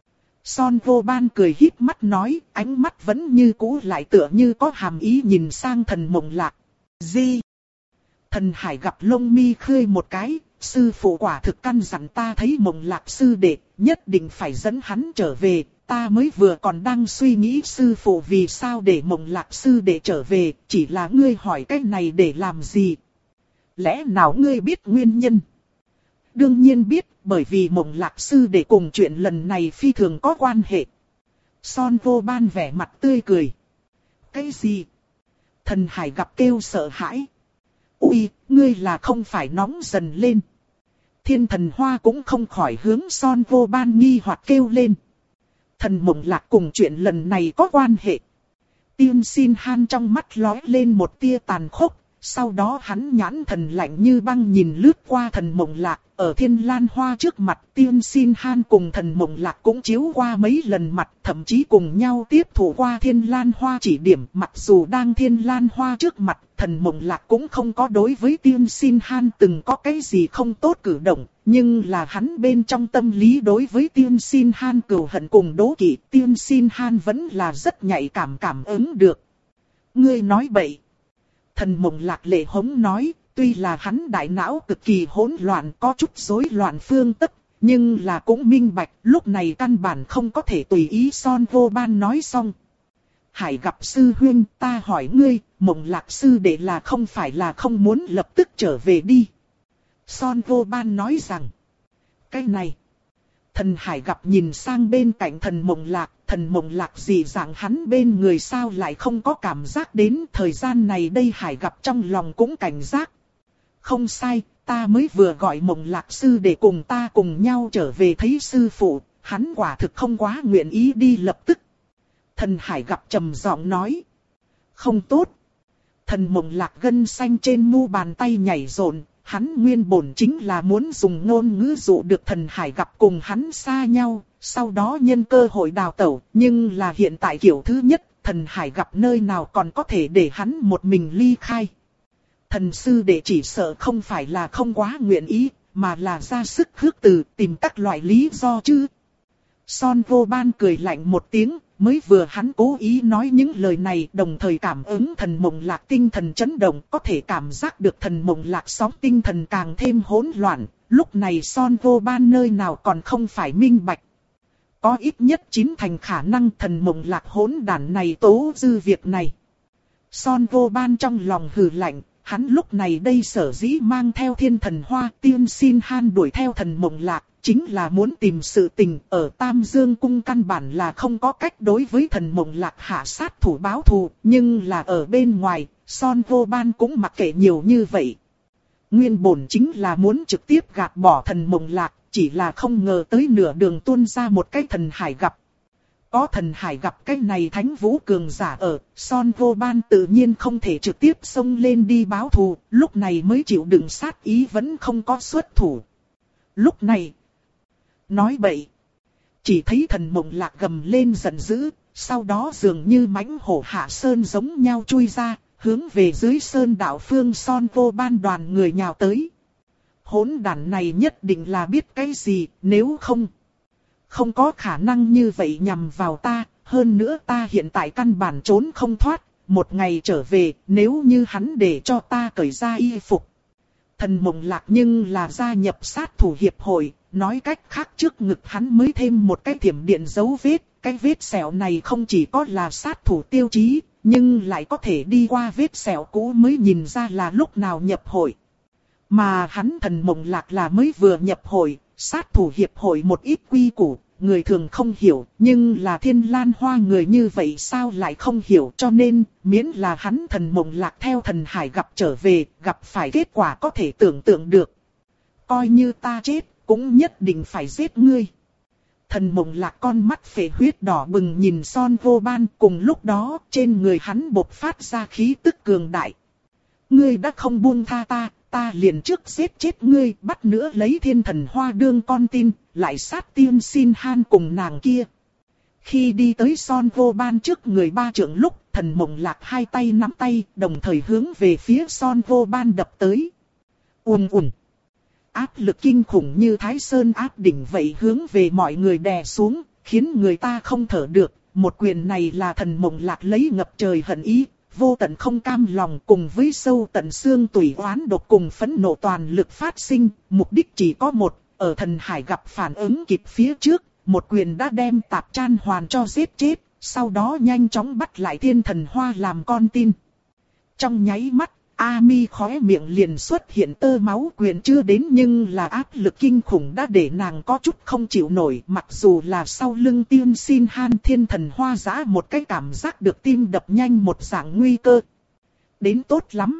Son Vô Ban cười híp mắt nói, ánh mắt vẫn như cũ lại tựa như có hàm ý nhìn sang Thần Mộng Lạc. Gì? Thần Hải gặp lông mi khơi một cái, sư phụ quả thực căn dặn ta thấy Mộng Lạc sư đệ, nhất định phải dẫn hắn trở về. Ta mới vừa còn đang suy nghĩ sư phụ vì sao để Mộng Lạc sư đệ trở về, chỉ là ngươi hỏi cái này để làm gì? Lẽ nào ngươi biết nguyên nhân? Đương nhiên biết, bởi vì Mộng Lạc sư đệ cùng chuyện lần này phi thường có quan hệ. Son Vô Ban vẻ mặt tươi cười. Cái gì? Thần Hải gặp kêu sợ hãi. Ui, ngươi là không phải nóng dần lên. Thiên Thần Hoa cũng không khỏi hướng Son Vô Ban nghi hoặc kêu lên. Thần Mộng Lạc cùng chuyện lần này có quan hệ. Tiên Xin Han trong mắt lóe lên một tia tàn khốc, sau đó hắn nhãn thần lạnh như băng nhìn lướt qua Thần Mộng Lạc, ở Thiên Lan Hoa trước mặt Tiên Xin Han cùng Thần Mộng Lạc cũng chiếu qua mấy lần mặt, thậm chí cùng nhau tiếp thủ qua Thiên Lan Hoa chỉ điểm, mặc dù đang Thiên Lan Hoa trước mặt, Thần Mộng Lạc cũng không có đối với Tiên Xin Han từng có cái gì không tốt cử động. Nhưng là hắn bên trong tâm lý đối với Tiên Xin Han cừu hận cùng đố kỵ, Tiên Xin Han vẫn là rất nhạy cảm cảm ứng được. Ngươi nói bậy. Thần Mộng Lạc lệ hống nói, Tuy là hắn đại não cực kỳ hỗn loạn, có chút rối loạn phương tất, nhưng là cũng minh bạch, lúc này căn bản không có thể tùy ý Son Vô Ban nói xong. Hải gặp sư huynh, ta hỏi ngươi, Mộng Lạc sư đệ là không phải là không muốn lập tức trở về đi. Son Vô Ban nói rằng, cái này. Thần Hải gặp nhìn sang bên cạnh thần Mộng Lạc, thần Mộng Lạc gì dạng hắn bên người sao lại không có cảm giác đến thời gian này đây Hải gặp trong lòng cũng cảnh giác. Không sai, ta mới vừa gọi Mộng Lạc sư để cùng ta cùng nhau trở về thấy sư phụ, hắn quả thực không quá nguyện ý đi lập tức. Thần Hải gặp trầm giọng nói. Không tốt. Thần Mộng Lạc gân xanh trên mu bàn tay nhảy rộn, hắn nguyên bổn chính là muốn dùng ngôn ngữ dụ được thần Hải gặp cùng hắn xa nhau, sau đó nhân cơ hội đào tẩu, nhưng là hiện tại kiểu thứ nhất, thần Hải gặp nơi nào còn có thể để hắn một mình ly khai. Thần sư đệ chỉ sợ không phải là không quá nguyện ý, mà là ra sức khước từ tìm các loại lý do chứ. Son Vô Ban cười lạnh một tiếng, mới vừa hắn cố ý nói những lời này đồng thời cảm ứng thần Mộng Lạc tinh thần chấn động, có thể cảm giác được thần Mộng Lạc sóng tinh thần càng thêm hỗn loạn, lúc này Son Vô Ban nơi nào còn không phải minh bạch. Có ít nhất chín thành khả năng thần Mộng Lạc hỗn đản này tố dư việc này. Son Vô Ban trong lòng hừ lạnh. Hắn lúc này đây sở dĩ mang theo thiên thần hoa tiên xin han đuổi theo thần Mộng Lạc, chính là muốn tìm sự tình ở Tam Dương Cung căn bản là không có cách đối với thần Mộng Lạc hạ sát thủ báo thù, nhưng là ở bên ngoài, Son Vô Ban cũng mặc kệ nhiều như vậy. Nguyên bổn chính là muốn trực tiếp gạt bỏ thần Mộng Lạc, chỉ là không ngờ tới nửa đường tuôn ra một cái thần Hải gặp. Có thần Hải gặp cái này thánh vũ cường giả ở, Son Vô Ban tự nhiên không thể trực tiếp xông lên đi báo thù, lúc này mới chịu đựng sát ý vẫn không có xuất thủ. Lúc này, nói bậy, chỉ thấy thần Mộng Lạc gầm lên giận dữ, sau đó dường như mãnh hổ hạ sơn giống nhau chui ra, hướng về dưới sơn đạo phương Son Vô Ban đoàn người nhào tới. Hỗn đản này nhất định là biết cái gì, nếu không... Không có khả năng như vậy nhằm vào ta, hơn nữa ta hiện tại căn bản trốn không thoát, một ngày trở về, nếu như hắn để cho ta cởi ra y phục. Thần Mộng Lạc nhưng là gia nhập sát thủ hiệp hội, nói cách khác trước ngực hắn mới thêm một cái thiểm điện dấu vết, cái vết sẹo này không chỉ có là sát thủ tiêu chí, nhưng lại có thể đi qua vết sẹo cũ mới nhìn ra là lúc nào nhập hội. Mà hắn Thần Mộng Lạc là mới vừa nhập hội, sát thủ hiệp hội một ít quy củ, người thường không hiểu, nhưng là Thiên Lan Hoa người như vậy sao lại không hiểu, cho nên, miễn là hắn Thần Mộng Lạc theo thần Hải gặp trở về, gặp phải kết quả có thể tưởng tượng được. Coi như ta chết, cũng nhất định phải giết ngươi. Thần Mộng Lạc con mắt phệ huyết đỏ bừng nhìn Son Vô Ban, cùng lúc đó, trên người hắn bộc phát ra khí tức cường đại. Ngươi đã không buông tha ta, ta liền trước giết chết ngươi, bắt nữa lấy thiên thần hoa đương con tin, lại sát tiên xin han cùng nàng kia. Khi đi tới Son Vô Ban trước người ba trượng lúc, thần Mộng Lạc hai tay nắm tay, đồng thời hướng về phía Son Vô Ban đập tới. Ùm ùm. Áp lực kinh khủng như Thái Sơn áp đỉnh vậy hướng về mọi người đè xuống, khiến người ta không thở được. Một quyền này là thần Mộng Lạc lấy ngập trời hận ý, vô tận không cam lòng cùng với sâu tận xương tủy oán độc cùng phẫn nộ toàn lực phát sinh, mục đích chỉ có một, ở thần Hải gặp phản ứng kịp phía trước, một quyền đã đem Tạp Chan Hoàn cho giết chết, sau đó nhanh chóng bắt lại thiên thần hoa làm con tin. Trong nháy mắt, A Mi khóe miệng liền xuất hiện tơ máu, quyền chưa đến nhưng là áp lực kinh khủng đã để nàng có chút không chịu nổi, mặc dù là sau lưng tiên xin han thiên thần hoa giã một cái cảm giác được tim đập nhanh một dạng nguy cơ. Đến tốt lắm.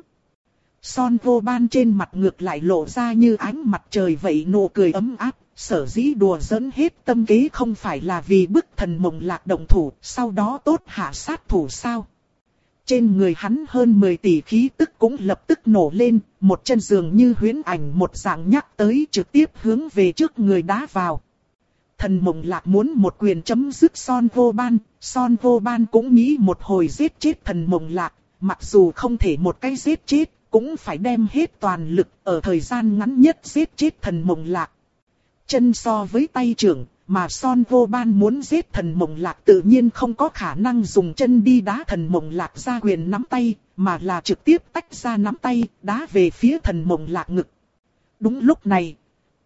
Son Vô Ban trên mặt ngược lại lộ ra như ánh mặt trời vậy nụ cười ấm áp, sở dĩ đùa giỡn hết tâm kế không phải là vì bức thần Mộng Lạc động thủ, sau đó tốt hạ sát thủ sao. Trên người hắn hơn mười tỷ khí tức cũng lập tức nổ lên, một chân dường như huyễn ảnh một dạng nhắc tới trực tiếp hướng về trước người đá vào. Thần Mộng Lạc muốn một quyền chấm dứt Son Vô Ban, Son Vô Ban cũng nghĩ một hồi giết chết thần Mộng Lạc, mặc dù không thể một cái giết chết, cũng phải đem hết toàn lực ở thời gian ngắn nhất giết chết thần Mộng Lạc. Chân so với tay trưởng, mà Son Vô Ban muốn giết Thần Mộng Lạc tự nhiên không có khả năng dùng chân đi đá Thần Mộng Lạc ra quyền nắm tay, mà là trực tiếp tách ra nắm tay, đá về phía Thần Mộng Lạc ngực. Đúng lúc này,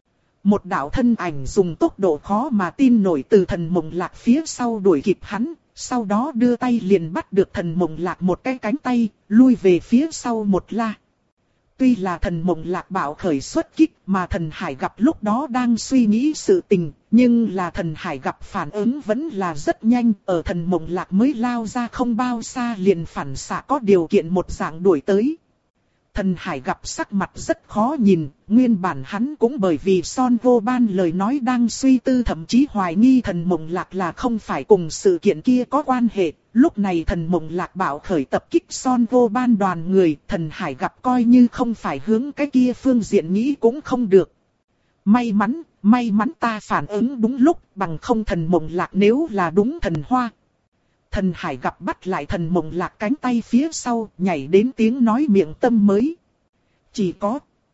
một đạo thân ảnh dùng tốc độ khó mà tin nổi từ Thần Mộng Lạc phía sau đuổi kịp hắn, sau đó đưa tay liền bắt được Thần Mộng Lạc một cái cánh tay, lui về phía sau một la. Tuy là Thần Mộng Lạc bạo khởi xuất kích mà Thần Hải gặp lúc đó đang suy nghĩ sự tình, nhưng là Thần Hải gặp phản ứng vẫn là rất nhanh, ở Thần Mộng Lạc mới lao ra không bao xa liền phản xạ có điều kiện một dạng đuổi tới. Thần Hải gặp sắc mặt rất khó nhìn, nguyên bản hắn cũng bởi vì Son Vô Ban lời nói đang suy tư, thậm chí hoài nghi Thần Mộng Lạc là không phải cùng sự kiện kia có quan hệ. Lúc này Thần Mộng Lạc bạo khởi tập kích Son Vô Ban đoàn người, Thần Hải gặp coi như không phải hướng cái kia phương diện nghĩ cũng không được. May mắn, may mắn ta phản ứng đúng lúc, bằng không Thần Mộng Lạc nếu là đúng thần hoa. Thần Hải gặp bắt lại Thần Mộng Lạc cánh tay phía sau, nhảy đến tiếng nói miệng tâm mới. Chỉ có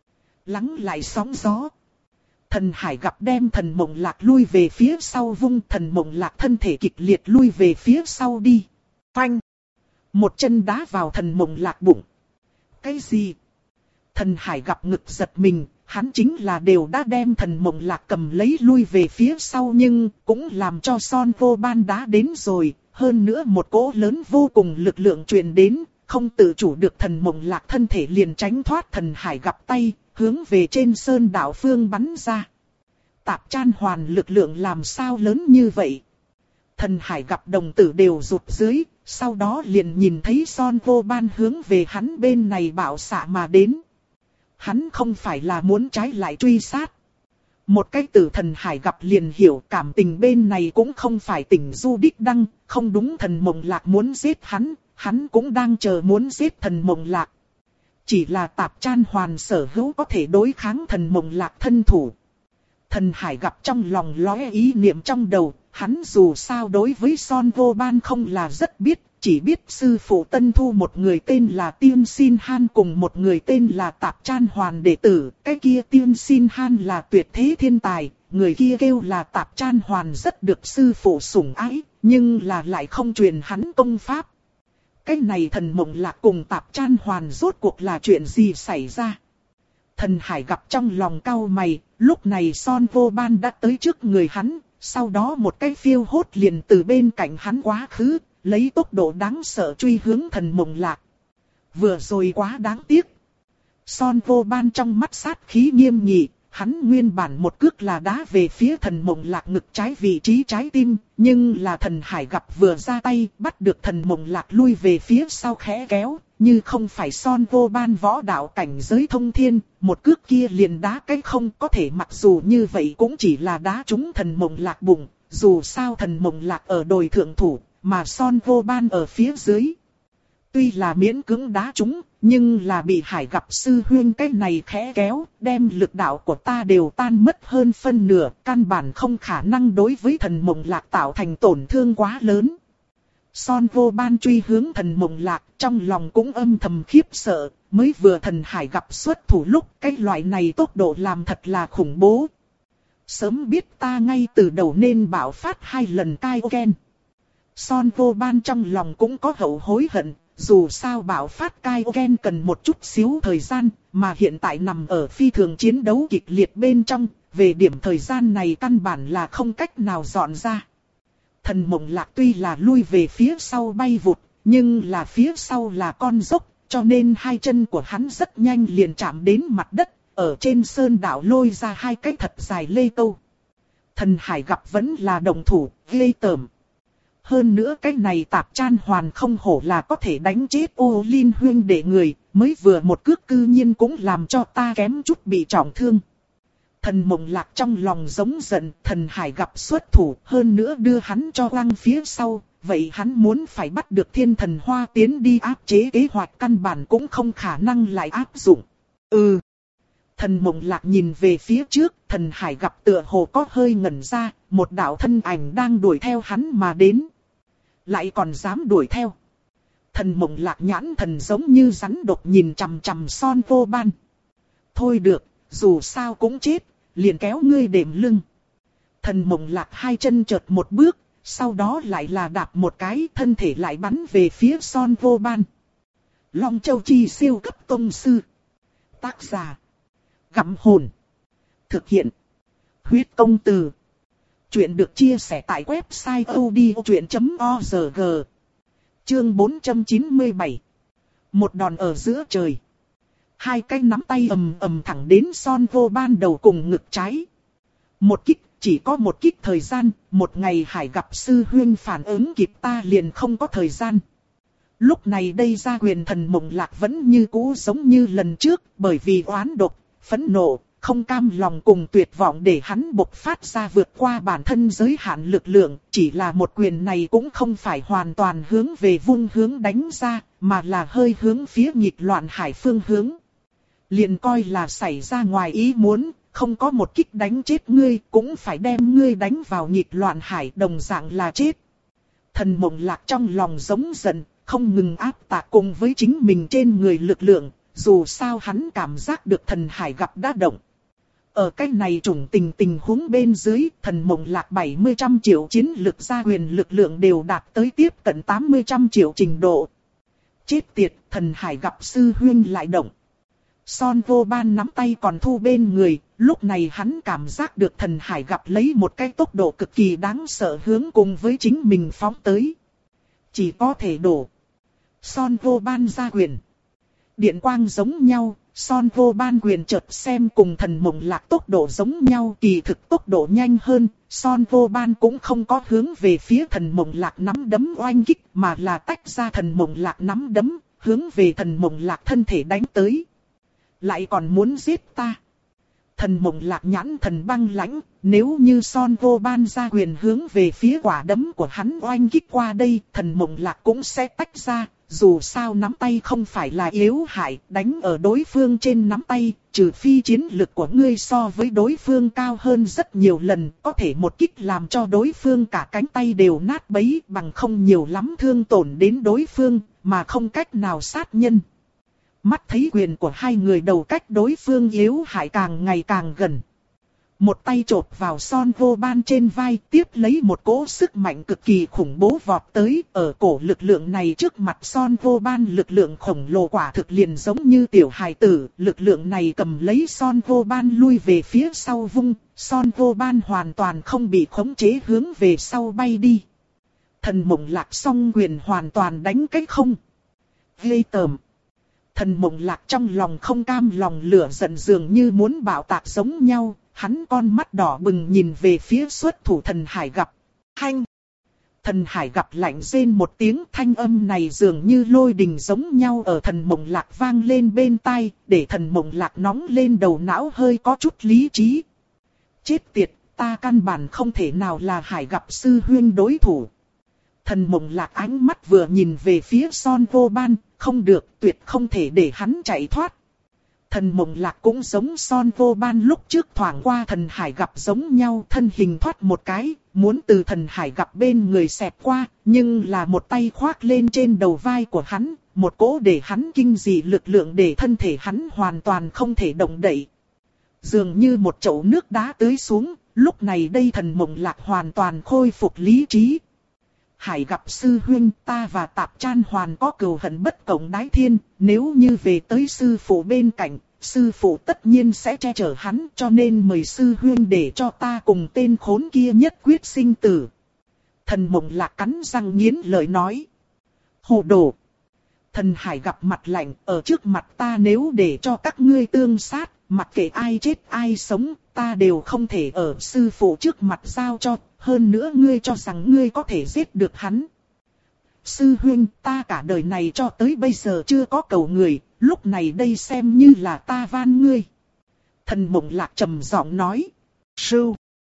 lắng lại sóng gió. Thần Hải gặp đem Thần Mộng Lạc lui về phía sau vung, Thần Mộng Lạc thân thể kịch liệt lui về phía sau đi. Phanh! Một chân đá vào Thần Mộng Lạc bụng. Cái gì? Thần Hải gặp ngực giật mình, hắn chính là đều đã đem Thần Mộng Lạc cầm lấy lui về phía sau nhưng cũng làm cho Son Vô Ban đá đến rồi. Hơn nữa một cỗ lớn vô cùng lực lượng truyền đến, không tự chủ được Thần Mộng Lạc thân thể liền tránh thoát Thần Hải gặp tay, hướng về trên sơn đảo phương bắn ra. Tạp Chan Hoàn lực lượng làm sao lớn như vậy? Thần Hải gặp đồng tử đều rụt dưới, sau đó liền nhìn thấy Son Vô Ban hướng về hắn bên này bạo xạ mà đến. Hắn không phải là muốn trái lại truy sát. Một cái từ Thần Hải gặp liền hiểu cảm tình bên này cũng không phải tình du đích đăng, không đúng Thần Mộng Lạc muốn giết hắn, hắn cũng đang chờ muốn giết Thần Mộng Lạc. Chỉ là Tạp Chan Hoàn sở hữu có thể đối kháng Thần Mộng Lạc thân thủ. Thần Hải gặp trong lòng lóe ý niệm trong đầu, hắn dù sao đối với Son Vô Ban không là rất biết, chỉ biết sư phụ Tân Thu một người tên là Tiên Sin Han cùng một người tên là Tạp Chan Hoàn đệ tử, cái kia Tiên Sin Han là tuyệt thế thiên tài, người kia kêu là Tạp Chan Hoàn rất được sư phụ sủng ái, nhưng là lại không truyền hắn công pháp. Cái này Thần Mộng Lạc cùng Tạp Chan Hoàn rốt cuộc là chuyện gì xảy ra? Thần Hải gặp trong lòng cau mày, lúc này Son Vô Ban đã tới trước người hắn, sau đó một cái phiêu hốt liền từ bên cạnh hắn quá khứ, lấy tốc độ đáng sợ truy hướng Thần Mộng Lạc. Vừa rồi quá đáng tiếc. Son Vô Ban trong mắt sát khí nghiêm nghị, hắn nguyên bản một cước là đá về phía Thần Mộng Lạc ngực trái vị trí trái tim, nhưng là Thần Hải gặp vừa ra tay bắt được Thần Mộng Lạc lui về phía sau khẽ kéo, như không phải Son Vô Ban võ đạo cảnh giới thông thiên, một cước kia liền đá cái không, có thể mặc dù như vậy cũng chỉ là đá trúng Thần Mộng Lạc bụng, dù sao Thần Mộng Lạc ở đồi thượng thủ, mà Son Vô Ban ở phía dưới. Tuy là miễn cưỡng đá trúng, nhưng là bị Hải gặp sư huynh cái này khẽ kéo, đem lực đạo của ta đều tan mất hơn phân nửa, căn bản không khả năng đối với Thần Mộng Lạc tạo thành tổn thương quá lớn. Son Vô Ban truy hướng Thần Mộng Lạc, trong lòng cũng âm thầm khiếp sợ, mới vừa Thần Hải gặp xuất thủ lúc, cái loại này tốc độ làm thật là khủng bố. Sớm biết ta ngay từ đầu nên bạo phát hai lần Kaioken. Son Vô Ban trong lòng cũng có hậu hối hận, dù sao bạo phát Kaioken cần một chút xíu thời gian, mà hiện tại nằm ở phi thường chiến đấu kịch liệt bên trong, về điểm thời gian này căn bản là không cách nào dọn ra. Thần Mộng Lạc tuy là lui về phía sau bay vụt, nhưng là phía sau là con dốc, cho nên hai chân của hắn rất nhanh liền chạm đến mặt đất, ở trên sơn đảo lôi ra hai cái thật dài lê câu. Thần Hải gặp vẫn là đồng thủ, ghê tởm. Hơn nữa cái này Tạp Chan Hoàn không hổ là có thể đánh chết Ô Linh huynh đệ người, mới vừa một cước cư nhiên cũng làm cho ta kém chút bị trọng thương. Thần Mộng Lạc trong lòng giống giận, Thần Hải gặp xuất thủ, hơn nữa đưa hắn cho quăng phía sau, vậy hắn muốn phải bắt được Thiên Thần Hoa tiến đi áp chế kế hoạch căn bản cũng không khả năng lại áp dụng. Ừ. Thần Mộng Lạc nhìn về phía trước, Thần Hải gặp tựa hồ có hơi ngẩn ra, một đạo thân ảnh đang đuổi theo hắn mà đến. Lại còn dám đuổi theo. Thần Mộng Lạc nhãn thần giống như rắn độc nhìn chằm chằm Son Vô Ban. Thôi được, dù sao cũng chết, liền kéo ngươi đệm lưng. Thần Mộng Lạc hai chân chợt một bước, sau đó lại là đạp một cái, thân thể lại bắn về phía Son Vô Ban. Long Châu Chi siêu cấp tông sư. Tác giả: Gặm Hồn. Thực hiện: Huyết Công Từ. Chuyện được chia sẻ tại website odchuyện chấm org. Chương bốn trăm chín mươi bảy. Một đòn ở giữa trời. Hai cái nắm tay ầm ầm thẳng đến Son Vô Ban đầu cùng ngực trái. Một kích, chỉ có một kích thời gian, một ngày Hải gặp sư huynh phản ứng kịp ta liền không có thời gian. Lúc này đây ra quyền Thần Mộng Lạc vẫn như cũ giống như lần trước, bởi vì oán độc, phẫn nộ, không cam lòng cùng tuyệt vọng để hắn bộc phát ra vượt qua bản thân giới hạn lực lượng, chỉ là một quyền này cũng không phải hoàn toàn hướng về vung hướng đánh ra, mà là hơi hướng phía nghịch loạn hải phương hướng. Liền coi là xảy ra ngoài ý muốn, không có một kích đánh chết ngươi, cũng phải đem ngươi đánh vào nghịch loạn hải, đồng dạng là chết. Thần Mộng Lạc trong lòng giống giận, không ngừng áp tạc cùng với chính mình trên người lực lượng, dù sao hắn cảm giác được thần hải gặp đã động. Ở cách này trùng tình tình huống bên dưới, Thần Mộng Lạc bảy mươi trăm triệu chiến lực gia quyền lực lượng đều đạt tới tiếp cận tám mươi trăm triệu trình độ. Chết tiệt, thần hải gặp sư huynh lại động. Son Vô Ban nắm tay còn thu bên người, lúc này hắn cảm giác được thần hải gặp lấy một cái tốc độ cực kỳ đáng sợ hướng cùng với chính mình phóng tới. Chỉ có thể đổ. Son Vô Ban ra quyền. Điện quang giống nhau, Son Vô Ban quyền chợt xem cùng Thần Mộng Lạc tốc độ giống nhau, kỳ thực tốc độ nhanh hơn. Son Vô Ban cũng không có hướng về phía Thần Mộng Lạc nắm đấm oanh kích, mà là tách ra Thần Mộng Lạc nắm đấm, hướng về Thần Mộng Lạc thân thể đánh tới. Lại còn muốn giết ta. Thần Mộng Lạc nhãn thần băng lãnh, nếu như Son Vô Ban ra quyền hướng về phía quả đấm của hắn oanh kích qua đây, Thần Mộng Lạc cũng sẽ tách ra. Dù sao nắm tay không phải là yếu hại, đánh ở đối phương trên nắm tay, trừ phi chiến lực của ngươi so với đối phương cao hơn rất nhiều lần, có thể một kích làm cho đối phương cả cánh tay đều nát bấy, bằng không nhiều lắm thương tổn đến đối phương, mà không cách nào sát nhân. Mắt thấy quyền của hai người đầu cách đối phương yếu hại càng ngày càng gần. Một tay chộp vào Son Vô Ban trên vai, tiếp lấy một cỗ sức mạnh cực kỳ khủng bố vọt tới. Ở cổ lực lượng này trước mặt Son Vô Ban lực lượng khổng lồ quả thực liền giống như tiểu hài tử. Lực lượng này cầm lấy Son Vô Ban lui về phía sau vung, Son Vô Ban hoàn toàn không bị khống chế hướng về sau bay đi. Thần Mộng Lạc song quyền hoàn toàn đánh cái không. Ghê tởm. Thần Mộng Lạc trong lòng không cam lòng lửa giận dường như muốn bạo tạc giống nhau. Hắn con mắt đỏ bừng nhìn về phía xuất thủ thần hải gặp. Hanh! Thần hải gặp lạnh rên một tiếng, thanh âm này dường như lôi đình giống nhau ở Thần Mộng Lạc vang lên bên tai, để Thần Mộng Lạc nóng lên đầu não hơi có chút lý trí. Chết tiệt, ta căn bản không thể nào là hải gặp sư huynh đối thủ. Thần Mộng Lạc ánh mắt vừa nhìn về phía Son Vô Ban, không được, tuyệt không thể để hắn chạy thoát. Thần Mộng Lạc cũng giống Son Vô Ban lúc trước thoảng qua thần hải gặp giống nhau, thân hình thoát một cái, muốn từ thần hải gặp bên người xẹt qua, nhưng là một tay khoác lên trên đầu vai của hắn, một cỗ để hắn kinh dị lực lượng để thân thể hắn hoàn toàn không thể động đậy. Dường như một chậu nước đá tưới xuống, lúc này đây Thần Mộng Lạc hoàn toàn khôi phục lý trí. Hải gặp sư huynh, ta và Tạp Chan Hoàn có cừu hận bất cộng đái thiên, nếu như về tới sư phụ bên cạnh, sư phụ tất nhiên sẽ che chở hắn, cho nên mời sư huynh để cho ta cùng tên khốn kia nhất quyết sinh tử. Thần Mộng Lạc cắn răng nghiến lợi nói. Hồ đồ. Thần hải gặp mặt lạnh, ở trước mặt ta nếu để cho các ngươi tương sát, mặc kệ ai chết ai sống, ta đều không thể ở sư phụ trước mặt giao cho, hơn nữa ngươi cho rằng ngươi có thể giết được hắn. Sư huynh, ta cả đời này cho tới bây giờ chưa có cầu người, lúc này đây xem như là ta van ngươi. Thần Mộng Lạc trầm giọng nói. Sư.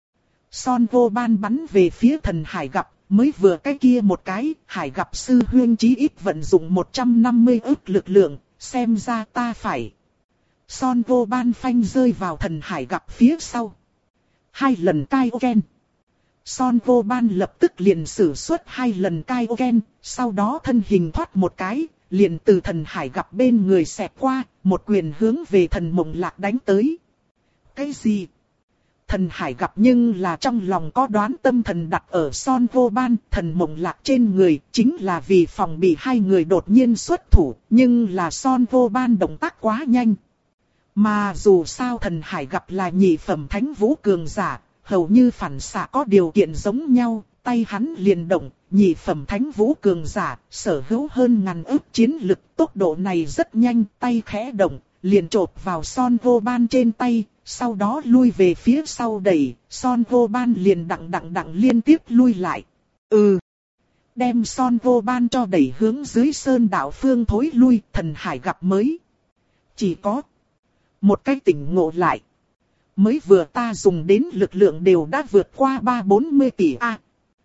Son Vô Ban bắn về phía thần hải gặp, mới vừa cái kia một cái, hải gặp sư huynh chí ít vận dụng một trăm năm mươi ức lực lượng, xem ra ta phải. Son Vô Ban phanh rơi vào thần hải gặp phía sau. Hai lần Kaioken. Son Vô Ban lập tức liền sử xuất hai lần Kaioken, sau đó thân hình thoát một cái, liền từ thần hải gặp bên người xẹt qua, một quyền hướng về Thần Mộng Lạc đánh tới. Cái gì? Thần Hải gặp nhưng là trong lòng có đoán, tâm thần đặt ở Son Vô Ban, Thần Mộng Lạc trên người, chính là vì phòng bị hai người đột nhiên xuất thủ, nhưng là Son Vô Ban động tác quá nhanh. Mà dù sao Thần Hải gặp là nhị phẩm thánh vũ cường giả, hầu như phản xạ có điều kiện giống nhau, tay hắn liền động, nhị phẩm thánh vũ cường giả, sở hữu hơn ngàn ức chiến lực, tốc độ này rất nhanh, tay khẽ động, liền chộp vào Son Vô Ban trên tay, sau đó lui về phía sau đẩy, Son Vô Ban liền đặng đặng đặng liên tiếp lui lại. Ừ, đem Son Vô Ban cho đẩy hướng dưới sơn đạo phương thối lui, Thần Hải gặp mới chỉ có một cái tỉnh ngộ lại. Mới vừa ta dùng đến lực lượng đều đã vượt qua ba bốn mươi tỷ A.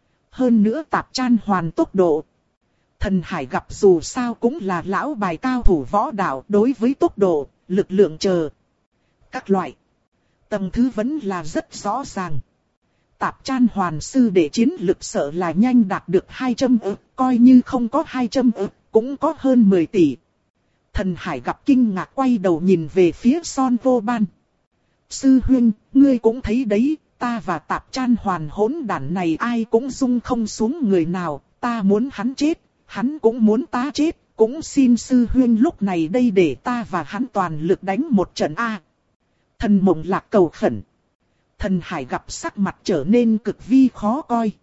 Hơn nữa tạp chan hoàn tốc độ. Thần Hải gặp dù sao cũng là lão bài cao thủ võ đạo, đối với tốc độ, lực lượng chờ các loại tầng thứ vẫn là rất rõ ràng. Tạp chan hoàn sư để chiến lực sợ là nhanh đạt được hai trăm ức, coi như không có hai trăm ức, cũng có hơn mười tỷ. Thần Hải gặp kinh ngạc quay đầu nhìn về phía Son Vô Ban. Sư huynh, ngươi cũng thấy đấy, ta và tạp chan hoàn hỗn đản này ai cũng dung không xuống người nào, ta muốn hắn chết, hắn cũng muốn ta chết, cũng xin sư huynh lúc này đây để ta và hắn toàn lực đánh một trận A. Thần Mộng Lạc cầu khẩn. Thần Hải gặp sắc mặt trở nên cực vi khó coi.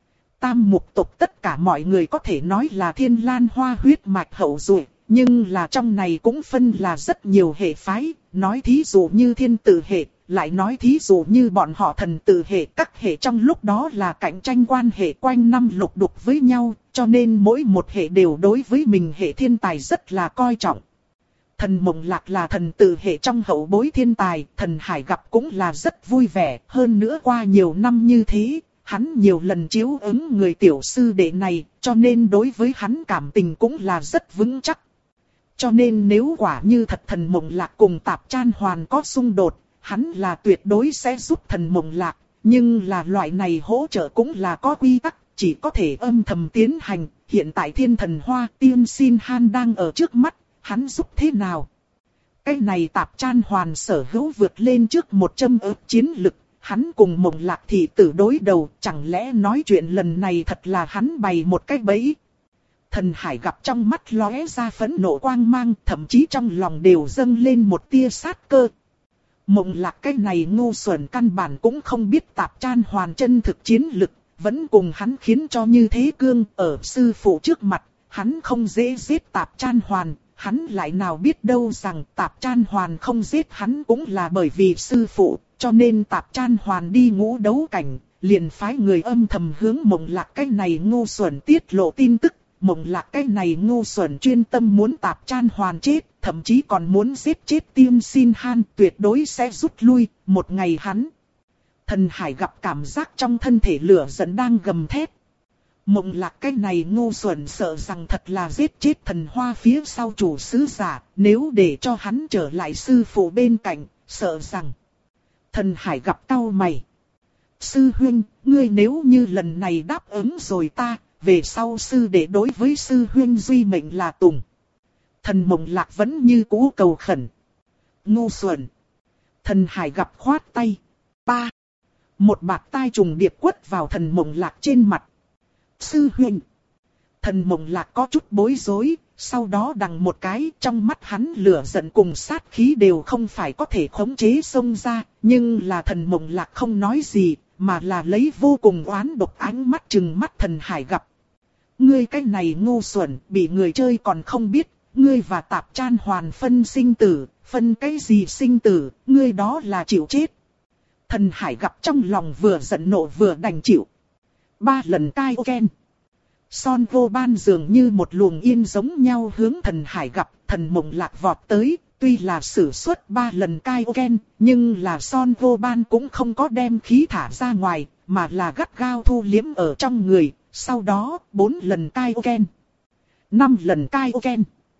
Tam mục tộc tất cả mọi người có thể nói là thiên lan hoa huyết mạch hậu duệ, nhưng là trong này cũng phân là rất nhiều hệ phái, nói thí dụ như thiên tử hệ, lại nói thí dụ như bọn họ thần tử hệ, các hệ trong lúc đó là cạnh tranh quan hệ quanh năm lục đục với nhau, cho nên mỗi một hệ đều đối với mình hệ thiên tài rất là coi trọng. Thần Mộng Lạc là thần tử hệ trong hậu bối thiên tài, Thần Hải gặp cũng là rất vui vẻ, hơn nữa qua nhiều năm như thế, hắn nhiều lần chiếu ứng người tiểu sư đệ này, cho nên đối với hắn cảm tình cũng là rất vững chắc. Cho nên nếu quả như thật Thần Mộng Lạc cùng tạp chan hoàn có xung đột, hắn là tuyệt đối sẽ giúp Thần Mộng Lạc, nhưng là loại này hỗ trợ cũng là có quy tắc, chỉ có thể âm thầm tiến hành. Hiện tại Thiên Thần Hoa Tiên Xin Han đang ở trước mắt, hắn giúp thế nào? Cái này tạp chan hoàn sở hữu vượt lên trước một trăm ức chiến lực, hắn cùng Mộng Lạc thị tử đối đầu, chẳng lẽ nói chuyện lần này thật là hắn bày một cái bẫy? Thần Hải gặp trong mắt lóe ra phẫn nộ quang mang, thậm chí trong lòng đều dâng lên một tia sát cơ. Mộng Lạc cái này ngu xuẩn căn bản cũng không biết tạp chan hoàn chân thực chiến lực, vẫn cùng hắn khiến cho như thế cương. Ở sư phụ trước mặt, hắn không dễ giết tạp chan hoàn, hắn lại nào biết đâu rằng tạp chan hoàn không giết hắn cũng là bởi vì sư phụ, cho nên tạp chan hoàn đi ngũ đấu cảnh, liền phái người âm thầm hướng Mộng Lạc cái này ngu xuẩn tiết lộ tin tức. Mộng Lạc cái này ngu xuẩn chuyên tâm muốn tạp chan hoàn chết, thậm chí còn muốn giết chết Tiên Xin Han, tuyệt đối sẽ rút lui. Một ngày hắn, Thần Hải gặp cảm giác trong thân thể lửa giận đang gầm thét. Mộng Lạc cái này ngu xuẩn sợ rằng thật là giết chết thần hoa phía sau chủ sứ giả, nếu để cho hắn trở lại sư phụ bên cạnh, sợ rằng. Thần Hải gặp cau mày. Sư huynh, ngươi nếu như lần này đáp ứng rồi ta, về sau sư đệ đối với sư huynh duy mệnh là tùng. Thần Mộng Lạc vẫn như cũ cầu khẩn. Ngu xuẩn. Thần Hải gặp khoát tay. Ba. Một bạt tai trùng điệp quất vào thần Mộng Lạc trên mặt. Sư huynh. Thần Mộng Lạc có chút bối rối, sau đó đằng một cái, trong mắt hắn lửa giận cùng sát khí đều không phải có thể khống chế xông ra, nhưng là thần Mộng Lạc không nói gì, mà là lấy vô cùng oán độc ánh mắt trừng mắt Thần Hải gặp. Ngươi cái này ngu xuẩn, bị người chơi còn không biết, ngươi và tạp chan hoàn phân sinh tử, phân cái gì sinh tử, ngươi đó là chịu chết. Thần Hải gặp trong lòng vừa giận nộ vừa đành chịu. Ba lần cai ken. Son Vô Ban dường như một luồng yên giống nhau hướng Thần Hải gặp, Thần Mộng Lạc vọt tới, tuy là sử xuất ba lần cai ken, nhưng là Son Vô Ban cũng không có đem khí thả ra ngoài, mà là gắt gao thu liếm ở trong người, sau đó bốn lần cai ken, năm lần cai ken.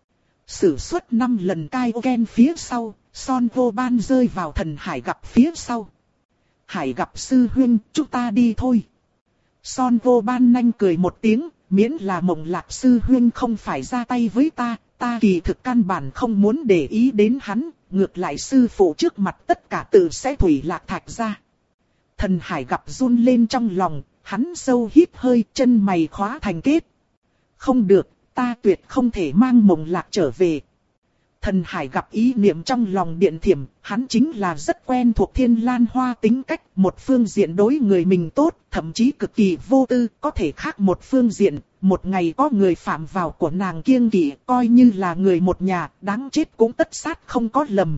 Sử xuất năm lần cai ken phía sau, Son Vô Ban rơi vào Thần Hải gặp phía sau. Hải gặp sư huynh, chúng ta đi thôi. Son Vô Ban nhanh cười một tiếng, miễn là Mộng Lạc sư huynh không phải ra tay với ta, ta kỳ thực căn bản không muốn để ý đến hắn, ngược lại sư phụ trước mặt tất cả tự sẽ thủy lạc thạch ra. Thần Hải gặp run lên trong lòng, hắn sâu hít hơi, chân mày khóa thành kết. Không được, ta tuyệt không thể mang Mộng Lạc trở về. Thần Hải gặp ý niệm trong lòng điện thiểm, hắn chính là rất quen thuộc Thiên Lan Hoa tính cách, một phương diện đối người mình tốt, thậm chí cực kỳ vô tư, có thể khác một phương diện, một ngày có người phạm vào của nàng kiêng kỵ, coi như là người một nhà, đáng chết cũng tất sát không có lầm.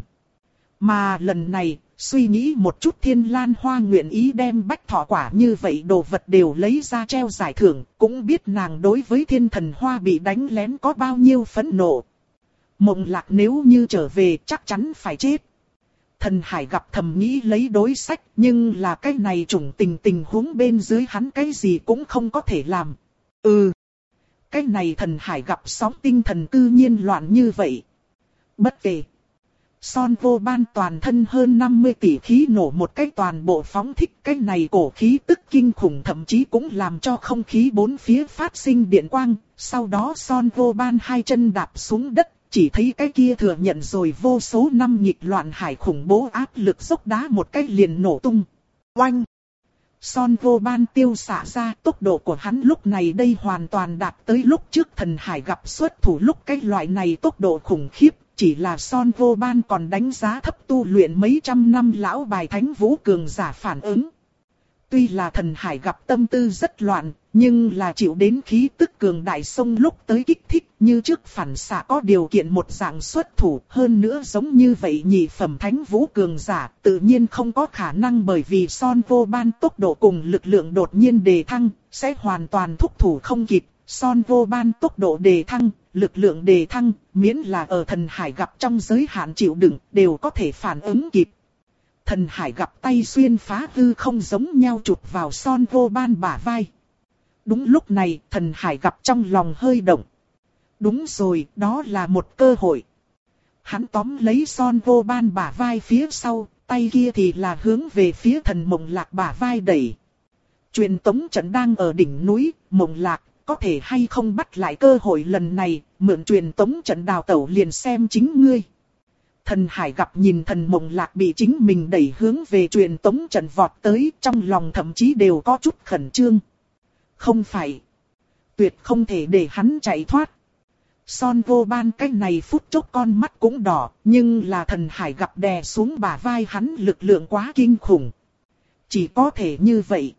Mà lần này, suy nghĩ một chút Thiên Lan Hoa nguyện ý đem bách thọ quả như vậy đồ vật đều lấy ra treo giải thưởng, cũng biết nàng đối với Thiên Thần Hoa bị đánh lén có bao nhiêu phẫn nộ. Mộng Lạc nếu như trở về chắc chắn phải chết. Thần Hải gặp thầm nghĩ lấy đối sách, nhưng là cái này chủng tình tình huống bên dưới hắn cái gì cũng không có thể làm. Ừ, cái này Thần Hải gặp sóng tinh thần cư nhiên loạn như vậy. Bất kể. Son Vô Ban toàn thân hơn năm mươi tỷ khí nổ một cái toàn bộ phóng thích, cái này cổ khí tức kinh khủng thậm chí cũng làm cho không khí bốn phía phát sinh điện quang. Sau đó Son Vô Ban hai chân đạp xuống đất, chỉ thấy cái kia thừa nhận rồi vô số năm nghịch loạn hải khủng bố áp lực dốc đá một cái liền nổ tung. Oanh! Son Vô Ban tiêu xạ ra, tốc độ của hắn lúc này đây hoàn toàn đạt tới lúc trước Thần Hải gặp xuất thủ lúc cái loại này tốc độ khủng khiếp. Chỉ là Son Vô Ban còn đánh giá thấp tu luyện mấy trăm năm lão bài thánh vũ cường giả phản ứng. Tuy là Thần Hải gặp tâm tư rất loạn, nhưng là chịu đến khí tức cường đại sông lúc tới kích thích, như trước phản xạ có điều kiện một dạng xuất thủ, hơn nữa giống như vậy nhị phẩm thánh vũ cường giả, tự nhiên không có khả năng bởi vì Son Vô Ban tốc độ cùng lực lượng đột nhiên đề thăng, sẽ hoàn toàn thúc thủ không kịp. Son Vô Ban tốc độ đề thăng, lực lượng đề thăng, miễn là ở Thần Hải gặp trong giới hạn chịu đựng, đều có thể phản ứng kịp. Thần Hải gặp tay xuyên phá hư không giống nhau chụp vào Son Vô Ban bả vai. Đúng lúc này, Thần Hải gặp trong lòng hơi động. Đúng rồi, đó là một cơ hội. Hắn tóm lấy Son Vô Ban bả vai phía sau, tay kia thì là hướng về phía Thần Mộng Lạc bả vai đẩy. Truyền tống trận đang ở đỉnh núi, Mộng Lạc, có thể hay không bắt lại cơ hội lần này, mượn truyền tống trận đào tẩu liền xem chính ngươi. Thần Hải gặp nhìn Thần Mộng Lạc bị chính mình đẩy hướng về truyền tống trận vọt tới, trong lòng thậm chí đều có chút khẩn trương. Không phải. Tuyệt không thể để hắn chạy thoát. Son Vô Ban cái này phút chốc con mắt cũng đỏ, nhưng là Thần Hải gặp đè xuống bả vai hắn lực lượng quá kinh khủng. Chỉ có thể như vậy.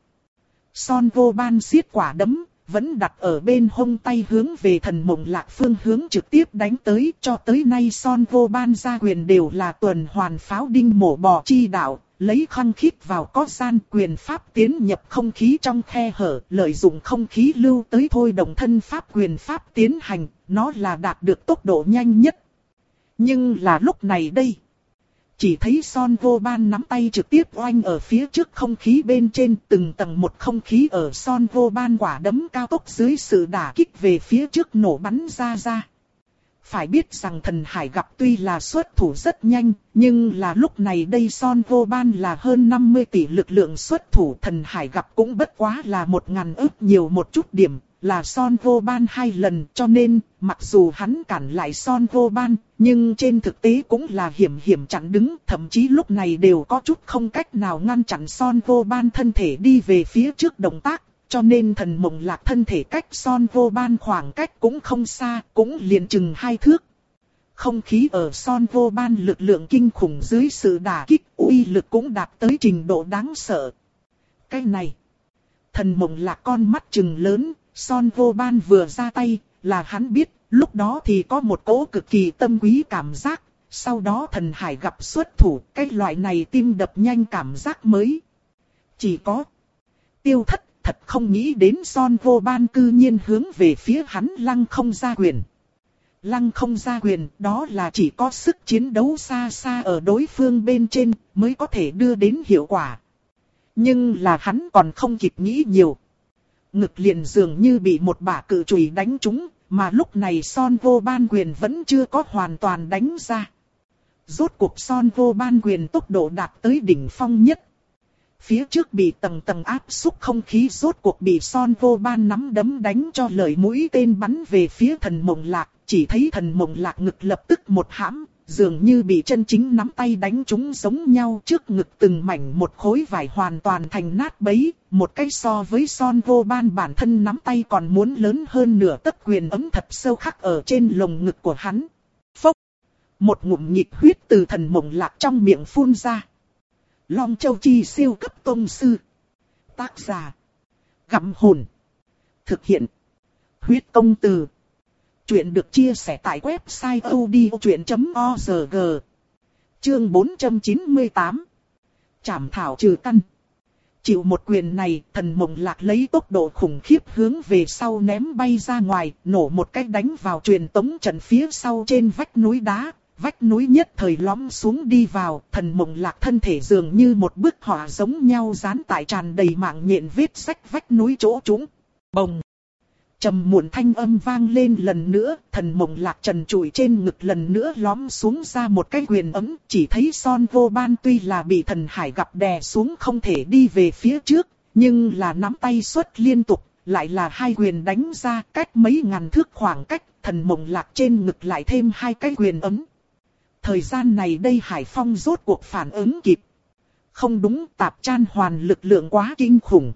Son Vô Ban siết quả đấm, vẫn đặt ở bên hông tay hướng về Thần Mộng Lạc phương hướng trực tiếp đánh tới, cho tới nay Son Vô Ban ra quyền đều là tuần hoàn pháo đinh mổ bò chi đạo, lấy khăng khít vào có gian quyền pháp tiến nhập không khí trong khe hở, lợi dụng không khí lưu tới thôi động thân pháp quyền pháp tiến hành, nó là đạt được tốc độ nhanh nhất. Nhưng là lúc này đây, chỉ thấy Son Vô Ban nắm tay trực tiếp oanh ở phía trước không khí bên trên, từng tầng một không khí ở Son Vô Ban quả đấm cao tốc dưới sự đả kích về phía trước nổ bắn ra ra. Phải biết rằng Thần Hải gặp tuy là xuất thủ rất nhanh, nhưng là lúc này đây Son Vô Ban là hơn năm mươi tỷ lực lượng xuất thủ, Thần Hải gặp cũng bất quá là một ngàn ức nhiều một chút điểm, là Son Vô Ban hai lần, cho nên, mặc dù hắn cản lại Son Vô Ban, nhưng trên thực tế cũng là hiểm hiểm chặn đứng, thậm chí lúc này đều có chút không cách nào ngăn chặn Son Vô Ban thân thể đi về phía trước động tác. Cho nên Thần Mộng Lạc thân thể cách Son Vô Ban khoảng cách cũng không xa, cũng liền chừng hai thước. Không khí ở Son Vô Ban lực lượng kinh khủng dưới sự đả kích, uy lực cũng đạt tới trình độ đáng sợ. Cái này, Thần Mộng Lạc con mắt trừng lớn, Son Vô Ban vừa ra tay, là hắn biết, lúc đó thì có một cỗ cực kỳ tâm quý cảm giác, sau đó Thần Hải gặp xuất thủ, cái loại này tim đập nhanh cảm giác mới. Chỉ có Tiêu Thất thật không nghĩ đến Son Vô Ban cư nhiên hướng về phía hắn lăng không ra quyền. Lăng không ra quyền, đó là chỉ có sức chiến đấu xa xa ở đối phương bên trên mới có thể đưa đến hiệu quả. Nhưng là hắn còn không kịp nghĩ nhiều. Ngực liền dường như bị một bả cự chùy đánh trúng, mà lúc này Son Vô Ban quyền vẫn chưa có hoàn toàn đánh ra. Rốt cuộc Son Vô Ban quyền tốc độ đạt tới đỉnh phong nhất. Phía trước bị tầng tầng áp xúc không khí rốt cuộc bị Son Vô Ban nắm đấm đánh cho lời mũi tên bắn về phía Thần Mộng Lạc, chỉ thấy Thần Mộng Lạc ngực lập tức một hãm, dường như bị chân chính nắm tay đánh trúng giống nhau, trước ngực từng mảnh một khối vải hoàn toàn thành nát bấy, một cái so với Son Vô Ban bản thân nắm tay còn muốn lớn hơn nửa tấc quyền ấm thật sâu khắc ở trên lồng ngực của hắn. Phốc! Một ngụm nhịp huyết từ Thần Mộng Lạc trong miệng phun ra. Long Châu Chi siêu cấp tông sư. Tác giả. Gặm hồn. Thực hiện. Huyết công từ. Chuyện được chia sẻ tại website odchuyện chấm org. Chương bốn trăm chín mươi tám. Trảm thảo trừ căn. Chịu một quyền này, Thần Mộng Lạc lấy tốc độ khủng khiếp hướng về sau ném bay ra ngoài, nổ một cái đánh vào truyền tống trận phía sau trên vách núi đá. Vách núi nhất thời lõm xuống đi vào, Thần Mộng Lạc thân thể dường như một bức họa giống nhau dán tại tràn đầy mạng nhện vết rách vách núi chỗ trũng. Bồng! Trầm muộn thanh âm vang lên lần nữa, Thần Mộng Lạc trần trụi trên ngực lần nữa lõm xuống ra một cái quyền ấm, chỉ thấy Son Vô Ban tuy là bị Thần Hải gặp đè xuống không thể đi về phía trước, nhưng là nắm tay xuất liên tục, lại là hai quyền đánh ra cách mấy ngàn thước khoảng cách, Thần Mộng Lạc trên ngực lại thêm hai cái quyền ấm. Thời gian này đây Hải Phong rốt cuộc phản ứng kịp. Không đúng, Tạp Chan Hoàn lực lượng quá kinh khủng.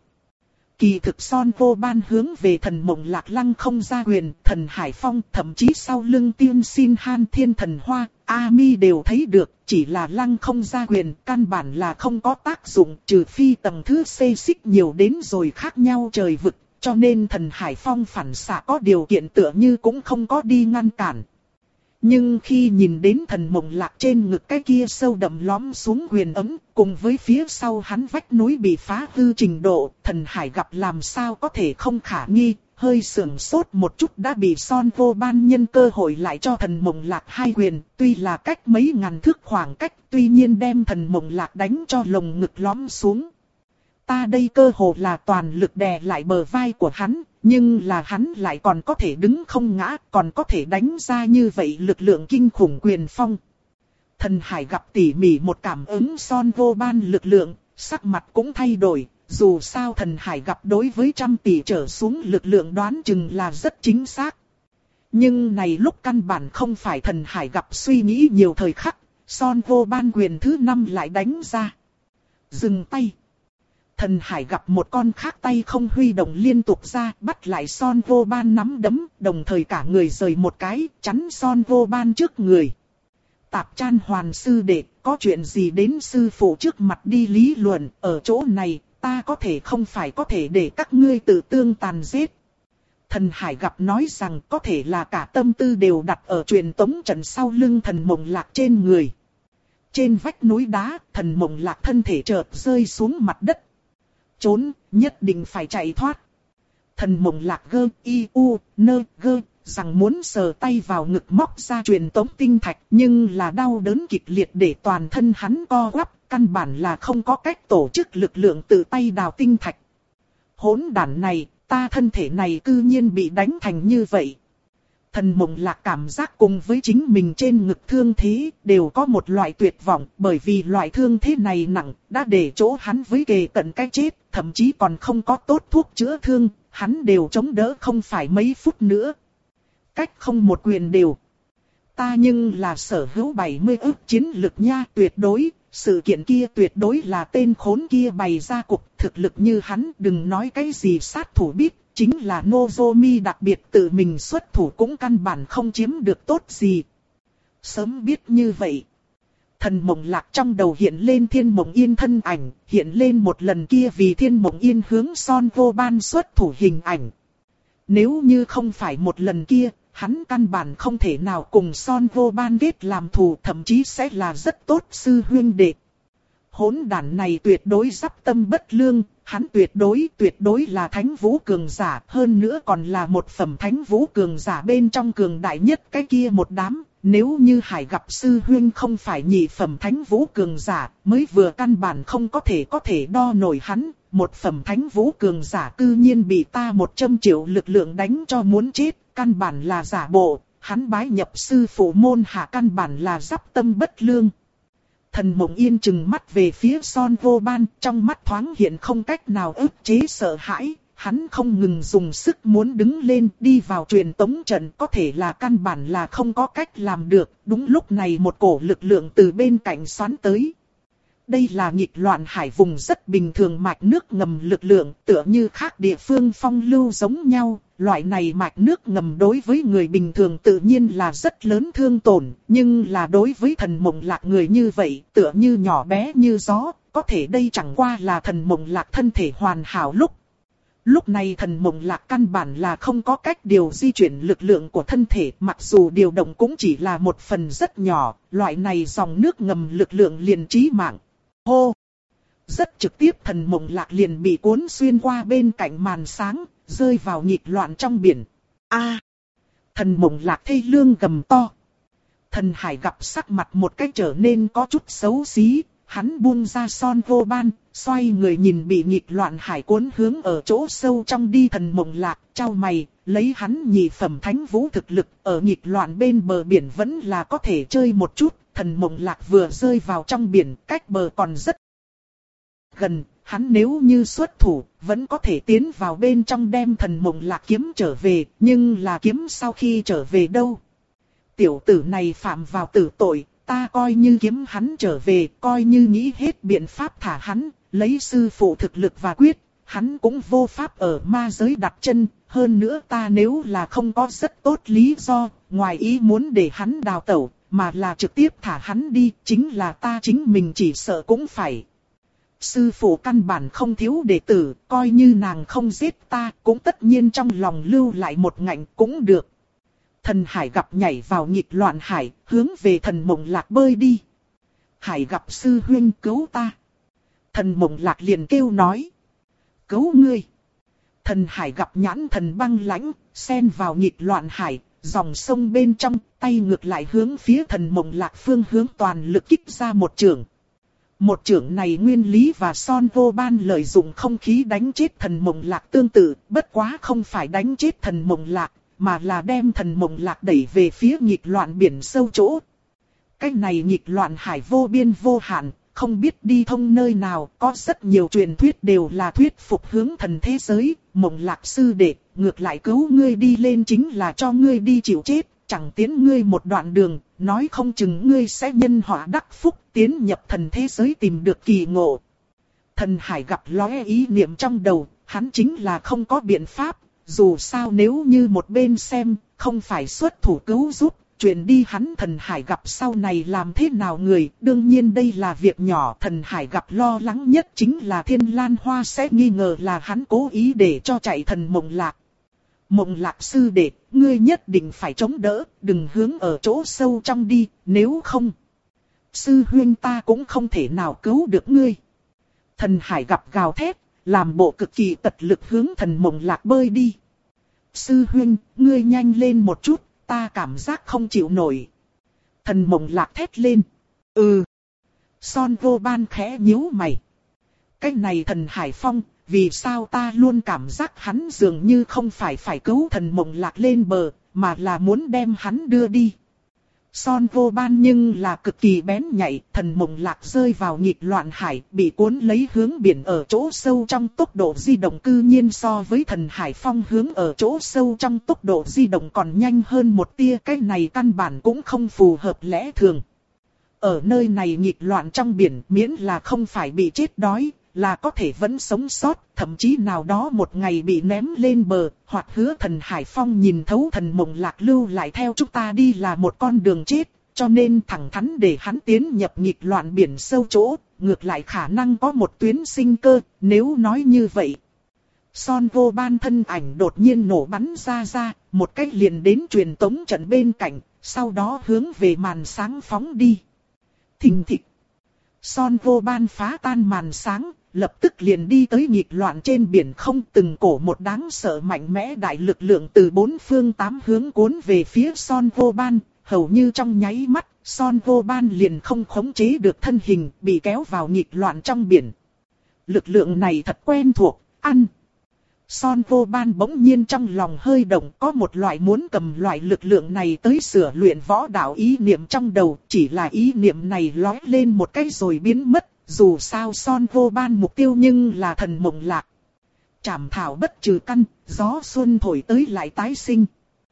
Kỳ thực Son Vô Ban hướng về Thần Mộng Lạc lăng không ra quyền, Thần Hải Phong thậm chí sau lưng Tiên Xin Han Thiên Thần Hoa, A Mi đều thấy được, chỉ là lăng không ra quyền, căn bản là không có tác dụng, trừ phi tầng thứ xê xích nhiều đến rồi khác nhau trời vực, cho nên Thần Hải Phong phản xạ có điều kiện tựa như cũng không có đi ngăn cản. Nhưng khi nhìn đến Thần Mộng Lạc trên ngực cái kia sâu đậm lõm xuống quyền ấm, cùng với phía sau hắn vách núi bị phá hư trình độ, Thần Hải gặp làm sao có thể không khả nghi, hơi sưởng sốt một chút đã bị Son Vô Ban nhân cơ hội lại cho Thần Mộng Lạc hai quyền, tuy là cách mấy ngàn thước khoảng cách, tuy nhiên đem Thần Mộng Lạc đánh cho lồng ngực lõm xuống. Ta đây cơ hồ là toàn lực đè lại bờ vai của hắn, nhưng là hắn lại còn có thể đứng không ngã, còn có thể đánh ra như vậy lực lượng kinh khủng quyền phong. Thần Hải gặp tỉ mỉ một cảm ứng Son Vô Ban lực lượng, sắc mặt cũng thay đổi, dù sao Thần Hải gặp đối với trăm tỷ trở xuống lực lượng đoán chừng là rất chính xác. Nhưng này lúc căn bản không phải Thần Hải gặp suy nghĩ nhiều thời khắc, Son Vô Ban quyền thứ năm lại đánh ra. Dừng tay. Thần Hải gặp một con khác tay không huy động liên tục ra, bắt lại Son Vô Ban nắm đấm, đồng thời cả người rời một cái, chắn Son Vô Ban trước người. Tạp Chan Hoàn sư đệ, có chuyện gì đến sư phụ trước mặt đi lý luận, ở chỗ này, ta có thể không phải có thể để các ngươi tự tương tàn giết. Thần Hải gặp nói rằng có thể là cả tâm tư đều đặt ở truyền tống trận sau lưng Thần Mộng Lạc trên người. Trên vách núi đá, Thần Mộng Lạc thân thể chợt rơi xuống mặt đất. Trốn, nhất định phải chạy thoát. Thần Mộng Lạc gơ, y, u, nơ, gơ, rằng muốn sờ tay vào ngực móc ra truyền tống tinh thạch, nhưng là đau đớn kịch liệt để toàn thân hắn co quắp, căn bản là không có cách tổ chức lực lượng tự tay đào tinh thạch. Hỗn đản này, ta thân thể này cư nhiên bị đánh thành như vậy. Thần Mộng Lạc cảm giác cùng với chính mình trên ngực thương thế đều có một loại tuyệt vọng, bởi vì loại thương thế này nặng, đã để chỗ hắn với kề cận cái chết, thậm chí còn không có tốt thuốc chữa thương, hắn đều chống đỡ không phải mấy phút nữa. Cách không một quyền đều. Ta nhưng là sở hữu bảy mươi ức chiến lực nha, tuyệt đối, sự kiện kia tuyệt đối là tên khốn kia bày ra cục, thực lực như hắn đừng nói cái gì sát thủ biết. Chính là Nozomi đặc biệt tự mình xuất thủ cũng căn bản không chiếm được tốt gì. Sớm biết như vậy. Thần Mộng Lạc trong đầu hiện lên Thiên Mộng Yên thân ảnh, hiện lên một lần kia vì Thiên Mộng Yên hướng Son Vô Ban xuất thủ hình ảnh. Nếu như không phải một lần kia, hắn căn bản không thể nào cùng Son Vô Ban kết làm thù, thậm chí sẽ là rất tốt sư huynh đệ. Hỗn đản này tuyệt đối dắp tâm bất lương, hắn tuyệt đối tuyệt đối là thánh vũ cường giả, hơn nữa còn là một phẩm thánh vũ cường giả bên trong cường đại nhất cái kia một đám. Nếu như Hải gặp sư huynh không phải nhị phẩm thánh vũ cường giả, mới vừa căn bản không có thể có thể đo nổi hắn. Một phẩm thánh vũ cường giả cư nhiên bị ta một trăm triệu lực lượng đánh cho muốn chết, căn bản là giả bộ, hắn bái nhập sư phụ môn hạ căn bản là dắp tâm bất lương. Thần Mộng Yên trừng mắt về phía Son Vô Ban, trong mắt thoáng hiện không cách nào ức chế sợ hãi, hắn không ngừng dùng sức muốn đứng lên đi vào truyền tống trận, có thể là căn bản là không có cách làm được. Đúng lúc này một cổ lực lượng từ bên cạnh xoắn tới. Đây là nghịch loạn hải vùng rất bình thường mạch nước ngầm lực lượng, tựa như khác địa phương phong lưu giống nhau. Loại này mạch nước ngầm đối với người bình thường tự nhiên là rất lớn thương tổn, nhưng là đối với thần mộng lạc người như vậy, tựa như nhỏ bé như gió, có thể đây chẳng qua là thần mộng lạc thân thể hoàn hảo lúc. Lúc này thần mộng lạc căn bản là không có cách điều di chuyển lực lượng của thân thể, mặc dù điều động cũng chỉ là một phần rất nhỏ, loại này dòng nước ngầm lực lượng liền chí mạng. Hô! Rất trực tiếp thần mộng lạc liền bị cuốn xuyên qua bên cạnh màn sáng, rơi vào nghịch loạn trong biển. A! À, thần mộng lạc thê lương gầm to. Thần hải gặp sắc mặt một cách trở nên có chút xấu xí, hắn buông ra son vô ban, xoay người nhìn bị nghịch loạn hải cuốn hướng ở chỗ sâu trong đi thần mộng lạc, chau mày, lấy hắn nhị phẩm thánh vũ thực lực, ở nghịch loạn bên bờ biển vẫn là có thể chơi một chút. Thần mộng lạc vừa rơi vào trong biển, cách bờ còn rất gần, hắn nếu như xuất thủ, vẫn có thể tiến vào bên trong đem thần mộng lạc kiếm trở về, nhưng là kiếm sau khi trở về đâu? Tiểu tử này phạm vào tử tội, ta coi như kiếm hắn trở về, coi như nghĩ hết biện pháp thả hắn, lấy sư phụ thực lực và quyết, hắn cũng vô pháp ở ma giới đặt chân, hơn nữa ta nếu là không có rất tốt lý do, ngoài ý muốn để hắn đào tẩu, mà là trực tiếp thả hắn đi, chính là ta chính mình chỉ sợ cũng phải. Sư phụ căn bản không thiếu đệ tử, coi như nàng không giết ta, cũng tất nhiên trong lòng lưu lại một ngạnh cũng được. Thần hải gặp nhảy vào nghịch loạn hải, hướng về thần mộng lạc bơi đi. Hải gặp sư huynh cứu ta. Thần mộng lạc liền kêu nói. Cứu ngươi. Thần hải gặp nhãn thần băng lãnh, xen vào nghịch loạn hải. Dòng sông bên trong, tay ngược lại hướng phía thần mộng lạc phương hướng toàn lực kích ra một chưởng. Một chưởng này nguyên lý và son vô ban lợi dụng không khí đánh chết thần mộng lạc tương tự, bất quá không phải đánh chết thần mộng lạc, mà là đem thần mộng lạc đẩy về phía nghịch loạn biển sâu chỗ. Cái này nghịch loạn hải vô biên vô hạn, không biết đi thông nơi nào, có rất nhiều truyền thuyết đều là thuyết phục hướng thần thế giới, mộng lạc sư đệ, ngược lại cứu ngươi đi lên chính là cho ngươi đi chịu chết, chẳng tiến ngươi một đoạn đường, nói không chừng ngươi sẽ nhân họa đắc phúc, tiến nhập thần thế giới tìm được kỳ ngộ. Thần hải gặp lóe ý niệm trong đầu, hắn chính là không có biện pháp, dù sao nếu như một bên xem, không phải xuất thủ cứu giúp. Chuyện đi hắn thần hải gặp sau này làm thế nào người, đương nhiên đây là việc nhỏ. Thần hải gặp lo lắng nhất chính là Thiên Lan Hoa sẽ nghi ngờ là hắn cố ý để cho chạy thần mộng lạc. Mộng lạc sư đệ, ngươi nhất định phải chống đỡ, đừng hướng ở chỗ sâu trong đi, nếu không. Sư huynh ta cũng không thể nào cứu được ngươi. Thần hải gặp gào thét, làm bộ cực kỳ tật lực hướng thần mộng lạc bơi đi. Sư huynh, ngươi nhanh lên một chút. Ta cảm giác không chịu nổi. Thần mộng lạc thét lên. Ừ. Son vô ban khẽ nhíu mày. Cái này thần hải phong, vì sao ta luôn cảm giác hắn dường như không phải phải cứu thần mộng lạc lên bờ, mà là muốn đem hắn đưa đi. Son vô ban nhưng là cực kỳ bén nhạy, thần mộng lạc rơi vào nghịch loạn hải, bị cuốn lấy hướng biển ở chỗ sâu trong tốc độ di động cư nhiên so với thần hải phong hướng ở chỗ sâu trong tốc độ di động còn nhanh hơn một tia, cái này căn bản cũng không phù hợp lẽ thường. Ở nơi này nghịch loạn trong biển miễn là không phải bị chết đói, là có thể vẫn sống sót, thậm chí nào đó một ngày bị ném lên bờ, hoặc hứa thần Hải Phong nhìn thấu thần mộng lạc lưu lại theo chúng ta đi là một con đường chết, cho nên thẳng thắn để hắn tiến nhập nghịch loạn biển sâu chỗ, ngược lại khả năng có một tuyến sinh cơ, nếu nói như vậy. Son vô ban thân ảnh đột nhiên nổ bắn ra ra, một cách liền đến truyền tống trận bên cạnh, sau đó hướng về màn sáng phóng đi. Thình thịch. Son vô ban phá tan màn sáng, lập tức liền đi tới nghịch loạn trên biển không, từng cổ một đáng sợ mạnh mẽ đại lực lượng từ bốn phương tám hướng cuốn về phía son vô ban, hầu như trong nháy mắt, son vô ban liền không khống chế được thân hình, bị kéo vào nghịch loạn trong biển. Lực lượng này thật quen thuộc, ăn. Son vô ban bỗng nhiên trong lòng hơi động, có một loại muốn cầm loại lực lượng này tới sửa luyện võ đạo ý niệm trong đầu, chỉ là ý niệm này lóe lên một cái rồi biến mất, dù sao son vô ban mục tiêu nhưng là thần mộng lạc. Trảm thảo bất trừ căn, gió xuân thổi tới lại tái sinh.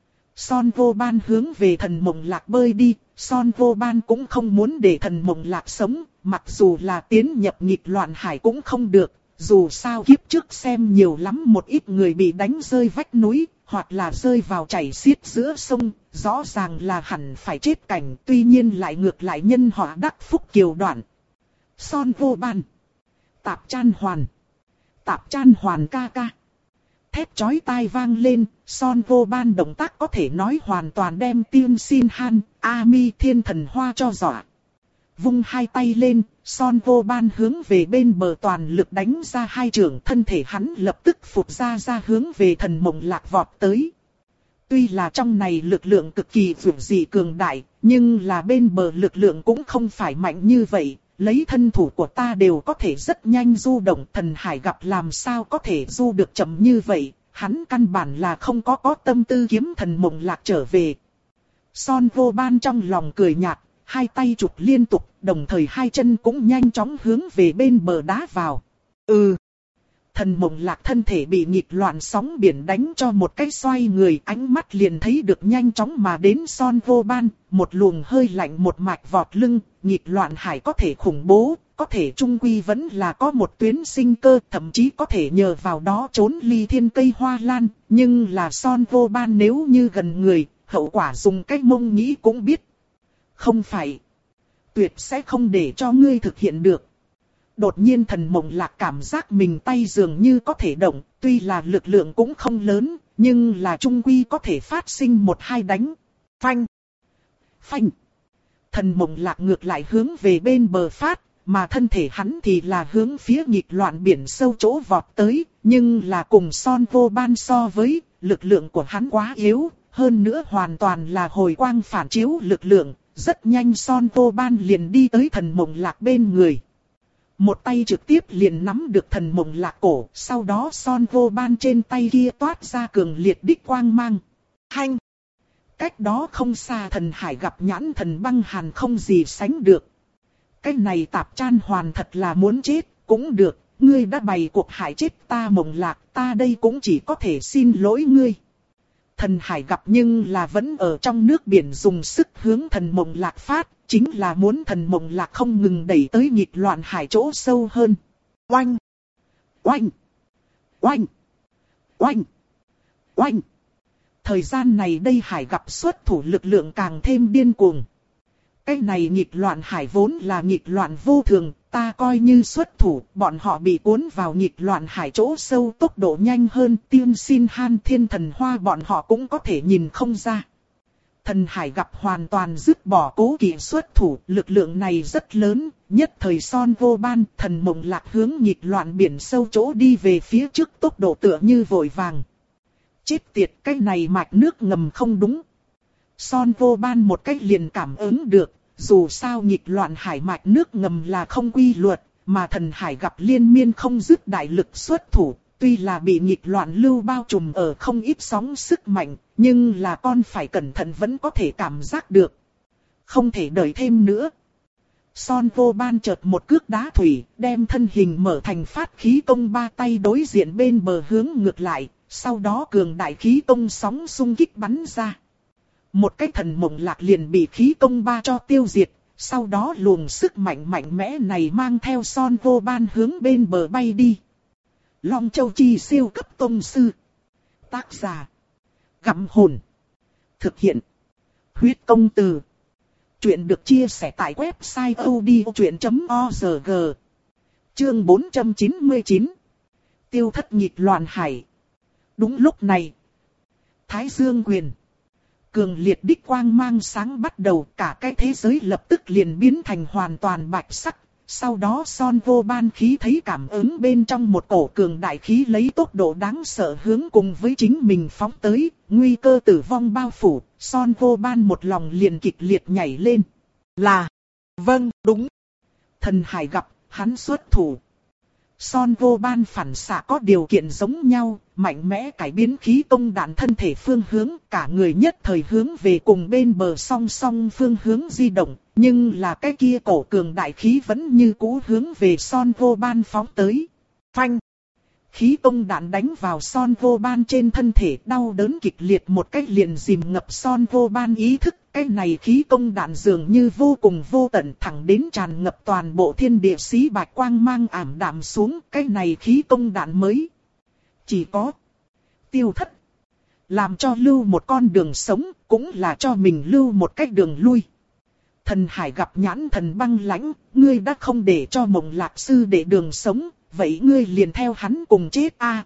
Son Vô Ban hướng về Thần Mộng Lạc bơi đi, Son Vô Ban cũng không muốn để Thần Mộng Lạc sống, mặc dù là tiến nhập nghịch loạn hải cũng không được, dù sao kiếp trước xem nhiều lắm một ít người bị đánh rơi vách núi, hoặc là rơi vào chảy xiết giữa sông, rõ ràng là hẳn phải chết cảnh, tuy nhiên lại ngược lại nhân họa đắc phúc kiều đoạn. Son Vô Ban. Tạp Chan Hoàn. Tạp Chan Hoàn ca ca. Thét chói tai vang lên, Son Vô Ban động tác có thể nói hoàn toàn đem Tiên Xin Han, A Mi Thiên Thần Hoa cho dọa. Vung hai tay lên, Son Vô Ban hướng về bên bờ toàn lực đánh ra hai trường, thân thể hắn lập tức phụt ra ra hướng về Thần Mộng Lạc vọt tới. Tuy là trong này lực lượng cực kỳ vượt dị cường đại, nhưng là bên bờ lực lượng cũng không phải mạnh như vậy. Lấy thân thủ của ta đều có thể rất nhanh du động, Thần Hải gặp làm sao có thể du được chậm như vậy, hắn căn bản là không có có tâm tư kiếm Thần Mộng Lạc trở về. Son Vô Ban trong lòng cười nhạt, hai tay chụp liên tục, đồng thời hai chân cũng nhanh chóng hướng về bên bờ đá vào. Ừ. Thần Mộng Lạc thân thể bị nghịch loạn sóng biển đánh cho một cái xoay người, ánh mắt liền thấy được nhanh chóng mà đến Son Vô Ban, một luồng hơi lạnh một mạch vọt lưng, nghịch loạn hải có thể khủng bố, có thể trung quy vẫn là có một tuyến sinh cơ, thậm chí có thể nhờ vào đó trốn ly thiên cây hoa lan, nhưng là Son Vô Ban nếu như gần người, hậu quả dùng cách mông nghĩ cũng biết. Không phải, tuyệt sẽ không để cho ngươi thực hiện được. Đột nhiên Thần Mộng Lạc cảm giác mình tay dường như có thể động, tuy là lực lượng cũng không lớn, nhưng là trung quy có thể phát sinh một hai đánh. Phanh! Phanh! Thần Mộng Lạc ngược lại hướng về bên bờ phát, mà thân thể hắn thì là hướng phía nghịch loạn biển sâu chỗ vọt tới, nhưng là cùng Son Vô Ban so với, lực lượng của hắn quá yếu, hơn nữa hoàn toàn là hồi quang phản chiếu lực lượng, rất nhanh Son Vô Ban liền đi tới Thần Mộng Lạc bên người. Một tay trực tiếp liền nắm được Thần Mộng Lạc cổ, sau đó Son Vô Ban trên tay kia toát ra cường liệt đích quang mang. Hanh! Cách đó không xa Thần Hải gặp nhãn thần băng hàn không gì sánh được. Cái này Tạp Chan Hoàn thật là muốn chết, cũng được, ngươi đã bày cuộc hại chết ta Mộng Lạc, ta đây cũng chỉ có thể xin lỗi ngươi. Thần Hải gặp nhưng là vẫn ở trong nước biển dùng sức hướng Thần Mộng Lạc phát, chính là muốn Thần Mộng Lạc không ngừng đẩy tới nghịch loạn hải chỗ sâu hơn. Oanh! Oanh! Oanh! Oanh! Oanh! Thời gian này đây Hải gặp xuất thủ lực lượng càng thêm điên cuồng. Cái này nghịch loạn hải vốn là nghịch loạn vô thường, ta coi như xuất thủ, bọn họ bị cuốn vào nghịch loạn hải chỗ sâu tốc độ nhanh hơn, Tiên Xin Han Thiên Thần Hoa bọn họ cũng có thể nhìn không ra. Thần Hải gặp hoàn toàn dứt bỏ cố kỵ xuất thủ, lực lượng này rất lớn, nhất thời Son Vô Ban, Thần Mộng Lạc hướng nghịch loạn biển sâu chỗ đi về phía trước tốc độ tựa như vội vàng. Chết tiệt, cái này mạch nước ngầm không đúng. Son Vô Ban một cách liền cảm ứng được, dù sao nghịch loạn hải mạch nước ngầm là không quy luật, mà Thần Hải gặp liên miên không dứt đại lực xuất thủ, tuy là bị nghịch loạn lưu bao trùm ở không ít sóng sức mạnh, nhưng là con phải cẩn thận vẫn có thể cảm giác được. Không thể đợi thêm nữa. Son Vô Ban chợt một cước đá thủy, đem thân hình mở thành phát khí công ba tay đối diện bên bờ hướng ngược lại, sau đó cường đại khí công sóng xung kích bắn ra. Một cái Thần Mộng Lạc liền bị khí công ba cho tiêu diệt, sau đó luồng sức mạnh mạnh mẽ này mang theo Son Vô Ban hướng bên bờ bay đi. Long Châu Chi siêu cấp tông sư. Tác giả: Gặm Hồn. Thực hiện: Huyết Công Từ. Chuyện được chia sẻ tại website odchuyện chấm org. Chương bốn trăm chín mươi chín. Tiêu thất nghịch loạn hải. Đúng lúc này, Thái Dương Quyền, cường liệt đích quang mang sáng bắt đầu, cả cái thế giới lập tức liền biến thành hoàn toàn bạch sắc. Sau đó Son Vô Ban khí thấy cảm ứng bên trong một cổ cường đại khí lấy tốc độ đáng sợ hướng cùng với chính mình phóng tới, nguy cơ tử vong bao phủ, Son Vô Ban một lòng liền kịch liệt nhảy lên. Là, vâng, đúng. Thần Hải gặp, hắn xuất thủ. Son Vô Ban phản xạ có điều kiện giống nhau, mạnh mẽ cải biến khí công đạn thân thể phương hướng, cả người nhất thời hướng về cùng bên bờ song song phương hướng di động, nhưng là cái kia cổ cường đại khí vẫn như cũ hướng về Son Vô Ban phóng tới. Phanh! khí công đạn đánh vào Son Vô Ban trên thân thể, đau đớn kịch liệt một cách liền dìm ngập Son Vô Ban ý thức. Cái này khí công đạn dường như vô cùng vô tận, thẳng đến tràn ngập toàn bộ thiên địa, xí bạch quang mang ảm đạm xuống. Cái này khí công đạn mới chỉ có tiêu thất, làm cho lưu một con đường sống, cũng là cho mình lưu một cách đường lui. Thần Hải gặp nhãn thần băng lãnh, ngươi đã không để cho Mộng Lạc sư để đường sống, vậy ngươi liền theo hắn cùng chết a.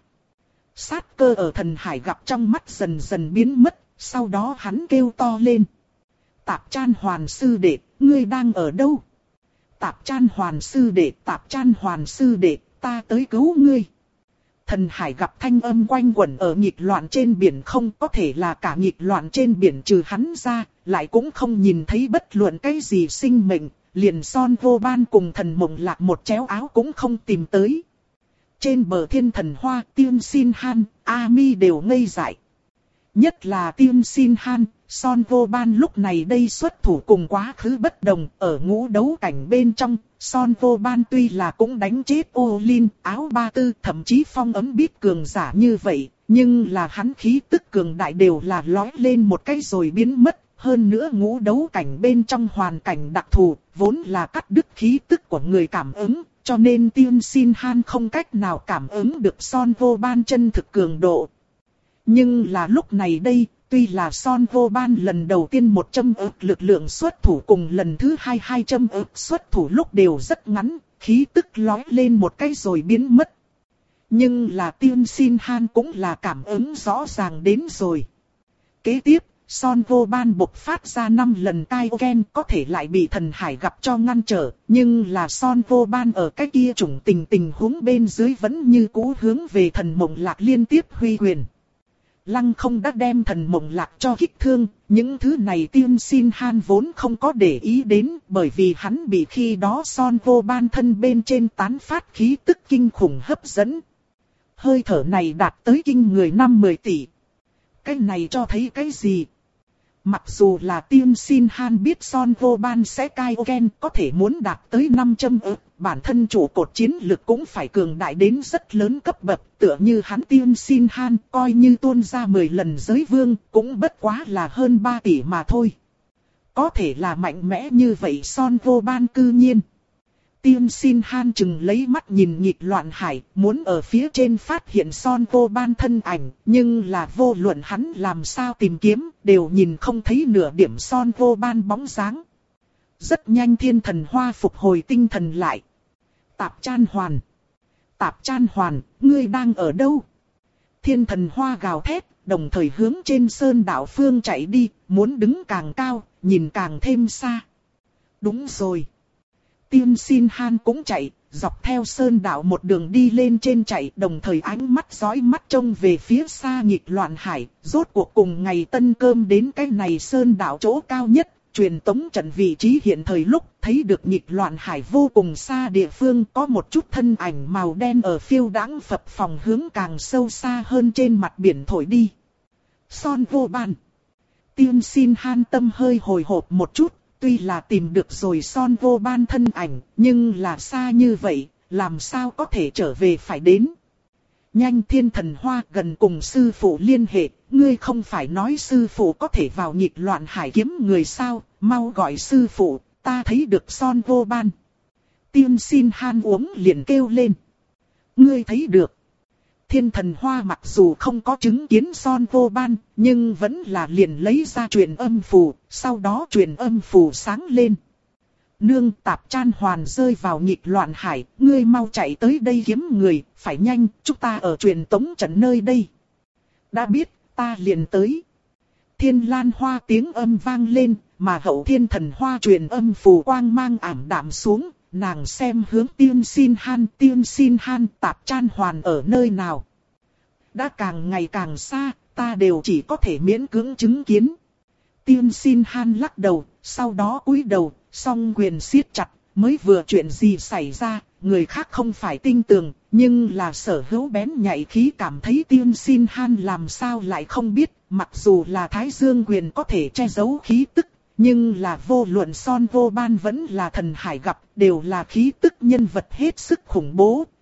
Sát cơ ở Thần Hải gặp trong mắt dần dần biến mất, sau đó hắn kêu to lên. Tạp Chan Hoàn sư đệ, ngươi đang ở đâu? Tạp Chan Hoàn sư đệ, Tạp Chan Hoàn sư đệ, ta tới cứu ngươi. Thần Hải gặp thanh âm quanh quẩn ở nghịch loạn trên biển, không có thể là cả nghịch loạn trên biển trừ hắn ra, lại cũng không nhìn thấy bất luận cái gì sinh mệnh, liền Son Vô Ban cùng Thần Mộng Lạc một chéo áo cũng không tìm tới. Trên bờ Thiên Thần Hoa, Tiên Xin Han, A Mi đều ngây dại. Nhất là Tiên Xin Han, Son Vô Ban lúc này đây xuất thủ cùng quá khứ bất đồng, ở ngũ đấu cảnh bên trong, Son Vô Ban tuy là cũng đánh chết ô Linh, áo ba tư, thậm chí phong ấm biết cường giả như vậy, nhưng là hắn khí tức cường đại đều là lói lên một cái rồi biến mất. Hơn nữa ngũ đấu cảnh bên trong hoàn cảnh đặc thù, vốn là cắt đứt khí tức của người cảm ứng, cho nên Tiên Xin Han không cách nào cảm ứng được Son Vô Ban chân thực cường độ. Nhưng là lúc này đây, tuy là Son Vô Ban lần đầu tiên một châm ức lực lượng xuất thủ cùng lần thứ hai hai châm ức xuất thủ lúc đều rất ngắn, khí tức lói lên một cái rồi biến mất. Nhưng là Tiên Xin Han cũng là cảm ứng rõ ràng đến rồi. Kế tiếp, Son Vô Ban bộc phát ra năm lần Kaioken, có thể lại bị Thần Hải gặp cho ngăn trở, nhưng là Son Vô Ban ở cái kia chủng tình tình huống bên dưới vẫn như cũ hướng về Thần Mộng Lạc liên tiếp huy quyền. Lăng không đã đem Thần Mộng Lạc cho kích thương, những thứ này Tiên Xin Han vốn không có để ý đến, bởi vì hắn bị khi đó Son Vô Ban thân bên trên tán phát khí tức kinh khủng hấp dẫn. Hơi thở này đạt tới kinh người năm mười tỷ. Cái này cho thấy cái gì? Mặc dù là Tiên Xin Han biết Son Vô Ban sẽ Kaioken, có thể muốn đạt tới năm trăm ức, bản thân chủ cột chiến lực cũng phải cường đại đến rất lớn cấp bậc, tựa như hắn Tiên Xin Han coi như tuôn ra mười lần giới vương, cũng bất quá là hơn ba tỷ mà thôi. Có thể là mạnh mẽ như vậy Son Vô Ban cư nhiên. Tiên Xin Han chừng lấy mắt nhìn nghịch loạn hải, muốn ở phía trên phát hiện Son Vô Ban thân ảnh, nhưng là vô luận hắn làm sao tìm kiếm, đều nhìn không thấy nửa điểm Son Vô Ban bóng dáng. Rất nhanh Thiên Thần Hoa phục hồi tinh thần lại. Tạp Chan Hoàn. Tạp Chan Hoàn, ngươi đang ở đâu? Thiên Thần Hoa gào thét, đồng thời hướng trên sơn đảo phương chạy đi, muốn đứng càng cao, nhìn càng thêm xa. Đúng rồi. Tiên Xin Han cũng chạy, dọc theo sơn đảo một đường đi lên trên chạy, đồng thời ánh mắt dõi mắt trông về phía xa nghịch loạn hải, rốt cuộc cùng ngày tân cơm đến cái này sơn đảo chỗ cao nhất, truyền tống trận vị trí hiện thời lúc thấy được nghịch loạn hải vô cùng xa địa phương có một chút thân ảnh màu đen ở phiêu đãng phập phồng hướng càng sâu xa hơn trên mặt biển thổi đi. Son Vô Ban. Tiên Xin Han tâm hơi hồi hộp một chút. Tuy là tìm được rồi Son Vô Ban thân ảnh, nhưng là xa như vậy, làm sao có thể trở về phải đến. Nhanh Thiên Thần Hoa gần cùng sư phụ liên hệ, ngươi không phải nói sư phụ có thể vào nghịch loạn hải kiếm người sao, mau gọi sư phụ, ta thấy được Son Vô Ban. Tiên Xin Han uống liền kêu lên. Ngươi thấy được. Thiên Thần Hoa mặc dù không có chứng kiến Son Vô Ban, nhưng vẫn là liền lấy ra truyền âm phù, sau đó truyền âm phù sáng lên. Nương, Tạp Chan Hoàn rơi vào nghịch loạn hải, ngươi mau chạy tới đây kiếm người, phải nhanh, chúng ta ở truyền tống trận nơi đây. Đã biết, ta liền tới. Thiên Lan Hoa tiếng âm vang lên, mà Hậu Thiên Thần Hoa truyền âm phù quang mang ảm đạm xuống. Nàng xem hướng Tiên Xin Han, Tiên Xin Han, Tạp Chan Hoàn ở nơi nào. Đã càng ngày càng xa, ta đều chỉ có thể miễn cưỡng chứng kiến. Tiên Xin Han lắc đầu, sau đó cúi đầu, song quyền siết chặt, mới vừa chuyện gì xảy ra, người khác không phải tin tưởng, nhưng là sở hữu bén nhạy khí cảm thấy Tiên Xin Han làm sao lại không biết, mặc dù là Thái Dương quyền có thể che giấu khí tức. Nhưng là vô luận Son Vô Ban vẫn là Thần Hải gặp, đều là khí tức nhân vật hết sức khủng bố,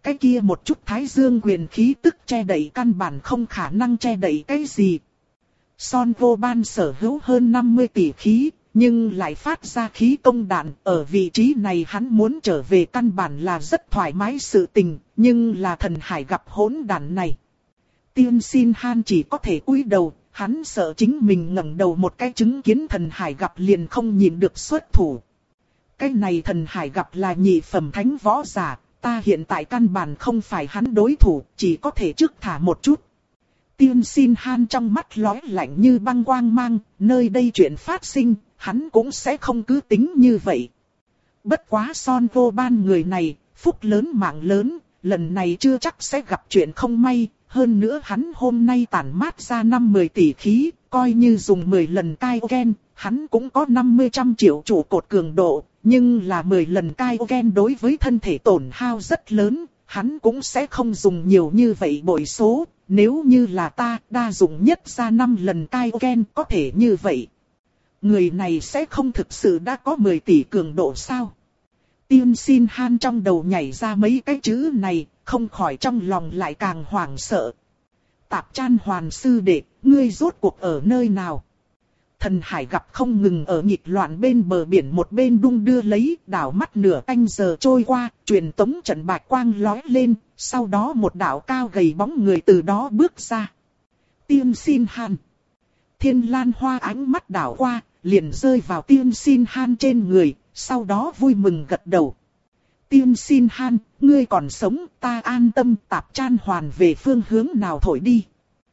cái kia một chút thái dương quyền khí tức che đậy căn bản không khả năng che đậy cái gì. Son Vô Ban sở hữu hơn năm mươi tỷ khí, nhưng lại phát ra khí công đạn, ở vị trí này hắn muốn trở về căn bản là rất thoải mái sự tình, nhưng là thần hải gặp hỗn đản này. Tiên Xin Han chỉ có thể cúi đầu, hắn sợ chính mình ngẩng đầu một cái chứng kiến thần hải gặp liền không nhìn được xuất thủ. Cái này thần hải gặp là nhị phẩm thánh võ giả, ta hiện tại căn bản không phải hắn đối thủ, chỉ có thể trước thả một chút. Tiên Xin Han trong mắt lóe lạnh như băng quang mang, nơi đây chuyện phát sinh, hắn cũng sẽ không cứ tính như vậy. Bất quá Son Vô Ban người này, phúc lớn mạng lớn, lần này chưa chắc sẽ gặp chuyện không may, hơn nữa hắn hôm nay tản mát ra năm mươi tỷ khí, coi như dùng mười lần Kaioken, hắn cũng có năm mươi trăm triệu trụ cột cường độ, nhưng là mười lần Kaioken đối với thân thể tổn hao rất lớn, hắn cũng sẽ không dùng nhiều như vậy bội số, nếu như là ta đa dụng nhất ra năm lần Kaioken có thể như vậy. Người này sẽ không thực sự đã có mười tỷ cường độ sao? Tiên Xin Han trong đầu nhảy ra mấy cái chữ này, không khỏi trong lòng lại càng hoảng sợ. Tạp Chan Hoàn sư đệ, ngươi rốt cuộc ở nơi nào? Thần hải gặp không ngừng ở nghịch loạn bên bờ biển một bên đung đưa lấy, đảo mắt nửa canh giờ trôi qua, truyền tống trận bạch quang lóe lên, sau đó một đạo cao gầy bóng người từ đó bước ra. Tiên Xin Han. Thiên Lan Hoa ánh mắt đảo qua, liền rơi vào Tiên Xin Han trên người, sau đó vui mừng gật đầu. Tiên Xin Han, ngươi còn sống, ta an tâm. Tạp Chan Hoàn về phương hướng nào thổi đi.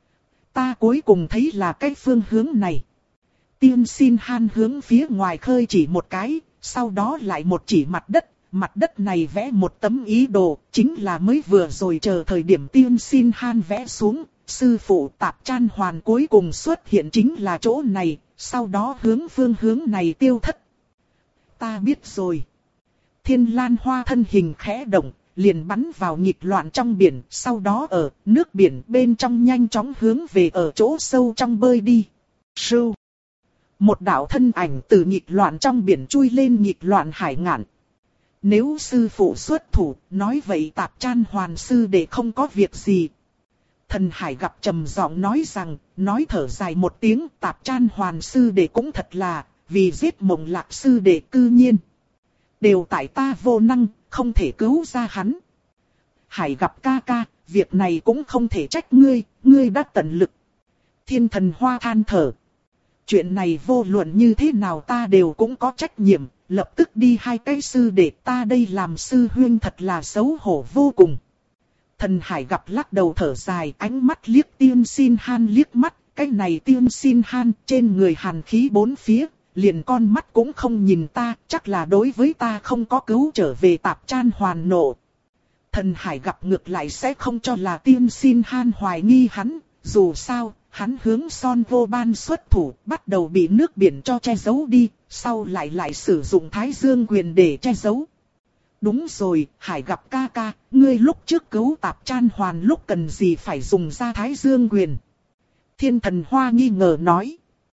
Ta cuối cùng thấy là cái phương hướng này. Tiên Xin Han hướng phía ngoài khơi chỉ một cái, sau đó lại một chỉ mặt đất. Mặt đất này vẽ một tấm ý đồ, chính là mới vừa rồi chờ thời điểm Tiên Xin Han vẽ xuống. Sư phụ Tạp Chan Hoàn cuối cùng xuất hiện chính là chỗ này, sau đó hướng phương hướng này tiêu thất. Ta biết rồi. Thiên Lan Hoa thân hình khẽ động, liền bắn vào nghịch loạn trong biển, sau đó ở nước biển bên trong nhanh chóng hướng về ở chỗ sâu trong bơi đi. Sưu. Một đạo thân ảnh từ nghịch loạn trong biển chui lên nghịch loạn hải ngạn. Nếu sư phụ xuất thủ, nói vậy Tạp Chan Hoàn sư đệ không có việc gì. Thần hải gặp trầm giọng nói rằng, nói thở dài một tiếng, Tạp Chan Hoàn sư đệ cũng thật là, vì giết Mộng Lạc sư đệ cư nhiên. Đều tại ta vô năng, không thể cứu ra hắn. Hải gặp ca ca, việc này cũng không thể trách ngươi, ngươi đã tận lực. Thiên Thần Hoa than thở. Chuyện này vô luận như thế nào ta đều cũng có trách nhiệm, lập tức đi hai cái sư đệ, ta đây làm sư huynh thật là xấu hổ vô cùng. Thần hải gặp lắc đầu thở dài, ánh mắt liếc Tiên Xin Han liếc mắt, cái này Tiên Xin Han trên người hàn khí bốn phía, liền con mắt cũng không nhìn ta, chắc là đối với ta không có cứu trở về. Tạp Chan Hoàn nộ. Thần hải gặp ngược lại sẽ không cho là Tiên Xin Han hoài nghi hắn, dù sao, hắn hướng Son Vô Ban xuất thủ, bắt đầu bị nước biển cho che giấu đi, sau lại lại sử dụng Thái Dương quyền để che giấu. Đúng rồi, hải gặp ca ca, ngươi lúc trước cứu Tạp Chan Hoàn lúc cần gì phải dùng ra Thái Dương quyền? Thiên Thần Hoa nghi ngờ nói.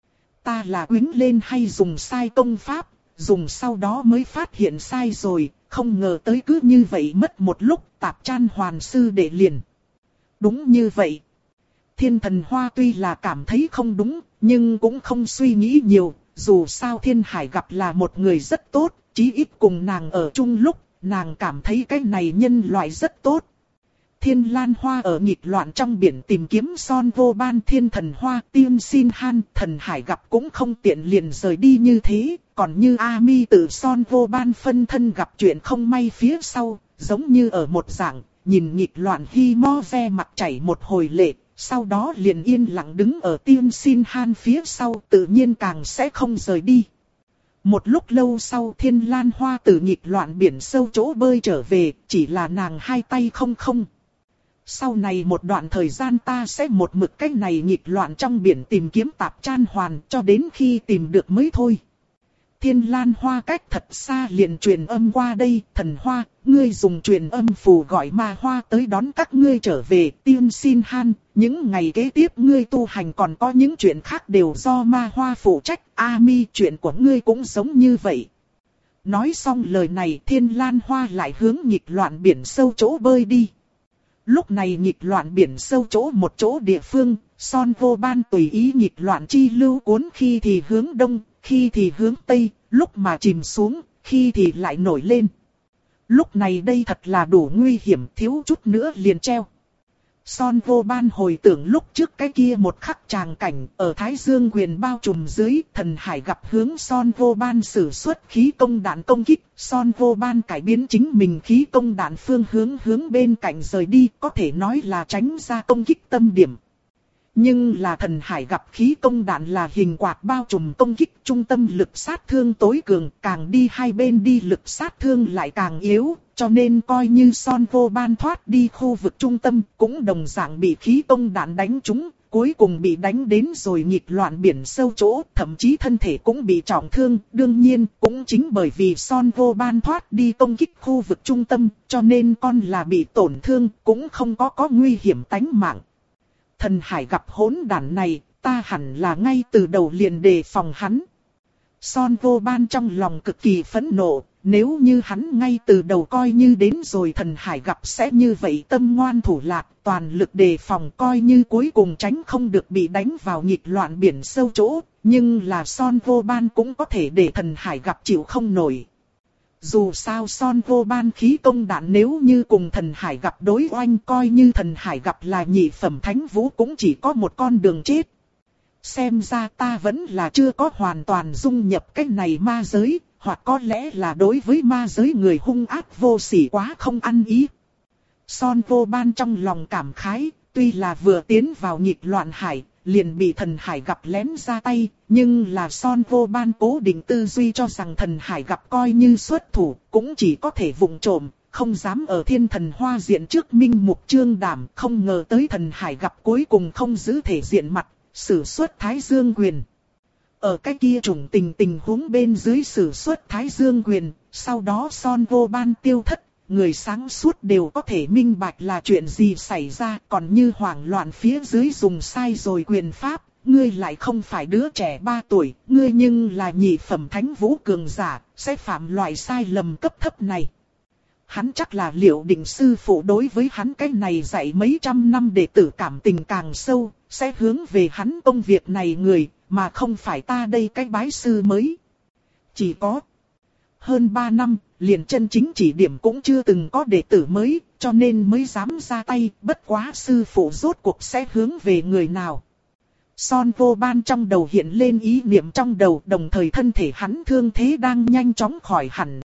Ta là quýnh lên hay dùng sai công pháp, dùng sau đó mới phát hiện sai rồi, không ngờ tới cứ như vậy mất một lúc. Tạp Chan Hoàn sư đệ liền. Đúng như vậy. Thiên Thần Hoa tuy là cảm thấy không đúng, nhưng cũng không suy nghĩ nhiều, dù sao Thiên Hải gặp là một người rất tốt, chí ít cùng nàng ở chung lúc, nàng cảm thấy cái này nhân loại rất tốt. Thiên Lan Hoa ở nghịch loạn trong biển tìm kiếm Son Vô Ban. Thiên Thần Hoa, Tiên Xin Han, Thần Hải gặp cũng không tiện liền rời đi như thế, còn như A Mi tự Son Vô Ban phân thân gặp chuyện không may phía sau, giống như ở một dạng, nhìn nghịch loạn Hi Mo ve mặt chảy một hồi lệ, sau đó liền yên lặng đứng ở Tiên Xin Han phía sau, tự nhiên càng sẽ không rời đi. Một lúc lâu sau Thiên Lan Hoa từ nghịch loạn biển sâu chỗ bơi trở về, chỉ là nàng hai tay không không. Sau này một đoạn thời gian ta sẽ một mực cách này nghịch loạn trong biển tìm kiếm Tạp Chan Hoàn cho đến khi tìm được mới thôi. Thiên Lan Hoa cách thật xa liền truyền âm qua đây, Thần Hoa, ngươi dùng truyền âm phù gọi Ma Hoa tới đón các ngươi trở về. Tiên Xin Han, những ngày kế tiếp ngươi tu hành còn có những chuyện khác đều do Ma Hoa phụ trách. A Mi, chuyện của ngươi cũng giống như vậy. Nói xong lời này, Thiên Lan Hoa lại hướng nghịch loạn biển sâu chỗ bơi đi. Lúc này nghịch loạn biển sâu chỗ một chỗ địa phương, Son Vô Ban tùy ý nghịch loạn chi lưu cuốn khi thì hướng đông, khi thì hướng tây, lúc mà chìm xuống, khi thì lại nổi lên. Lúc này đây thật là đủ nguy hiểm, thiếu chút nữa liền treo. Son Vô Ban hồi tưởng lúc trước cái kia một khắc tràng cảnh, ở Thái Dương quyền bao trùm dưới, Thần Hải gặp hướng Son Vô Ban sử xuất khí công đạn công kích, Son Vô Ban cải biến chính mình khí công đạn phương hướng hướng bên cạnh rời đi, có thể nói là tránh ra công kích tâm điểm. Nhưng là Thần Hải gặp khí công đạn là hình quạt bao trùm công kích, trung tâm lực sát thương tối cường, càng đi hai bên đi lực sát thương lại càng yếu, cho nên coi như Son Vô Ban thoát đi khu vực trung tâm, cũng đồng dạng bị khí công đạn đánh trúng, cuối cùng bị đánh đến rồi nghịch loạn biển sâu chỗ, thậm chí thân thể cũng bị trọng thương. Đương nhiên, cũng chính bởi vì Son Vô Ban thoát đi công kích khu vực trung tâm, cho nên con là bị tổn thương, cũng không có có nguy hiểm tánh mạng. Thần Hải gặp hỗn đản này, ta hẳn là ngay từ đầu liền đề phòng hắn. Son Vô Ban trong lòng cực kỳ phẫn nộ, nếu như hắn ngay từ đầu coi như đến rồi Thần Hải gặp sẽ như vậy tâm ngoan thủ lạc, toàn lực đề phòng coi như cuối cùng tránh không được bị đánh vào nghịch loạn biển sâu chỗ, nhưng là Son Vô Ban cũng có thể để Thần Hải gặp chịu không nổi. Dù sao Son Vô Ban khí công đạn nếu như cùng Thần Hải gặp đối oanh, coi như Thần Hải gặp là nhị phẩm thánh vũ cũng chỉ có một con đường chết. Xem ra ta vẫn là chưa có hoàn toàn dung nhập cái này ma giới, hoặc có lẽ là đối với ma giới người hung ác vô sỉ quá không ăn ý. Son Vô Ban trong lòng cảm khái, tuy là vừa tiến vào nghịch loạn hải, liền bị Thần Hải gặp lén ra tay, nhưng là Son Vô Ban cố định tư duy cho rằng Thần Hải gặp coi như xuất thủ, cũng chỉ có thể vụng trộm, không dám ở Thiên Thần Hoa diện trước minh mục trương đảm, không ngờ tới Thần Hải gặp cuối cùng không giữ thể diện mặt, sử xuất Thái Dương quyền. Ở cái kia trùng tình tình huống bên dưới sử xuất Thái Dương quyền, sau đó Son Vô Ban tiêu thất, người sáng suốt đều có thể minh bạch là chuyện gì xảy ra, còn như hoảng loạn phía dưới dùng sai rồi quyền pháp, ngươi lại không phải đứa trẻ ba tuổi, ngươi nhưng là nhị phẩm thánh vũ cường giả, sẽ phạm loại sai lầm cấp thấp này. Hắn chắc là Liệu Định sư phụ đối với hắn cái này dạy mấy trăm năm đệ tử cảm tình càng sâu, sẽ hướng về hắn công việc này người, mà không phải ta đây cái bái sư mới. Chỉ có hơn ba năm, liền chân chính chỉ điểm cũng chưa từng có đệ tử mới, cho nên mới dám ra tay, bất quá sư phụ rốt cuộc sẽ hướng về người nào. Son Vô Ban trong đầu hiện lên ý niệm trong đầu, đồng thời thân thể hắn thương thế đang nhanh chóng khỏi hẳn,